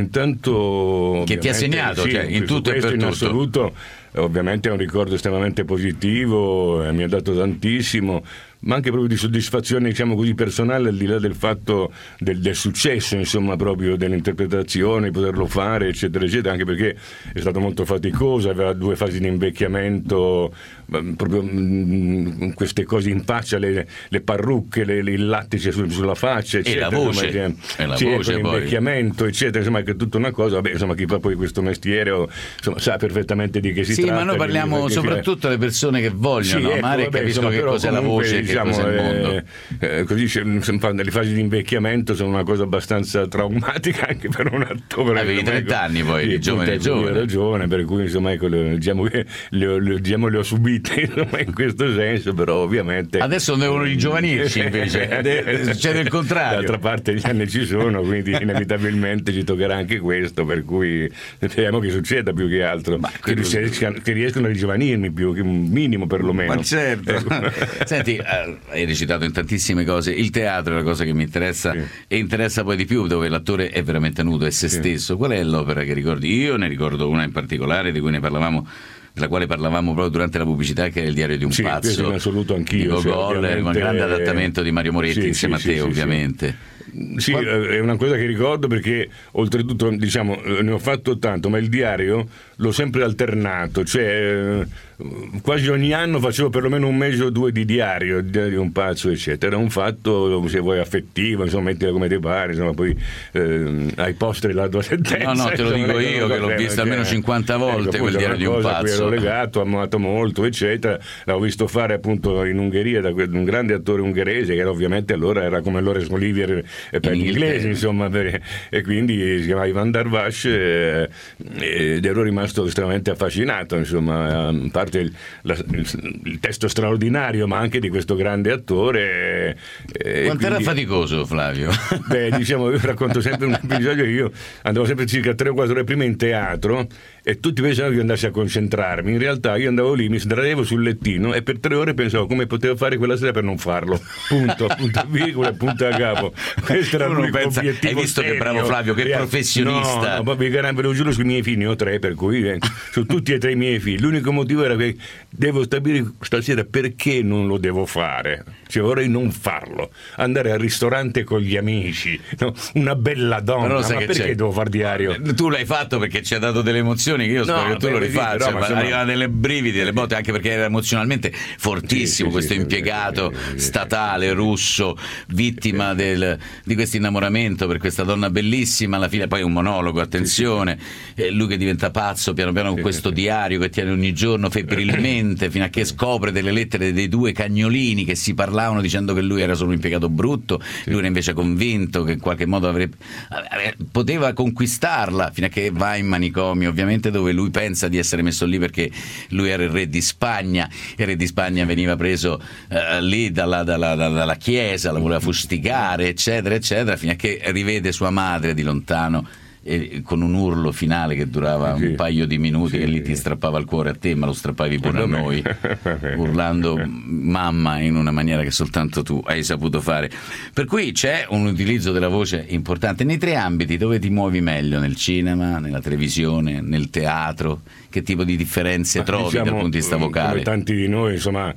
intanto che ti ha segnato, sì, cioè, in tutto e per in tutto. Assoluto, ovviamente è un ricordo estremamente positivo, eh, mi ha dato tantissimo. ma anche proprio di soddisfazione, diciamo così, personale, al di là del fatto del, del successo, insomma, proprio dell'interpretazione, di poterlo fare, eccetera, eccetera, anche perché è stato molto faticoso, aveva due fasi di invecchiamento, proprio mh, queste cose in faccia, le, le parrucche, le, il lattice su, sulla faccia, eccetera. E la voce, insomma, e la sì, voce poi. Invecchiamento, eccetera, insomma, che è tutta una cosa. Vabbè, insomma, chi fa poi questo mestiere, o, insomma, sa perfettamente di che si sì, tratta. Sì, ma noi parliamo soprattutto alle persone che vogliono sì, amare, ecco, e capiscono che cos'è la voce, diciamo, che cos'è il mondo. Eh, eh, così le fasi di invecchiamento sono una cosa abbastanza traumatica anche per un attore. Avevi trenta anni poi, di giovane giovane. ragione, per cui insomma, ecco, le, diciamo, le, le, diciamo, le ho subite, insomma, in questo senso, però ovviamente adesso devono ringiovanirci invece, succede il contrario. D'altra parte gli anni ci sono, quindi inevitabilmente ci toccherà anche questo, per cui speriamo che succeda più che altro, ma che, riescano, che riescano a ringiovanirmi più che un minimo perlomeno. Ma certo. Senti, eh, hai recitato in tantissime cose, il teatro è la cosa che mi interessa, sì. E interessa poi di più, dove l'attore è veramente nudo, è se sì. stesso. Qual è l'opera che ricordi? Io ne ricordo una in particolare di cui ne parlavamo, della quale parlavamo proprio durante la pubblicità, che è Il diario di un sì, pazzo in assoluto anch'io, di Gogol, cioè, un grande adattamento di Mario Moretti sì, insieme sì, a te sì, ovviamente sì. Sì, è una cosa che ricordo perché oltretutto, diciamo, ne ho fatto tanto, ma il diario l'ho sempre alternato, cioè quasi ogni anno facevo perlomeno un mese o due di diario, il diario di un pazzo, eccetera. Era un fatto, se vuoi, affettivo, insomma, mettila come ti pare, insomma, poi eh, ai posteri la tua sentenza. No, no, te lo insomma, dico io che l'ho visto almeno cinquanta volte, ecco, quel diario di un pazzo. Ero legato, ho amato molto, eccetera. L'avevo visto fare appunto in Ungheria da un grande attore ungherese che era, ovviamente allora era come Laurence Olivier per gli inglesi, insomma, per, e quindi si chiamava Ivan Darvash, eh, ed ero rimasto estremamente affascinato, insomma, a parte il, la, il, il testo straordinario, ma anche di questo grande attore. Eh, Quanto era faticoso, Flavio? Beh, diciamo, io racconto sempre un episodio che io andavo sempre circa tre o quattro ore prima in teatro e tutti pensavano che io andassi a concentrarmi. In realtà io andavo lì, mi sdraiavo sul lettino e per tre ore pensavo come potevo fare quella sera per non farlo. Punto, punto virgola, punto a capo. Questo era l'unico obiettivo. Hai visto serio. Che bravo Flavio, che professionista. No, no, ve lo giuro sui miei figli, ne ho tre, per cui eh, su tutti e tre i miei figli. L'unico motivo era che devo stabilire stasera perché non lo devo fare. Cioè vorrei non farlo. Andare al ristorante con gli amici, no? Una bella donna, ma perché c'è? Devo far diario? Tu l'hai fatto perché ci ha dato delle emozioni che io spero no, che tu lo rifaccia, no, ma insomma... arriva delle brividi, delle botte, anche perché era emozionalmente fortissimo, sì, questo sì, impiegato sì, sì, statale russo, vittima sì, del, di questo innamoramento per questa donna bellissima, alla fine poi un monologo, attenzione, sì, sì. Lui che diventa pazzo piano piano con sì, questo sì, diario che tiene ogni giorno febbrilmente fino a che scopre delle lettere dei due cagnolini che si parlavano dicendo che lui era solo un impiegato brutto, sì. Lui era invece convinto che in qualche modo avrebbe, poteva conquistarla, fino a che va in manicomio, ovviamente, dove lui pensa di essere messo lì perché lui era il re di Spagna. Il re di Spagna veniva preso uh, lì dalla, dalla, dalla chiesa, la voleva fustigare, eccetera eccetera, fino a che rivede sua madre di lontano e con un urlo finale che durava sì, un paio di minuti, sì, che lì ti strappava il cuore a te, ma lo strappavi pure a noi, urlando mamma in una maniera che soltanto tu hai saputo fare. Per cui c'è un utilizzo della voce importante nei tre ambiti. Dove ti muovi meglio? Nel cinema, nella televisione, nel teatro? Che tipo di differenze ma trovi diciamo, dal punto di vista vocale? Come tanti di noi, insomma,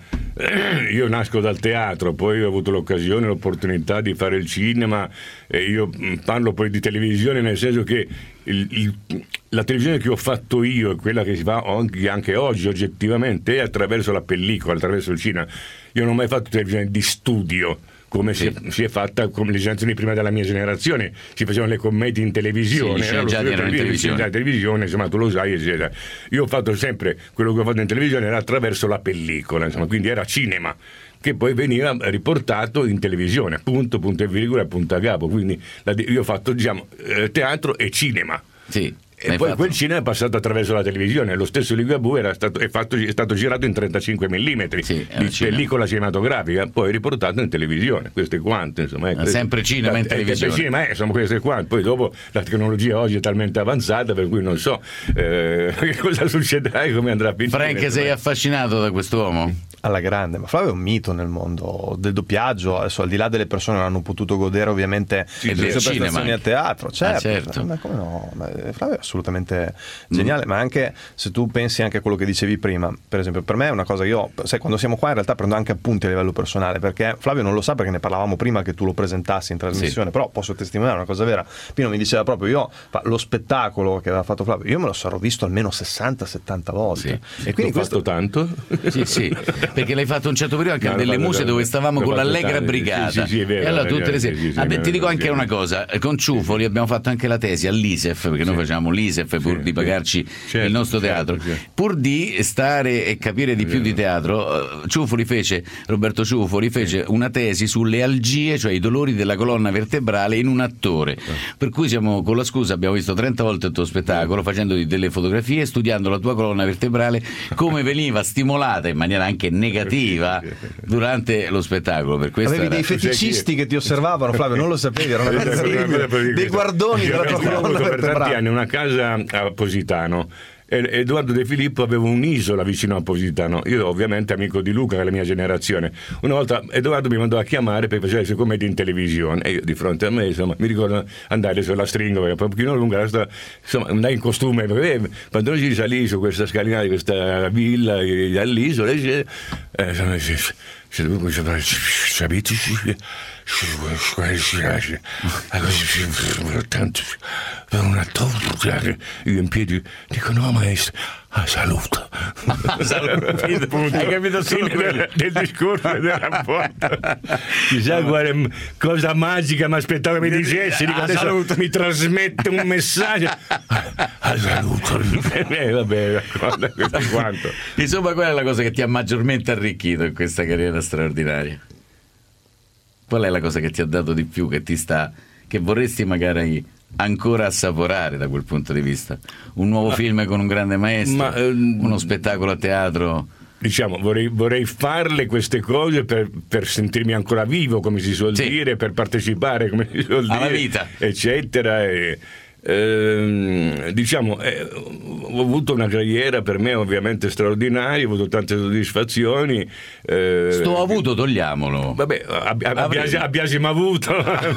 io nasco dal teatro, poi ho avuto l'occasione, l'opportunità di fare il cinema, e io parlo poi di televisione nel senso che Il, il, la televisione che ho fatto io e quella che si fa anche, anche oggi oggettivamente è attraverso la pellicola, attraverso il cinema. Io non ho mai fatto televisione di studio come sì. si, è, si è fatta come le generazioni prima della mia generazione, si facevano le commedie in televisione, sì, era erano in televisione. In televisione, insomma, tu lo sai, eccetera. Io ho fatto sempre quello che ho fatto in televisione era attraverso la pellicola, insomma, quindi era cinema che poi veniva riportato in televisione, punto, punto e virgola, punto a capo. Quindi la, io ho fatto, diciamo, teatro e cinema. Sì. E poi fatto. Quel cinema è passato attraverso la televisione. Lo stesso Ligabue era stato, è, fatto, è stato girato in trentacinque millimetri sì, di pellicola cinematografica, poi riportato in televisione. Questo è quanto, insomma. È, sempre cinema la, in televisione. Il cinema è, insomma, questo è quanto. Poi dopo la tecnologia oggi è talmente avanzata per cui non so eh, che cosa succederà e come andrà a finire. Frank, sei affascinato da quest'uomo? Alla grande, ma Flavio è un mito nel mondo del doppiaggio. Adesso, al di là delle persone che hanno potuto godere ovviamente sì, delle sue prestazioni a teatro, certo, ah, certo. Ma come no? Ma Flavio è assolutamente geniale, mm. ma anche se tu pensi anche a quello che dicevi prima, per esempio per me è una cosa, io sai, quando siamo qua in realtà prendo anche appunti a livello personale, perché Flavio non lo sa perché ne parlavamo prima che tu lo presentassi in trasmissione, sì. però posso testimoniare una cosa vera. Pino mi diceva proprio, io lo spettacolo che aveva fatto Flavio, io me lo sarò visto almeno sessanta settanta volte, sì. e quindi l'ho questo fatto tanto sì sì perché l'hai fatto un certo periodo anche no, nelle muse dove stavamo con l'Allegra Brigata, sì, sì, sì, è vero, e allora tutte le sere sì, sì, ah, beh, ti dico anche sì, una cosa, con Ciufoli sì. abbiamo fatto anche la tesi all'I S E F, perché sì. noi facciamo l'I S E F pur sì, di pagarci certo, il nostro teatro, certo, certo. pur di stare e capire di più di teatro. Ciufoli fece Roberto Ciufoli fece sì. una tesi sulle algie, cioè i dolori della colonna vertebrale in un attore, sì. per cui siamo, con la scusa, abbiamo visto trenta volte il tuo spettacolo, facendoti delle fotografie, studiando la tua colonna vertebrale, come veniva stimolata in maniera anche negativa durante lo spettacolo. Per questo avevi era... dei feticisti che ti osservavano, Flavio, non lo sapevi, erano dei guardoni della tua colonna per vertebrale. tanti anni una casa a Positano. Edoardo De Filippo aveva un'isola vicino a Positano. Io ovviamente amico di Luca, che è la mia generazione. Una volta Edoardo mi mandò a chiamare per fare le sue commedie in televisione e io di fronte a me, insomma, mi ricordo andare sulla stringa perché un pochino lunga, insomma, andai in costume perché eh, quando si salì su questa scalinata di questa villa eh, all'isola eh, eh, sapete tanto per un attore io in piedi dico no maestro ah, saluto hai capito solo del, del discorso del rapporto chissà quale cosa magica mi aspettavo che mi dicessi, dico, adesso mi trasmette un messaggio ah, saluto eh, vabbè questo quanto. Insomma, qual è la cosa che ti ha maggiormente arricchito in questa carriera straordinaria? Qual è la cosa che ti ha dato di più, che ti sta, che vorresti magari ancora assaporare da quel punto di vista? Un nuovo ma, film con un grande maestro, ma, ehm, uno spettacolo a teatro? Diciamo, vorrei, vorrei farle queste cose per, per sentirmi ancora vivo, come si suol sì. dire, per partecipare, come si suol alla dire, vita, eccetera. E, ehm, diciamo, eh, ho avuto una carriera per me ovviamente straordinaria, ho avuto tante soddisfazioni. Eh, Sto avuto, togliamolo. Vabbè, ab- abbiamo, abbiamo avuto.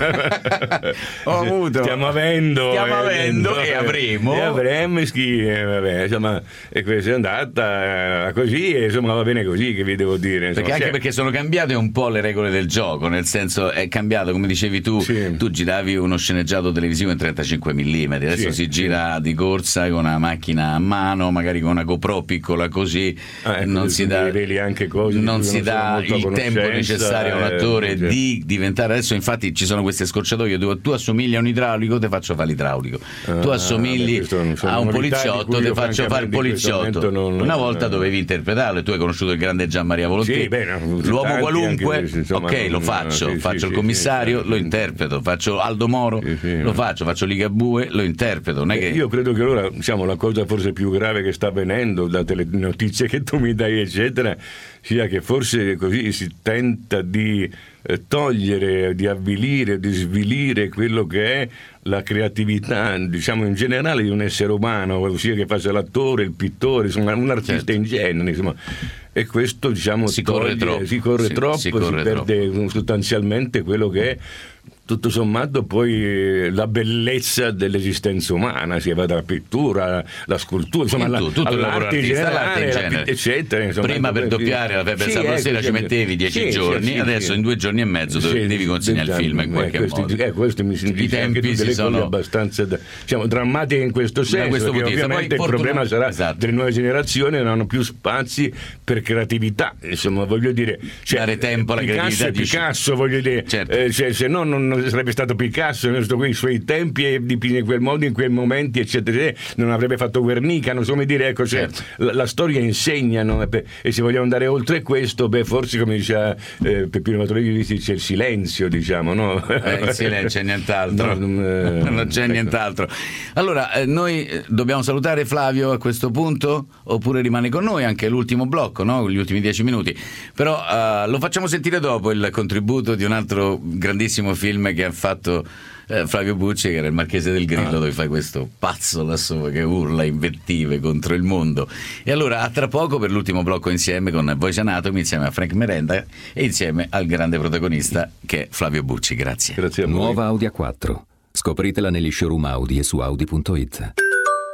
Ho avuto. Stiamo avendo. Stiamo avendo e avremo. E avremo, schi, eh, vabbè, insomma, e questa è andata così, e insomma va bene così, che vi devo dire. Insomma, perché anche cioè, perché sono cambiate un po' le regole del gioco, nel senso è cambiato, come dicevi tu, sì. tu giravi uno sceneggiato televisivo in trentacinque millimetri, adesso sì, si gira sì. di corsa con una macchina a mano, magari con una GoPro piccola così, ah, ecco, non si dà, anche cose non si dà il tempo necessario a un attore eh, di diventare. Adesso infatti ci sono queste scorciatoie dove tu assomigli a un idraulico, te faccio fare l'idraulico, ah, tu assomigli beh, a un poliziotto, te faccio fare il poliziotto. Non, una volta eh, dovevi interpretarlo, e tu hai conosciuto il grande Gian Maria Volonté, sì, beh, l'uomo qualunque questi, insomma, ok, lo faccio, sì, faccio sì, il commissario, sì, lo sì, interpreto, faccio Aldo Moro, sì, sì, lo faccio, faccio Ligabue, lo interpreto. Non è che... Io credo che allora, diciamo, la cosa forse più grave che sta avvenendo, date le notizie che tu mi dai eccetera, sia che forse così si tenta di eh, togliere, di avvilire, di svilire quello che è la creatività, diciamo, in generale di un essere umano, ossia che faccia l'attore, il pittore, insomma, un artista certo. in genere, insomma. E questo, diciamo, si toglie, corre troppo, si, corre si, troppo, si, corre si perde troppo. sostanzialmente quello che è tutto sommato poi la bellezza dell'esistenza umana, si va dalla pittura, la scultura, insomma, la, tutto all'arte in generale, in genere. eccetera. Insomma, prima per doppiare la Febbre sì, Sabrosera ecco, ci mettevi dieci sì, giorni, sì, sì, adesso sì. in due giorni e mezzo sì, devi consegnare il film in qualche eh, questi, modo. Eh, questo mi I tempi si sono abbastanza da, diciamo, drammatiche in questo senso, questo perché ovviamente il problema sarà esatto. delle nuove generazioni non hanno più spazi per creatività, insomma, voglio dire, cioè, dare tempo alla Picasso creatività. Picasso, Picasso voglio dire, certo. eh, cioè, se no non sarebbe stato Picasso nei suoi tempi e dipinge in quel modo, in quei momenti, eccetera, non avrebbe fatto Guernica, non so come dire, ecco, cioè, certo. la, la storia insegna, no? E se vogliamo andare oltre questo, beh, forse come diceva eh, Peppino Matrovici, c'è il silenzio, diciamo, no? Eh, il silenzio e nient'altro, no, non, eh, non c'è ecco. nient'altro. Allora, eh, noi dobbiamo salutare Flavio a questo punto, oppure rimane con noi anche l'ultimo blocco, no? Gli ultimi dieci minuti, però eh, lo facciamo sentire dopo il contributo di un altro grandissimo film che ha fatto Eh, Flavio Bucci, che era il Marchese del Grillo, ah. dove fai questo pazzo lassù che urla invettive contro il mondo. E allora a tra poco per l'ultimo blocco insieme con Voice Anatomy, insieme a Frank Merenda e insieme al grande protagonista che è Flavio Bucci. Grazie. Grazie a voi. Nuova Audi A quattro. Scopritela negli showroom Audi e su Audi punto it.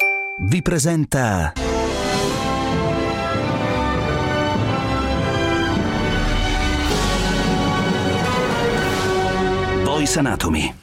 vi presenta Voice Anatomy.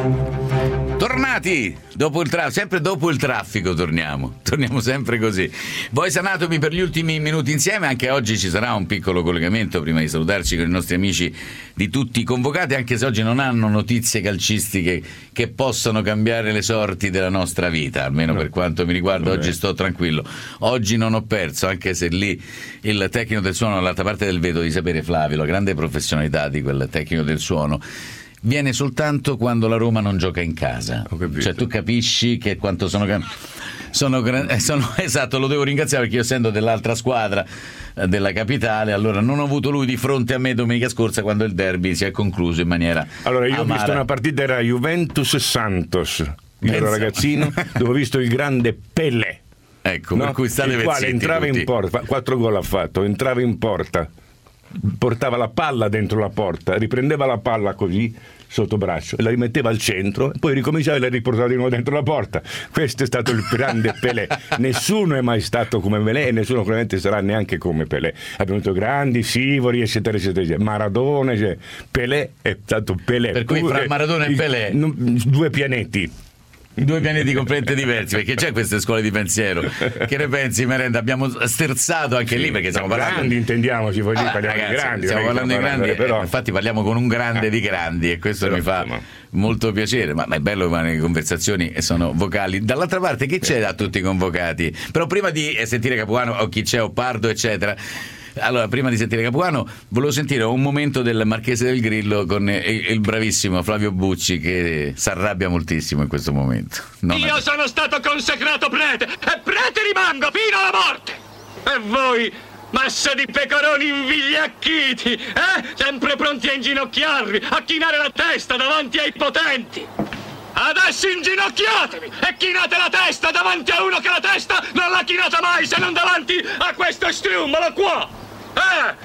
Tornati dopo il traffico, sempre dopo il traffico torniamo, torniamo sempre così. Voice Anatomy per gli ultimi minuti insieme. Anche oggi ci sarà un piccolo collegamento prima di salutarci con i nostri amici di tutti convocati, anche se oggi non hanno notizie calcistiche che possano cambiare le sorti della nostra vita, almeno no. Per quanto mi riguarda oggi sto tranquillo, oggi non ho perso, anche se lì il tecnico del suono dall'altra parte del vetro di sapere Flavio, la grande professionalità di quel tecnico del suono viene soltanto quando la Roma non gioca in casa. Cioè tu capisci che quanto sono sono, sono esatto, lo devo ringraziare perché io essendo dell'altra squadra della capitale, allora non ho avuto lui di fronte a me domenica scorsa quando il derby si è concluso in maniera allora io amara. Ho visto una partita, era Juventus Santos, io ero ragazzino dove ho visto il grande Pelé, ecco, no? Per cui state il quale entrava tutti. in porta, quattro gol ha fatto, entrava in porta, portava la palla dentro la porta, riprendeva la palla così sotto braccio e la rimetteva al centro e poi ricominciava e la riportava di nuovo dentro la porta. Questo è stato il grande Pelé. Nessuno è mai stato come Pelé e nessuno probabilmente sarà neanche come Pelé. Abbiamo avuto grandi, Sivori, eccetera eccetera, Maradona, cioè, Pelé è stato Pelé. Per cui fra Maradona e Pelé due pianeti. Due pianeti completamente diversi, perché c'è queste scuole di pensiero. Che ne pensi, Merenda? Abbiamo sterzato anche sì, lì perché stiamo parlando grandi, intendiamoci, poi allora, parliamo ragazzi, di grandi. Stiamo parlando di grandi, però... eh, infatti parliamo con un grande di grandi e questo però, mi fa insomma... molto piacere, ma, ma è bello che le conversazioni sono vocali. Dall'altra parte che c'è da tutti i convocati? Però prima di sentire Capuano o chi c'è o Pardo eccetera, allora, prima di sentire Capuano, volevo sentire un momento del Marchese del Grillo con il, il bravissimo Flavio Bucci che si arrabbia moltissimo in questo momento. Non Io è... sono stato consacrato prete e prete rimango fino alla morte. E voi, massa di pecoroni invigliacchiti, eh? Sempre pronti a inginocchiarvi, a chinare la testa davanti ai potenti. Adesso inginocchiatevi e chinate la testa davanti a uno che la testa non l'ha chinata mai se non davanti a questo striumbolo qua. Eh!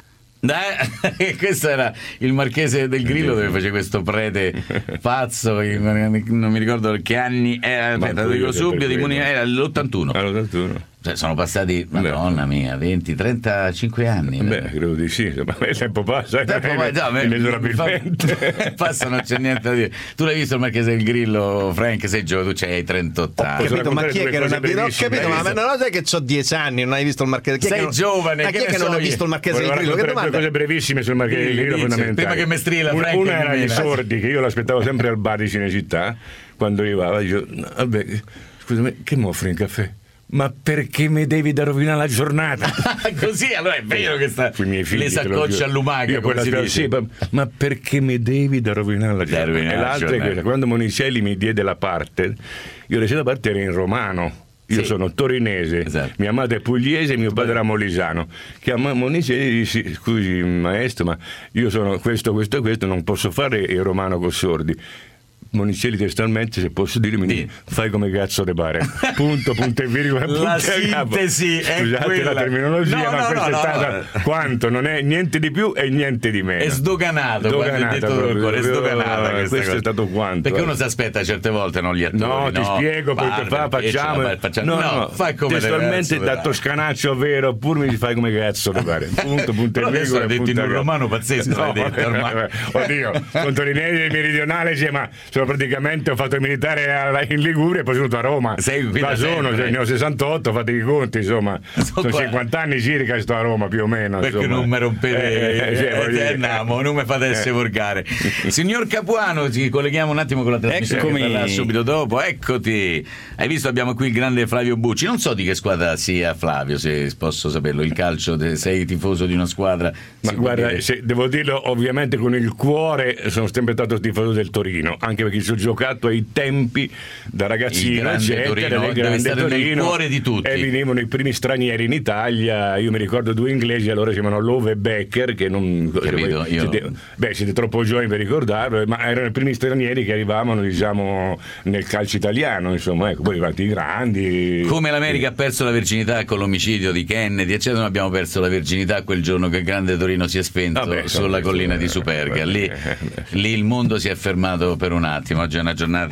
Eh, questo era il Marchese del Grillo dove faceva questo prete pazzo, non mi ricordo che anni era, aspetta, lo dico subito, di Muni, era l'ottantuno. l'ottantuno. Cioè, sono passati, madonna mia, venti, trentacinque anni. Beh, credo di sì, ma il tempo passa, il tempo passa no, inesorabilmente. Passa, non c'è niente da dire. Tu l'hai visto il Marchese del Grillo, Frank? Sei giovane, tu c'hai trentotto anni. Ho capito, ma chi è che non ha visto? Ho capito, ma non lo sai che ho dieci anni, non hai visto il Marchese del Grillo? Sei giovane, ma chi è che non ha visto il Marchese del Grillo? Che domanda? Due cose brevissime sul Marchese del Grillo fondamentali. Prima che mi strilla, Frank. Una era i sordi, che io l'aspettavo sempre al bar di Cinecittà, quando arrivava, dicevo, vabbè, scusami, che mi offri un caffè? Ma perché mi devi da rovinare la giornata? Così allora è vero che sta figli, le saccocce a lumaca, come si dice. Sì, ma, ma perché mi devi da rovinare la giornata? E l'altra è questa, quando Monicelli mi diede la parte, io la seconda parte era in romano. Io sì. sono torinese, esatto. Mia madre è pugliese, mio padre era molisano. Chiama Monicelli e dice, scusi maestro, ma io sono questo, questo e questo, non posso fare il romano con sordi. Monicelli testualmente, se posso dire, mi dice, fai come cazzo te pare. Punto, punto e virgola. La sintesi è Scusate quella. la terminologia, no, ma no, questa no, è stata no. quanto, non è niente di più e niente di meno. È sdoganato, sdoganata, detto proprio, è sdoganata questa questo cosa. È stato quanto. Perché eh. uno si aspetta certe volte, non gli attori. No, ti no, spiego, poi parla, fa, facciamo. Faccia, facciamo. No, no, no, fai come testualmente verso, da toscanaccio vero, oppure mi fai come cazzo te pare. Punto, punto e virgola. Hai detto in un romano pazzesco, no, hai detto ormai. Oddio, con torinese e meridionale, sì, ma sono praticamente ho fatto il militare in Liguria e poi sono venuto a Roma. Sei qui da sono, cioè, ne ho sessantotto, fate i conti, insomma. Sono qua. cinquanta anni circa che sto a Roma più o meno. Perché insomma. non mi rompete eh, eh, eh, andiamo, non mi fate essere volgare. Signor Capuano, ci colleghiamo un attimo con la trasmissione che verrà subito dopo. Eccoti. Hai visto, abbiamo qui il grande Flavio Bucci. Non so di che squadra sia Flavio, se posso saperlo. Il calcio, sei tifoso di una squadra? Ma guarda, se, devo dirlo ovviamente con il cuore, sono sempre stato tifoso del Torino, anche perché ci ho giocato ai tempi da ragazzino, eccetera, Torino, del grande stare Torino, nel cuore di tutti. E venivano i primi stranieri in Italia. Io mi ricordo due inglesi, allora si chiamano Love e Becker, che non Capito, io... siete, beh, siete troppo giovani per ricordarlo, ma erano i primi stranieri che arrivavano, diciamo, nel calcio italiano, insomma, ecco, poi arrivati i grandi. Come l'America ha perso la virginità con l'omicidio di Kennedy, eccetera, noi abbiamo perso la virginità quel giorno che il grande Torino si è spento Vabbè, sulla collina di Superga. Lì, lì il mondo si è fermato per un attimo. Oggi è una giornata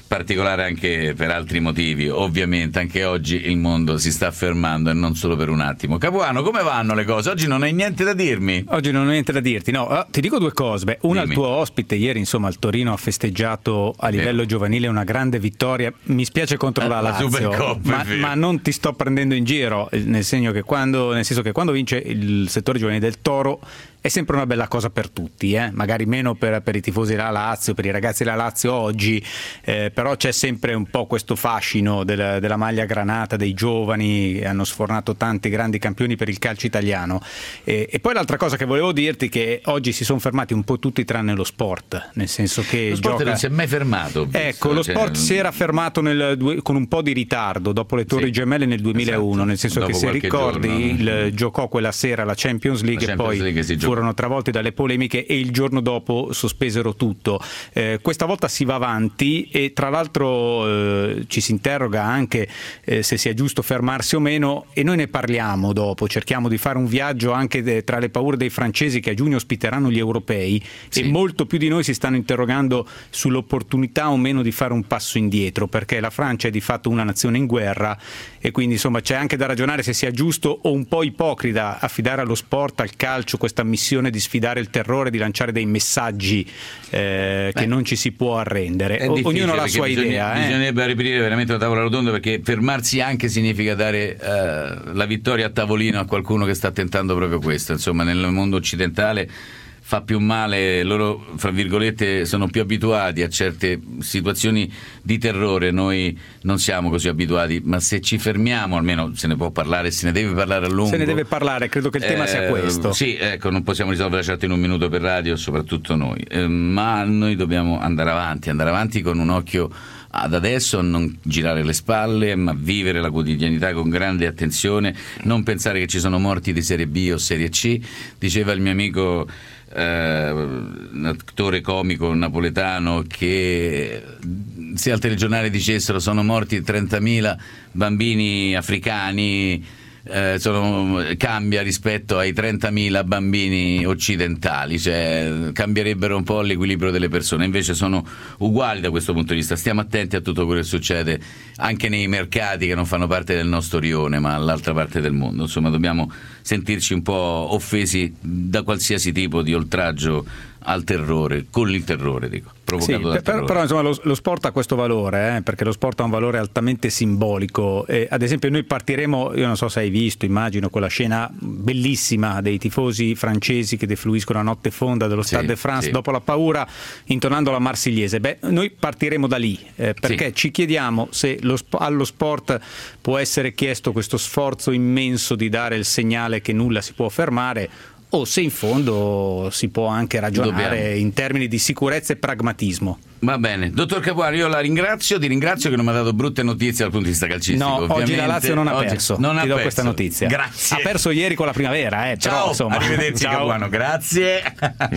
particolare anche per altri motivi. Ovviamente anche oggi il mondo si sta fermando e non solo per un attimo. Capuano, come vanno le cose? Oggi non hai niente da dirmi? Oggi non ho niente da dirti, no. Uh, ti dico due cose. Beh, una, Dimmi. il tuo ospite ieri, insomma, al Torino ha festeggiato a livello Vero. giovanile una grande vittoria. Mi spiace contro la La Lazio, Supercoppa, ma, è vero. ma non ti sto prendendo in giro, nel senso che quando, nel senso che quando vince il settore giovanile del Toro è sempre una bella cosa per tutti, eh? Magari meno per, per i tifosi della Lazio, per i ragazzi della Lazio oggi, eh, però c'è sempre un po' questo fascino della, della maglia granata, dei giovani, hanno sfornato tanti grandi campioni per il calcio italiano. E, e poi l'altra cosa che volevo dirti è che oggi si sono fermati un po' tutti tranne lo sport, nel senso che Lo sport gioca... non si è mai fermato. ho visto, Ecco, lo cioè, sport si era fermato nel, due- con un po' di ritardo dopo le Torri Sì, Gemelle nel duemilauno, esatto, nel senso dopo che se qualche ricordi giorno. il, giocò quella sera la Champions League La e Champions poi League si giocò. furono travolti dalle polemiche e il giorno dopo sospesero tutto. Eh, questa volta si va avanti e tra l'altro eh, ci si interroga anche eh, se sia giusto fermarsi o meno, e noi ne parliamo dopo, cerchiamo di fare un viaggio anche de- tra le paure dei francesi che a giugno ospiteranno gli europei, Sì. e molto più di noi si stanno interrogando sull'opportunità o meno di fare un passo indietro, perché la Francia è di fatto una nazione in guerra e quindi insomma c'è anche da ragionare se sia giusto o un po' ipocrita affidare allo sport, al calcio, questa missione di sfidare il terrore, di lanciare dei messaggi eh, che non ci si può arrendere. È O- difficile, ognuno ha la perché sua bisogna- idea. eh. Bisognerebbe riprendere veramente una tavola rotonda, perché fermarsi anche significa dare eh, la vittoria a tavolino a qualcuno che sta tentando proprio questo. Insomma, nel mondo occidentale fa più male, loro fra virgolette sono più abituati a certe situazioni di terrore, noi non siamo così abituati, ma se ci fermiamo, almeno se ne può parlare, se ne deve parlare a lungo. Se ne deve parlare, credo che il tema Eh, sia questo. Sì, ecco, non possiamo risolvere certo in un minuto per radio, soprattutto noi, eh, ma noi dobbiamo andare avanti, andare avanti con un occhio ad adesso, non girare le spalle, ma vivere la quotidianità con grande attenzione, non pensare che ci sono morti di serie B o serie C. Diceva il mio amico eh, un attore comico napoletano che se al telegiornale dicessero sono morti trentamila bambini africani, Eh, sono, cambia rispetto ai trentamila bambini occidentali, cioè cambierebbero un po' l'equilibrio delle persone, invece sono uguali da questo punto di vista. Stiamo attenti a tutto quello che succede anche nei mercati che non fanno parte del nostro rione ma all'altra parte del mondo. Insomma, dobbiamo sentirci un po' offesi da qualsiasi tipo di oltraggio al terrore, con il terrore dico, provocato Sì, dal per- terrore. però insomma lo, lo sport ha questo valore, eh, perché lo sport ha un valore altamente simbolico. E, ad esempio noi partiremo, io non so se hai visto, immagino quella scena bellissima dei tifosi francesi che defluiscono a notte fonda dello Stade de France sì. dopo la paura intonando la Marsigliese. Beh, noi partiremo da lì, eh, perché Sì. ci chiediamo se lo sp- allo sport può essere chiesto questo sforzo immenso di dare il segnale che nulla si può fermare, o se in fondo si può anche ragionare Dobbiamo. in termini di sicurezza e pragmatismo. Va bene, dottor Capuano, io la ringrazio, ti ringrazio che non mi ha dato brutte notizie dal punto di vista calcistico. No, ovviamente. oggi la Lazio non ha Oggi perso, non ti ha do perso. questa notizia. Grazie. Ha perso ieri con la primavera, eh, Ciao, però insomma. arrivederci Ciao. Capuano, grazie.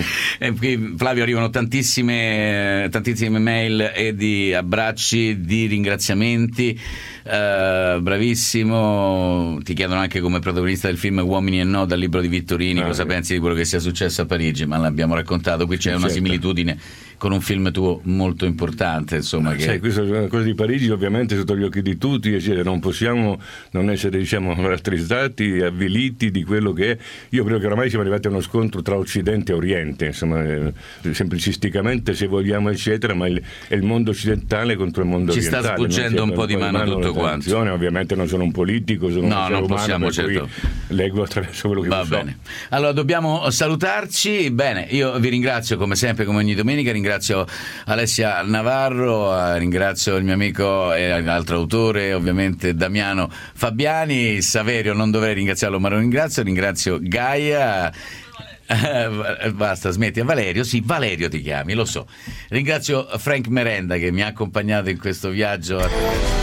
E qui, Flavio, arrivano tantissime tantissime mail e di abbracci, di ringraziamenti. Eh, bravissimo, ti chiedono anche come protagonista del film Uomini e No dal libro di Vittorini, Ah, cosa sì. pensi di quello che sia successo a Parigi, ma l'abbiamo raccontato, qui c'è una Certo. similitudine con un film tuo molto importante, insomma, che Sai, questa è una cosa di Parigi ovviamente sotto gli occhi di tutti, e cioè, non possiamo non essere, diciamo, rattristati, avviliti di quello che è. Io credo che ormai siamo arrivati a uno scontro tra Occidente e Oriente, insomma, eh, semplicisticamente se vogliamo eccetera, ma il, è il mondo occidentale contro il mondo Ci sta orientale. sfuggendo Non un po' di mano tutto la quanto. tradizione. Ovviamente non sono un politico, sono No, un essere non umano, possiamo, per cui certo. leggo attraverso quello che Va so. bene. Allora dobbiamo salutarci. Bene, io vi ringrazio come sempre, come ogni domenica. Ringrazio Alessia Navarro, eh, ringrazio il mio amico e l'altro autore, ovviamente Damiano Fabiani. Saverio non dovrei ringraziarlo, ma lo ringrazio. Ringrazio Gaia. Eh, basta, smetti. Valerio, sì, Valerio ti chiami, lo so. Ringrazio Frank Merenda che mi ha accompagnato in questo viaggio.